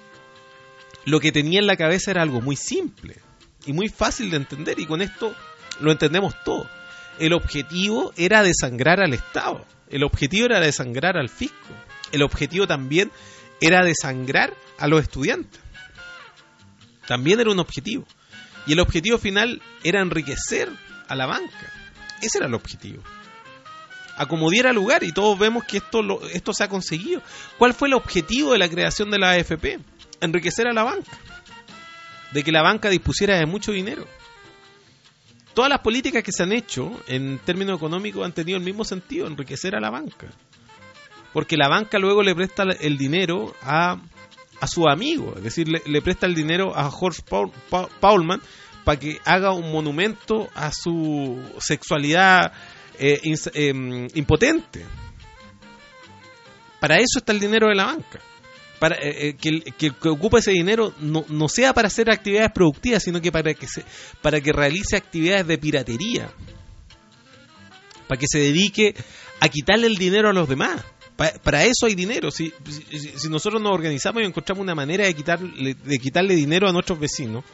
Speaker 7: lo que tenía en la cabeza era algo muy simple y muy fácil de entender, y con esto lo entendemos todo. El objetivo era desangrar al Estado, el objetivo era desangrar al fisco, el objetivo también era desangrar a los estudiantes. También era un objetivo. Y el objetivo final era enriquecer a la banca. Ese era el objetivo. A como diera lugar, y todos vemos que esto lo, esto se ha conseguido. ¿Cuál fue el objetivo de la creación de la A F P? Enriquecer a la banca, de que la banca dispusiera de mucho dinero. Todas las políticas que se han hecho en términos económicos han tenido el mismo sentido, enriquecer a la banca, porque la banca luego le presta el dinero a, a su amigo, es decir, le, le presta el dinero a Horst Paul, Paul, Paulman para que haga un monumento a su sexualidad Eh, ins, eh, impotente. Para eso está el dinero de la banca, para eh, que, el, que el que ocupa ese dinero no, no sea para hacer actividades productivas, sino que para que se, para que realice actividades de piratería, para que se dedique a quitarle el dinero a los demás. Pa, para eso hay dinero. Si, si, si nosotros nos organizamos y encontramos una manera de quitarle, de quitarle dinero a nuestros vecinos,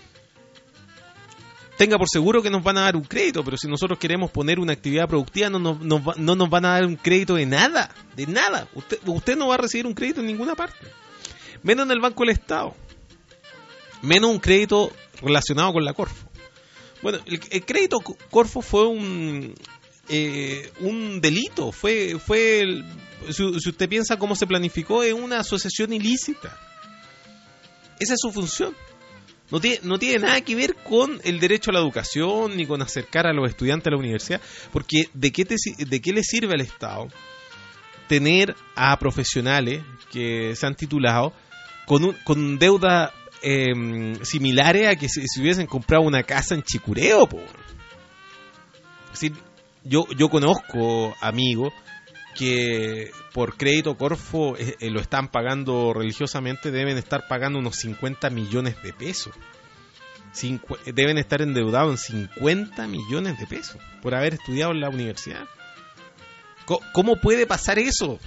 Speaker 7: tenga por seguro que nos van a dar un crédito, pero si nosotros queremos poner una actividad productiva, no nos, no, no nos van a dar un crédito de nada, de nada. Usted, usted no va a recibir un crédito en ninguna parte, menos en el Banco del Estado, menos un crédito relacionado con la Corfo. Bueno, el, el crédito Corfo fue un eh, un delito, fue fue el, si, si usted piensa cómo se planificó, es una asociación ilícita. Esa es su función. No tiene, no tiene nada que ver con el derecho a la educación ni con acercar a los estudiantes a la universidad, porque ¿de qué, te, de qué le sirve al Estado tener a profesionales que se han titulado con, un, con deuda eh, similares a que si, si hubiesen comprado una casa en Chicureo? Po. Sí, yo, yo conozco amigos que por crédito Corfo eh, eh, lo están pagando religiosamente, deben estar pagando unos cincuenta millones de pesos. Cincu- deben estar endeudados en cincuenta millones de pesos por haber estudiado en la universidad. Co- ¿Cómo puede pasar eso?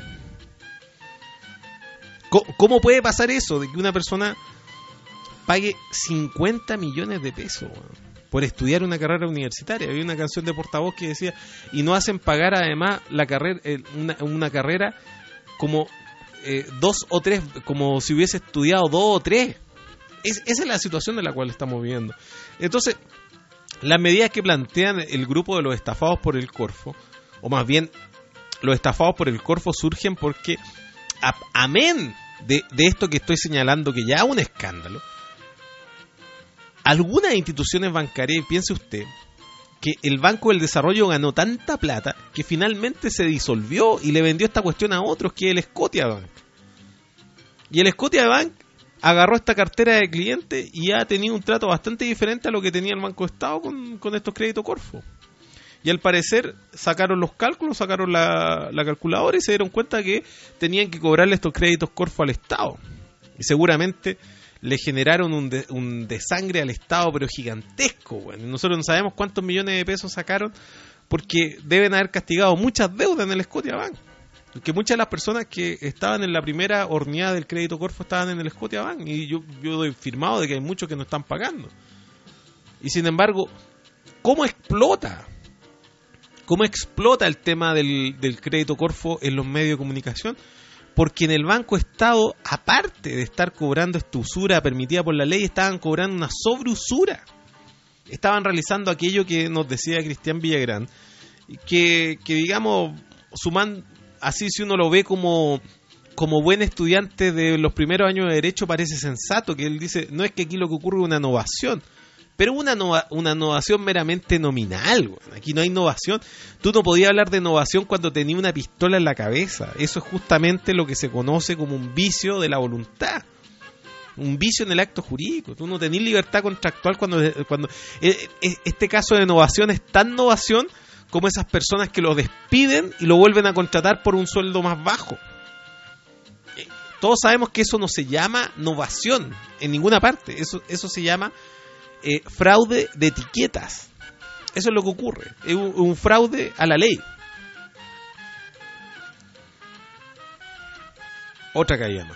Speaker 7: Co- ¿Cómo puede pasar eso de que una persona pague cincuenta millones de pesos por estudiar una carrera universitaria? Había una canción de Portavoz que decía, y no hacen pagar además la carrera eh, una, una carrera como eh, dos o tres, como si hubiese estudiado dos o tres. Es, esa es la situación de la cual estamos viviendo. Entonces, las medidas que plantean el grupo de los estafados por el Corfo, o más bien, los estafados por el Corfo surgen porque, a, amén de, de esto que estoy señalando, que ya es un escándalo, algunas instituciones bancarias, piense usted, que el Banco del Desarrollo ganó tanta plata que finalmente se disolvió y le vendió esta cuestión a otros, que es el Scotiabank. Y el Scotiabank agarró esta cartera de clientes y ha tenido un trato bastante diferente a lo que tenía el Banco de Estado con, con estos créditos Corfo. Y al parecer sacaron los cálculos, sacaron la, la calculadora y se dieron cuenta que tenían que cobrarle estos créditos Corfo al Estado. Y seguramente le generaron un, de, un desangre al Estado, pero gigantesco. Bueno, nosotros no sabemos cuántos millones de pesos sacaron, porque deben haber castigado muchas deudas en el Scotiabank. Porque muchas de las personas que estaban en la primera horneada del crédito Corfo estaban en el Scotiabank, y yo, yo doy firmado de que hay muchos que no están pagando. Y sin embargo, ¿cómo explota? ¿Cómo explota el tema del, del crédito Corfo en los medios de comunicación? Porque en el Banco Estado, aparte de estar cobrando esta usura permitida por la ley, estaban cobrando una sobreusura. Estaban realizando aquello que nos decía Cristian Villagrán, que, que digamos, suman, así si uno lo ve como, como buen estudiante de los primeros años de Derecho, parece sensato, que él dice, no es que aquí lo que ocurre es una innovación, pero una nova, una innovación meramente nominal. Bueno, aquí no hay innovación. Tú no podías hablar de innovación cuando tenías una pistola en la cabeza. Eso es justamente lo que se conoce como un vicio de la voluntad, un vicio en el acto jurídico. Tú no tenés libertad contractual cuando, cuando este caso de innovación es tan innovación como esas personas que lo despiden y lo vuelven a contratar por un sueldo más bajo. Todos sabemos que eso no se llama innovación en ninguna parte. Eso, eso se llama Eh, fraude de etiquetas. Eso es lo que ocurre. Es un, un fraude a la ley. Otra callama.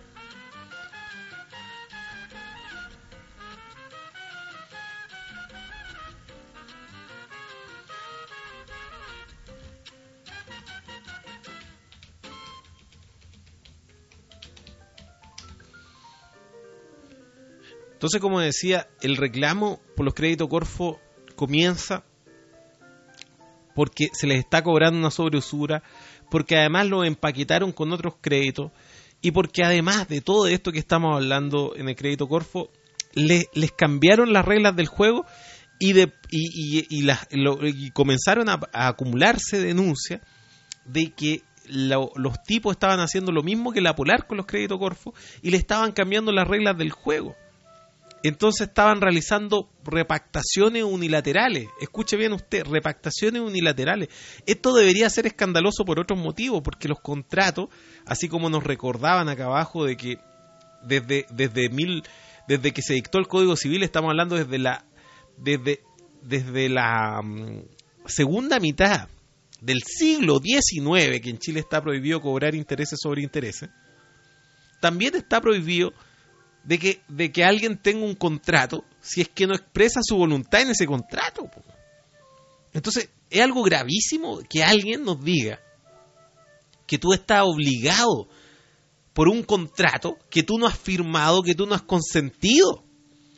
Speaker 7: Entonces, como decía, el reclamo por los créditos Corfo comienza porque se les está cobrando una sobreusura, porque además lo empaquetaron con otros créditos, y porque además de todo esto que estamos hablando en el crédito Corfo, les, les cambiaron las reglas del juego y, de, y, y, y, las, lo, y comenzaron a, a acumularse denuncias de que Lo, los tipos estaban haciendo lo mismo que la Polar con los créditos Corfo y le estaban cambiando las reglas del juego. Entonces estaban realizando repactaciones unilaterales. Escuche bien usted, repactaciones unilaterales. Esto debería ser escandaloso por otros motivos, porque los contratos, así como nos recordaban acá abajo de que desde desde mil desde que se dictó el Código Civil, estamos hablando desde la desde desde la um, segunda mitad del siglo diecinueve, que en Chile está prohibido cobrar intereses sobre intereses. También está prohibido de que, de que alguien tenga un contrato si es que no expresa su voluntad en ese contrato. Entonces, es algo gravísimo que alguien nos diga que tú estás obligado por un contrato que tú no has firmado, que tú no has consentido.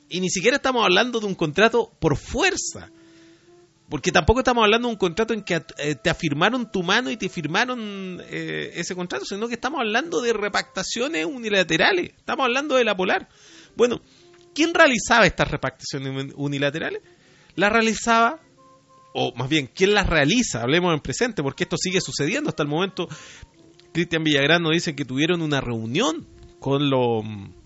Speaker 7: Y ni siquiera estamos hablando de un contrato por fuerza. Porque tampoco estamos hablando de un contrato en que eh, te afirmaron tu mano y te firmaron eh, ese contrato, sino que estamos hablando de repactaciones unilaterales. Estamos hablando de la Polar. Bueno, ¿quién realizaba estas repactaciones unilaterales? Las realizaba, o más bien, ¿quién las realiza? Hablemos en presente, porque esto sigue sucediendo. Hasta el momento, Cristian Villagrán nos dice que tuvieron una reunión con, lo,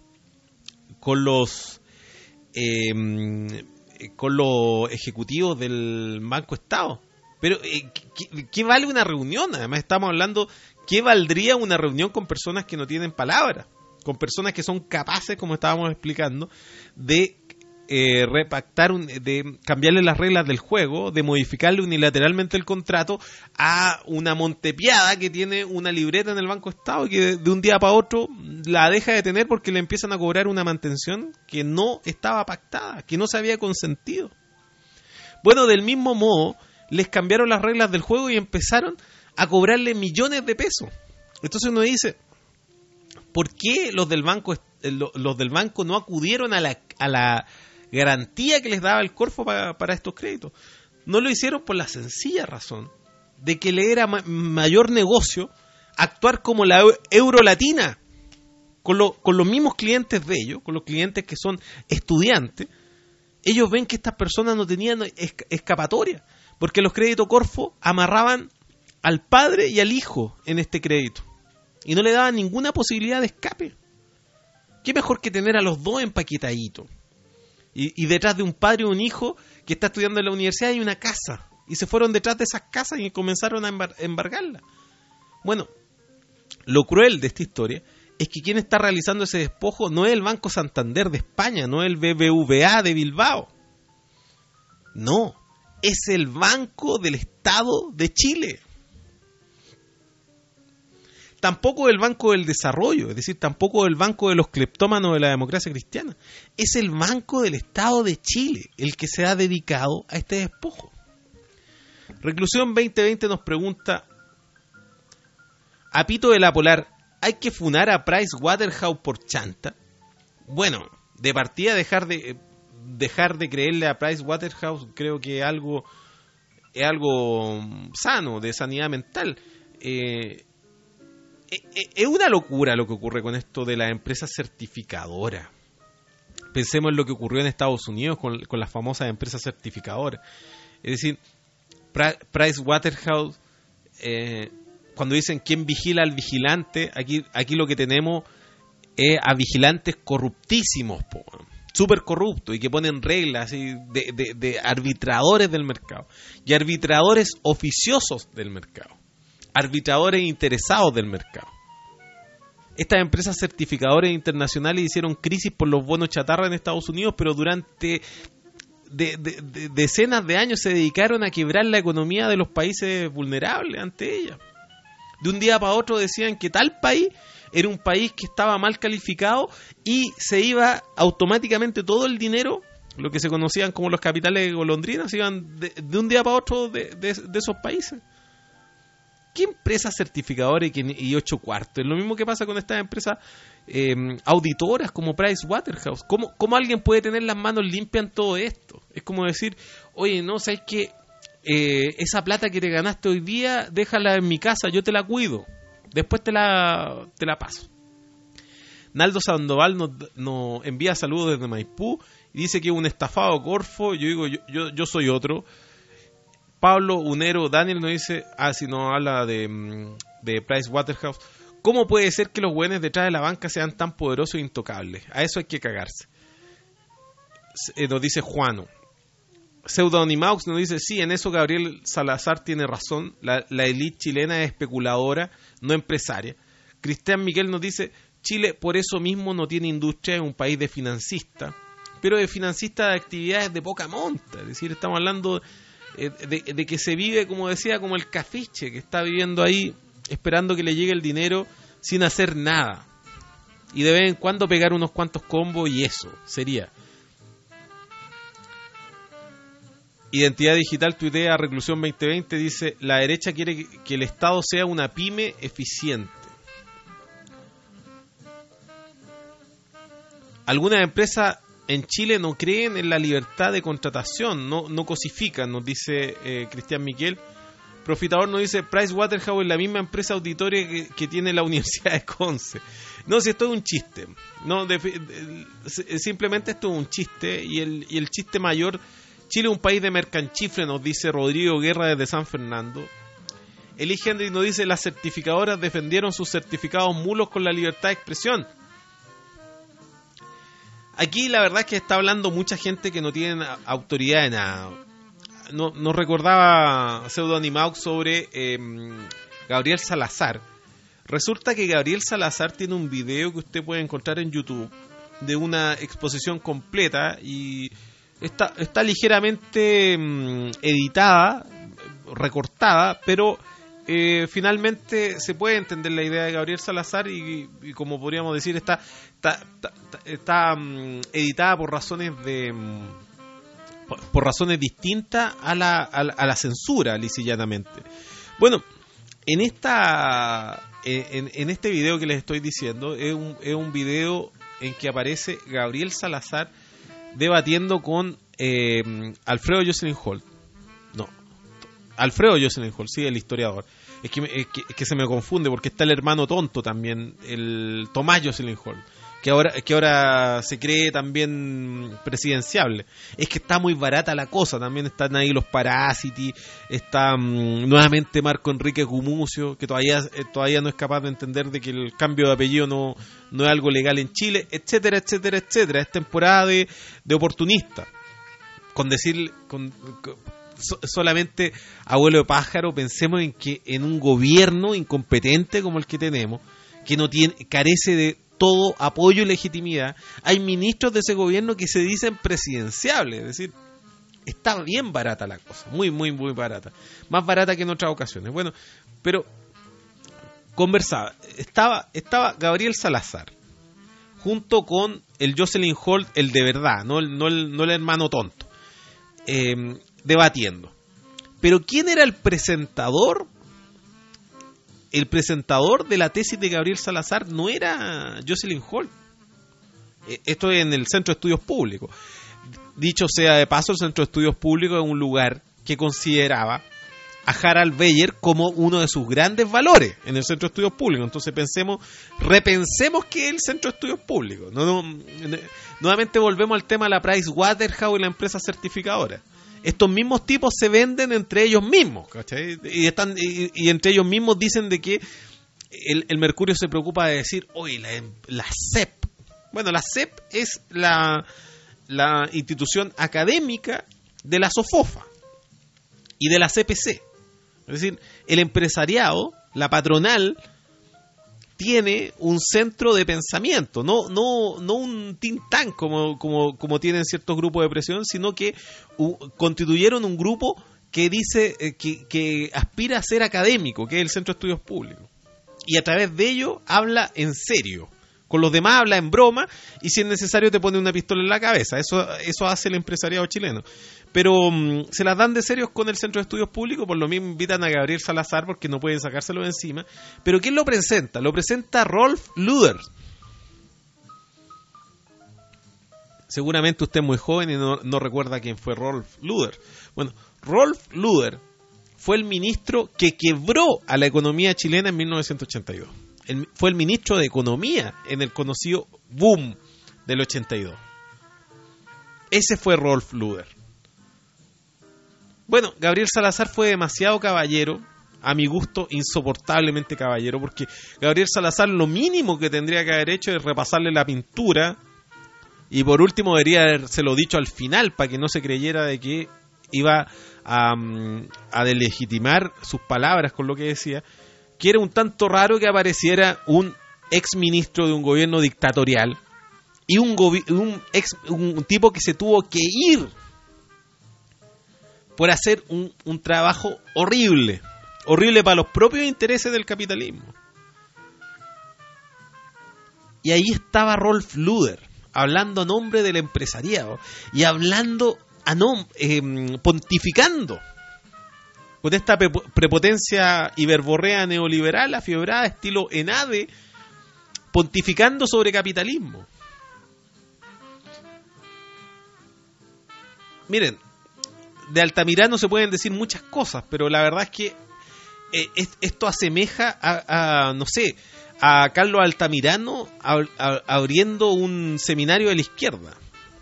Speaker 7: con los... Eh, con los ejecutivos del Banco Estado. Pero, eh, ¿qué, ¿qué vale una reunión? Además estamos hablando, ¿qué valdría una reunión con personas que no tienen palabra? Con personas que son capaces, como estábamos explicando, de eh, repactar, un, de cambiarle las reglas del juego, de modificarle unilateralmente el contrato a una Montepiada que tiene una libreta en el Banco Estado y que de, de un día para otro la deja de tener porque le empiezan a cobrar una mantención que no estaba pactada, que no se había consentido. Bueno, del mismo modo, les cambiaron las reglas del juego y empezaron a cobrarle millones de pesos. Entonces uno dice, ¿por qué los del banco, los del banco no acudieron a la, a la garantía que les daba el Corfo para, para estos créditos? No lo hicieron por la sencilla razón de que le era ma- mayor negocio actuar como la Eurolatina, con, lo, con los mismos clientes de ellos, con los clientes que son estudiantes. Ellos ven que estas personas no tenían esc- escapatoria, porque los créditos Corfo amarraban al padre y al hijo en este crédito y no le daban ninguna posibilidad de escape. ¿Qué mejor que tener a los dos empaquetaditos? Y, y detrás de un padre y un hijo que está estudiando en la universidad hay una casa. Y se fueron detrás de esas casas y comenzaron a embar- embargarla. Bueno, lo cruel de esta historia es que quien está realizando ese despojo no es el Banco Santander de España, no es el B B V A de Bilbao. No, es el Banco del Estado de Chile. Tampoco el Banco del Desarrollo, es decir, tampoco el Banco de los Cleptómanos de la Democracia Cristiana. Es el Banco del Estado de Chile el que se ha dedicado a este despojo. Reclusión veinte veinte nos pregunta, a Pito de la Polar, ¿hay que funar a Price Waterhouse por chanta? Bueno, de partida dejar de dejar de creerle a Price Waterhouse creo que es algo, es algo sano, de sanidad mental. Eh... Es una locura lo que ocurre con esto de las empresas certificadoras. Pensemos en lo que ocurrió en Estados Unidos con, con las famosas empresas certificadoras. Es decir, Price Waterhouse, eh, cuando dicen quién vigila al vigilante, aquí, aquí lo que tenemos es a vigilantes corruptísimos, po, súper corruptos, y que ponen reglas de, de, de arbitradores del mercado y arbitradores oficiosos del mercado. Arbitradores interesados del mercado. Estas empresas certificadoras internacionales hicieron crisis por los bonos chatarra en Estados Unidos, pero durante de, de, de, decenas de años se dedicaron a quebrar la economía de los países vulnerables ante ella. De un día para otro decían que tal país era un país que estaba mal calificado y se iba automáticamente todo el dinero, lo que se conocían como los capitales golondrinas, se iban de, de un día para otro de, de, de esos países. ¿Qué empresa certificadora y, y ocho cuartos? Es lo mismo que pasa con estas empresas eh, auditoras como Price Waterhouse. ¿Cómo, ¿Cómo alguien puede tener las manos limpias en todo esto? Es como decir, oye, no, ¿sabes qué? Eh, esa plata que te ganaste hoy día, déjala en mi casa, yo te la cuido. Después te la, te la paso. Naldo Sandoval nos, nos envía saludos desde Maipú y dice que es un estafado Corfo. Yo digo, yo, yo, yo soy otro. Pablo Unero Daniel nos dice, ah, si no habla de, de Price Waterhouse, ¿cómo puede ser que los güeyes detrás de la banca sean tan poderosos e intocables? A eso hay que cagarse. Eh, nos dice Juano. Pseudonymaux nos dice, sí, en eso Gabriel Salazar tiene razón, la, la élite chilena es especuladora, no empresaria. Cristian Miguel nos dice, Chile por eso mismo no tiene industria, es un país de financista, pero de financista de actividades de poca monta, es decir, estamos hablando de, de, de que se vive, como decía, como el cafiche, que está viviendo ahí esperando que le llegue el dinero sin hacer nada, y de vez en cuando pegar unos cuantos combos y eso sería. Identidad Digital tuitea Reclusión veinte veinte, dice, la derecha quiere que, que el Estado sea una pyme eficiente. Algunas empresas
Speaker 4: en Chile no creen en la libertad de contratación, no, no cosifican, nos dice eh, Cristian Miquel. Profitador nos dice, Pricewaterhouse es la misma empresa auditoria que, que tiene la Universidad de Conce. No, si esto es un chiste. No, de, de, simplemente esto es un chiste, y el, y el chiste mayor, Chile es un país de mercanchifle, nos dice Rodrigo Guerra desde San Fernando. Eli Henry nos dice, las certificadoras defendieron sus certificados mulos con la libertad de expresión. Aquí la verdad es que está hablando mucha gente que no tiene autoridad de nada. No, nos recordaba Pseudo Animaux sobre eh, Gabriel Salazar. Resulta que Gabriel Salazar tiene un video que usted puede encontrar en YouTube de una exposición completa y está, está ligeramente mm, editada, recortada, pero eh, finalmente se puede entender la idea de Gabriel Salazar y, y como podríamos decir está, está, está, está mm, editada por razones de... Mm, por razones distintas a la, a la, a la censura, lisa y llanamente. Bueno, en esta en, en este video que les estoy diciendo es un, es un video en que aparece Gabriel Salazar debatiendo con eh, Alfredo Jocelyn Holt. No, Alfredo Jocelyn Holt, sí, el historiador. Es que, es, que, es que se me confunde porque está el hermano tonto también, el Tomás Jocelyn Holt, que ahora, que ahora se cree también presidenciable. Es que está muy barata la cosa, también están ahí los Parásiti, está um, nuevamente Marco Enrique Gumucio, que todavía eh, todavía no es capaz de entender de que el cambio de apellido no, no es algo legal en Chile, etcétera, etcétera, etcétera. Es temporada de, de oportunista. Con decir, con, con so, solamente abuelo de pájaro, pensemos en que en un gobierno incompetente como el que tenemos, que no tiene, carece de todo apoyo y legitimidad, hay ministros de ese gobierno que se dicen presidenciables, es decir, está bien barata la cosa, muy, muy, muy barata, más barata que en otras ocasiones. Bueno, pero conversaba, estaba, estaba Gabriel Salazar, junto con el Jocelyn Holt, el de verdad, no el, no el, no el hermano tonto, eh, debatiendo. Pero ¿quién era el presentador? El presentador de la tesis de Gabriel Salazar no era Jocelyn Holt. Esto es en el Centro de Estudios Públicos. Dicho sea de paso, el Centro de Estudios Públicos es un lugar que consideraba a Harald Beyer como uno de sus grandes valores en el Centro de Estudios Públicos. Entonces pensemos, repensemos que es el Centro de Estudios Públicos. No, no, no, nuevamente volvemos al tema de la Pricewaterhouse y la empresa certificadora. Estos mismos tipos se venden entre ellos mismos, ¿cachai? Y, están, y, y entre ellos mismos dicen de que el, el Mercurio se preocupa de decir, oye, la, la C E P. Bueno, la C E P es la, la institución académica de la SOFOFA y de la C P C. Es decir, el empresariado, la patronal, tiene un centro de pensamiento, no no no un think tank como como como tienen ciertos grupos de presión, sino que uh, constituyeron un grupo que dice eh, que, que aspira a ser académico, que es el Centro de Estudios Públicos, y a través de ello habla en serio. Con los demás habla en broma y si es necesario te pone una pistola en la cabeza. Eso eso hace el empresariado chileno. Pero um, se las dan de serios con el Centro de Estudios Públicos, por lo mismo invitan a Gabriel Salazar porque no pueden sacárselo de encima. Pero ¿quién lo presenta? Lo presenta Rolf Luder. Seguramente usted es muy joven y no, no recuerda quién fue Rolf Luder. Bueno, Rolf Luder fue el ministro que quebró a la economía chilena en mil novecientos ochenta y dos. El, fue el ministro de Economía en el conocido boom del ochenta y dos. Ese fue Rolf Luder. Bueno, Gabriel Salazar fue demasiado caballero, a mi gusto insoportablemente caballero, porque Gabriel Salazar lo mínimo que tendría que haber hecho es repasarle la pintura y por último debería habérselo dicho al final para que no se creyera de que iba a, a delegitimar sus palabras con lo que decía, que era un tanto raro que apareciera un ex ministro de un gobierno dictatorial y un, gobi- un, ex, un tipo que se tuvo que ir por hacer un, un trabajo horrible, horrible para los propios intereses del capitalismo. Y ahí estaba Rolf Luder, hablando a nombre del empresariado y hablando a nom- eh, pontificando con esta pe- prepotencia hiberborrea neoliberal afiebrada estilo ENADE, pontificando sobre capitalismo.
Speaker 7: miren, de Altamirano se pueden decir muchas cosas, pero la verdad es que eh, es, esto asemeja a, a, no sé, a Carlos Altamirano a, a, abriendo un seminario de la izquierda.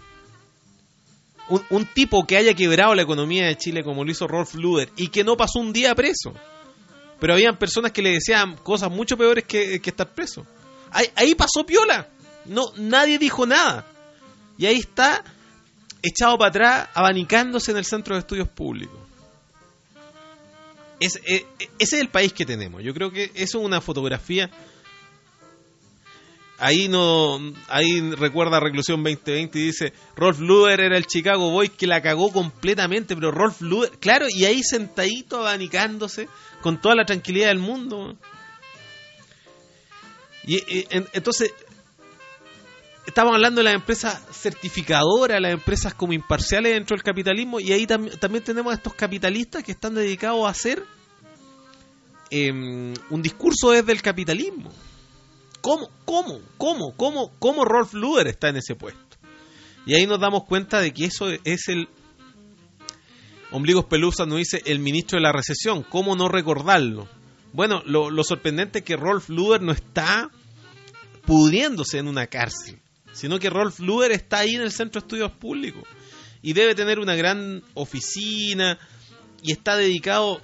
Speaker 7: Un, un tipo que haya quebrado la economía de Chile como lo hizo Rolf Luder y que no pasó un día preso. Pero habían personas que le decían cosas mucho peores que, que estar preso. Ahí, ahí pasó piola. No, nadie dijo nada. Y ahí está, echado para atrás, abanicándose en el Centro de Estudios Públicos. Es, es, ese es el país que tenemos. Yo creo que eso es una fotografía. Ahí no, ahí recuerda Reclusión veinte veinte y dice, Rolf Luder era el Chicago Boy que la cagó completamente, pero Rolf Luder, claro, y ahí sentadito abanicándose con toda la tranquilidad del mundo. Y, y en, entonces estamos hablando de las empresas certificadoras, las empresas como imparciales dentro del capitalismo, y ahí tam- también tenemos a estos capitalistas que están dedicados a hacer eh, un discurso desde el capitalismo. ¿Cómo, cómo, cómo, cómo, cómo Rolf Luder está en ese puesto? Y ahí nos damos cuenta de que eso es el... Ombligos Pelusa nos dice el ministro de la recesión. ¿Cómo no recordarlo? Bueno, lo, lo sorprendente es que Rolf Luder no está pudriéndose en una cárcel, sino que Rolf Luder está ahí en el Centro de Estudios Públicos y debe tener una gran oficina y está dedicado...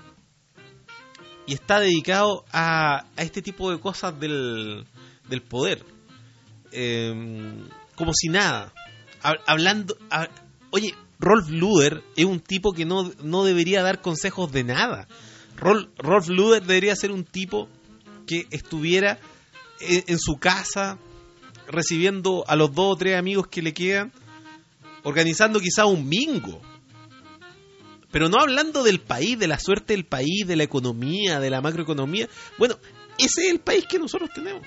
Speaker 7: y está dedicado a, a este tipo de cosas del, del poder. Eh, como si nada. Ha- hablando... Ha, oye, Rolf Luder es un tipo que no, no debería dar consejos de nada. Rolf, Rolf Luder debería ser un tipo que estuviera en, en su casa, recibiendo a los dos o tres amigos que le quedan, organizando quizá un bingo. Pero no hablando del país, de la suerte del país, de la economía, de la macroeconomía. Bueno, ese es el país que nosotros tenemos.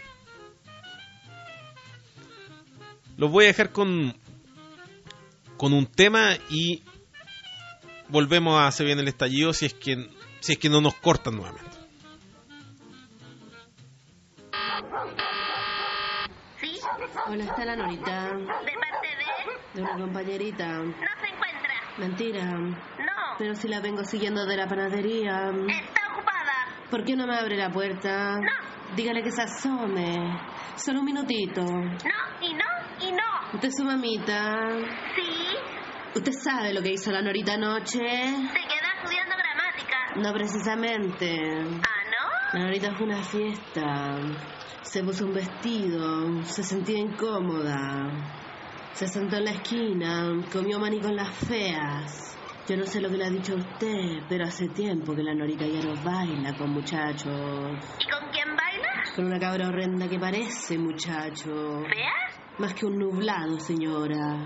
Speaker 7: Los voy a dejar con, con un tema y volvemos a Se Viene el Estallido si es que, si es que no nos cortan nuevamente.
Speaker 17: ¿Sí?
Speaker 18: Hola, está la Norita.
Speaker 17: ¿De parte de?
Speaker 18: De una compañerita.
Speaker 17: No se encuentra.
Speaker 18: Mentira.
Speaker 17: No.
Speaker 18: Pero si la vengo siguiendo de la panadería.
Speaker 17: Está ocupada.
Speaker 18: ¿Por qué no me abre la puerta?
Speaker 17: No.
Speaker 18: Dígale que se asome. Solo un minutito.
Speaker 17: No, y no, y no.
Speaker 18: ¿Usted es su mamita?
Speaker 17: Sí.
Speaker 18: ¿Usted sabe lo que hizo la Norita anoche?
Speaker 17: Se queda estudiando gramática.
Speaker 18: No precisamente.
Speaker 17: ¿Ah, no?
Speaker 18: La Norita fue a una fiesta. Se puso un vestido. Se sentía incómoda. Se sentó en la esquina. Comió maní con las feas. Yo no sé lo que le ha dicho a usted, pero hace tiempo que la Norita ya no baila con muchachos.
Speaker 17: ¿Y con quién baila?
Speaker 18: Con una cabra horrenda que parece muchacho.
Speaker 17: ¿Fea?
Speaker 18: Más que un nublado, señora.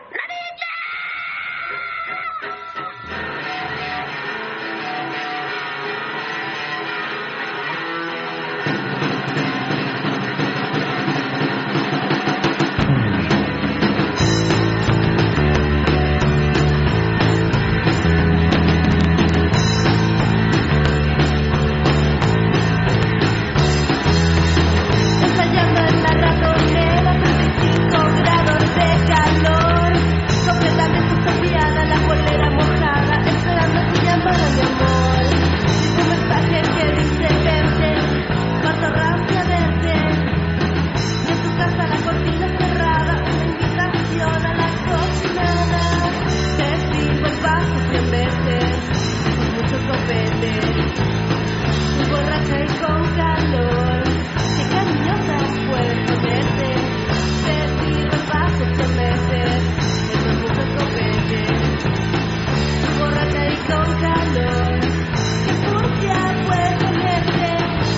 Speaker 8: Ensayando en la ratonera, treinta y cinco grados de calor, completamente sofiada, la polera mojada, esperando tu llamada, mi amor. Un mensaje que dice verte, ortografía verte, y en tu casa la cortina cerrada, una invitación a la cocinada. Te sirvo el vaso cien veces, con mucho copete, muy borracha y con calor. Qué cariñosa puedes ponerte, te sirvo el vaso cien veces, con mucho copete, muy borracha y con calor. Qué sucia puedes ponerte.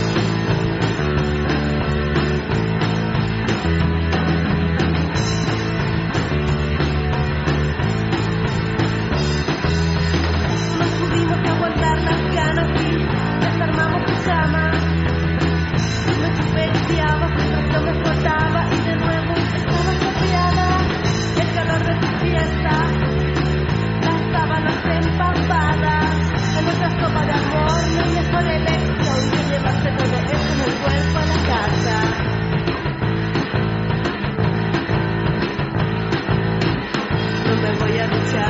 Speaker 8: No pudimos aguantar las ganas y desarmamos tu cama. Me chupeteaba, frustración me explotaba y de nuevo estaba chopeada. El calor de tu fiesta, las sábanas empapadas. En nuestra sopa de amor no hay mejor elección que llevarse todo eso en el cuerpo a la casa. No me voy a duchar.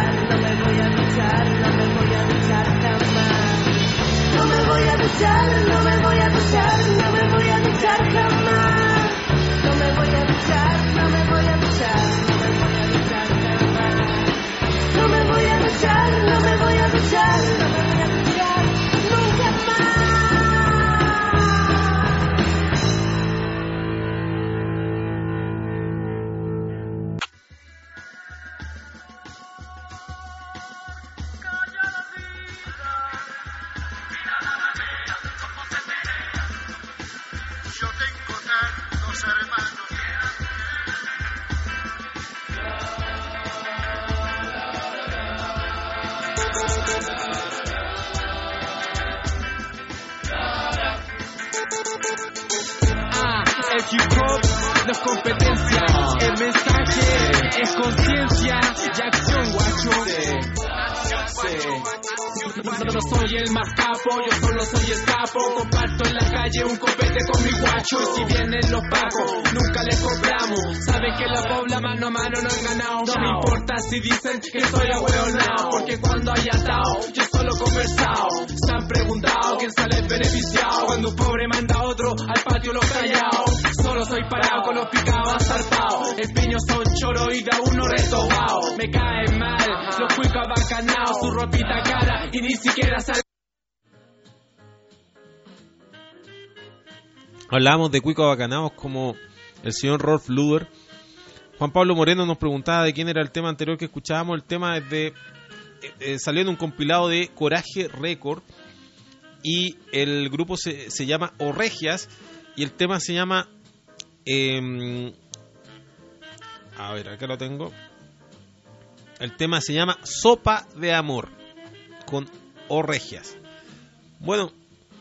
Speaker 8: duchar, no me voy a duchar, no me voy a duchar jamás. No me voy a duchar, no me voy a duchar, no me voy a duchar jamás. No me voy a duchar, no me voy a duchar, no me voy a duchar nunca más.
Speaker 19: Yo tengo tantos hermanos.
Speaker 3: Ah, el hip hop no es competencia, el mensaje es conciencia y acción, guacho. No, no, no soy el más capo, yo solo soy el capo. Comparto en la calle un copete con mi guacho. Y si vienen los pacos, nunca les cobramos. Saben que la pobla mano a mano no han ganado. No me importa si dicen que soy ahueonao, porque cuando hay atao, yo solo he conversado. Se han preguntado quién sale beneficiado cuando un pobre manda a otro al patio los callados. Solo soy parado con los picados zarpados. El piño son choro y da uno retobao. Me caen mal los cuicos abacanados, su ropita cara y ni siquiera sale.
Speaker 4: Hablábamos de cuicos abacanados como el señor Rolf Luder. Juan Pablo Moreno nos preguntaba de quién era el tema anterior que escuchábamos. El tema es de, eh, salió en un compilado de Coraje Record y el grupo se, se llama Orregias y el tema se llama eh, a ver, acá lo tengo. El tema se llama Sopa de Amor con Orregias. Bueno,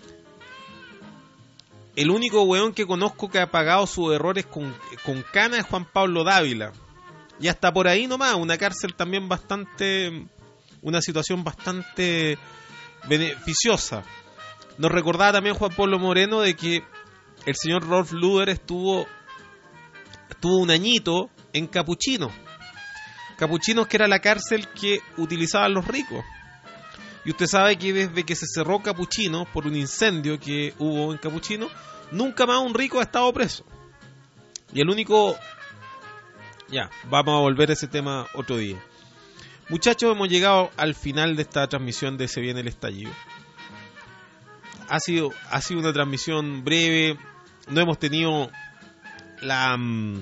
Speaker 4: el único weón que conozco que ha pagado sus errores con, con cana es Juan Pablo Dávila. Y hasta por ahí nomás, una cárcel también bastante, una situación bastante beneficiosa. Nos recordaba también Juan Pablo Moreno de que el señor Rolf Luder estuvo, estuvo un añito en Capuchino. Capuchinos, que era la cárcel que utilizaban los ricos. Y usted sabe que desde que se cerró Capuchino por un incendio que hubo en Capuchino, nunca más un rico ha estado preso. Y el único... Ya, vamos a volver a ese tema otro día. Muchachos, hemos llegado al final de esta transmisión de Se Viene el Estallido. Ha sido, ha sido una transmisión breve. No hemos tenido la...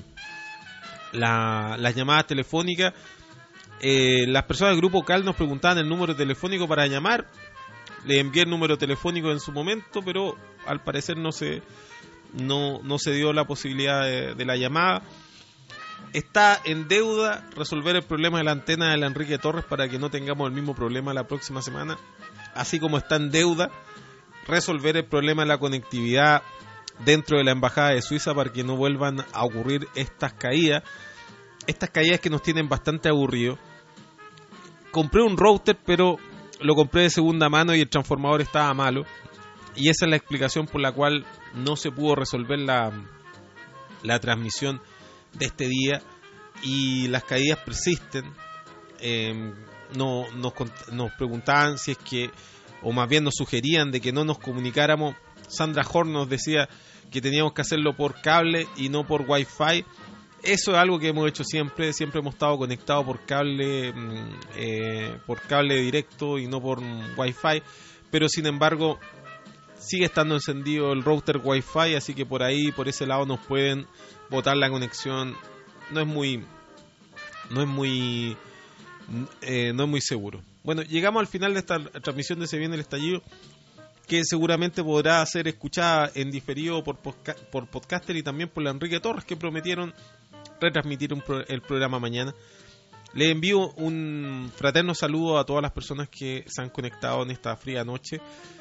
Speaker 4: La, las llamadas telefónicas. Eh, las personas del grupo Cal nos preguntaban el número telefónico para llamar. Le envié el número telefónico en su momento, pero al parecer no se no, no se dio la posibilidad de, de la llamada. Está en deuda resolver el problema de la antena de la Enrique Torres para que no tengamos el mismo problema la próxima semana, así como está en deuda resolver el problema de la conectividad dentro de la embajada de Suiza para que no vuelvan a ocurrir estas caídas estas caídas que nos tienen bastante aburridos. Compré un router, pero lo compré de segunda mano y el transformador estaba malo, y esa es la explicación por la cual no se pudo resolver la, la transmisión de este día, y las caídas persisten. eh, no, nos, nos preguntaban si es que, o más bien nos sugerían de que no nos comunicáramos. Sandra Horn nos decía que teníamos que hacerlo por cable y no por wifi. Eso es algo que hemos hecho siempre, siempre hemos estado conectados por cable, eh, por cable directo y no por wifi, pero sin embargo sigue estando encendido el router wifi, así que por ahí, por ese lado nos pueden botar la conexión. No es muy, no es muy, eh, no es muy seguro. Bueno, llegamos al final de esta transmisión de Se Viene el Estallido, que seguramente podrá ser escuchada en diferido por, podca- por podcaster y también por la Enrique Torres, que prometieron retransmitir un pro- el programa mañana. Le envío un fraterno saludo a todas las personas que se han conectado en esta fría noche.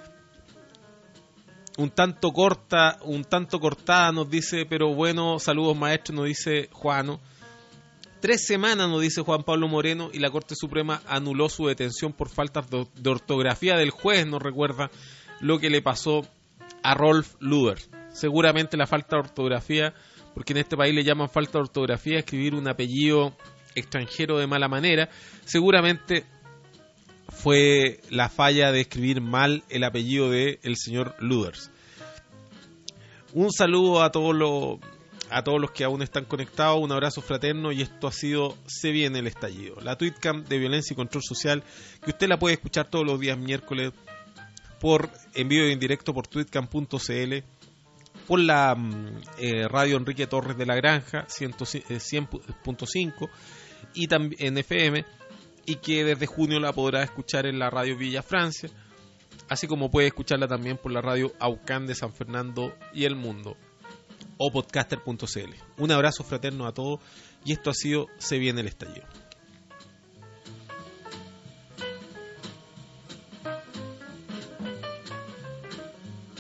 Speaker 4: Un tanto corta, un tanto cortada nos dice, pero bueno, saludos maestros, nos dice Juano. Tres semanas, nos dice Juan Pablo Moreno, y la Corte Suprema anuló su detención por faltas de, de ortografía del juez. Nos recuerda lo que le pasó a Rolf Luder. Seguramente la falta de ortografía, porque en este país le llaman falta de ortografía escribir un apellido extranjero de mala manera. Seguramente
Speaker 7: fue la falla de escribir mal el apellido de el señor Luders. Un saludo a todos los a todos los que aún están conectados, un abrazo fraterno, y esto ha sido Se Viene el Estallido, la Tweetcam de Violencia y Control Social, que usted la puede escuchar todos los días miércoles por en vivo y en directo por tweetcam punto c l, por la eh, radio Enrique Torres de la Granja cien punto cinco y también en F M, y que desde junio la podrá escuchar en la radio Villa Francia, así como puede escucharla también por la radio Aucán de San Fernando y El Mundo o podcaster punto c l. Un abrazo fraterno a todos, y esto ha sido Se Viene el Estallido.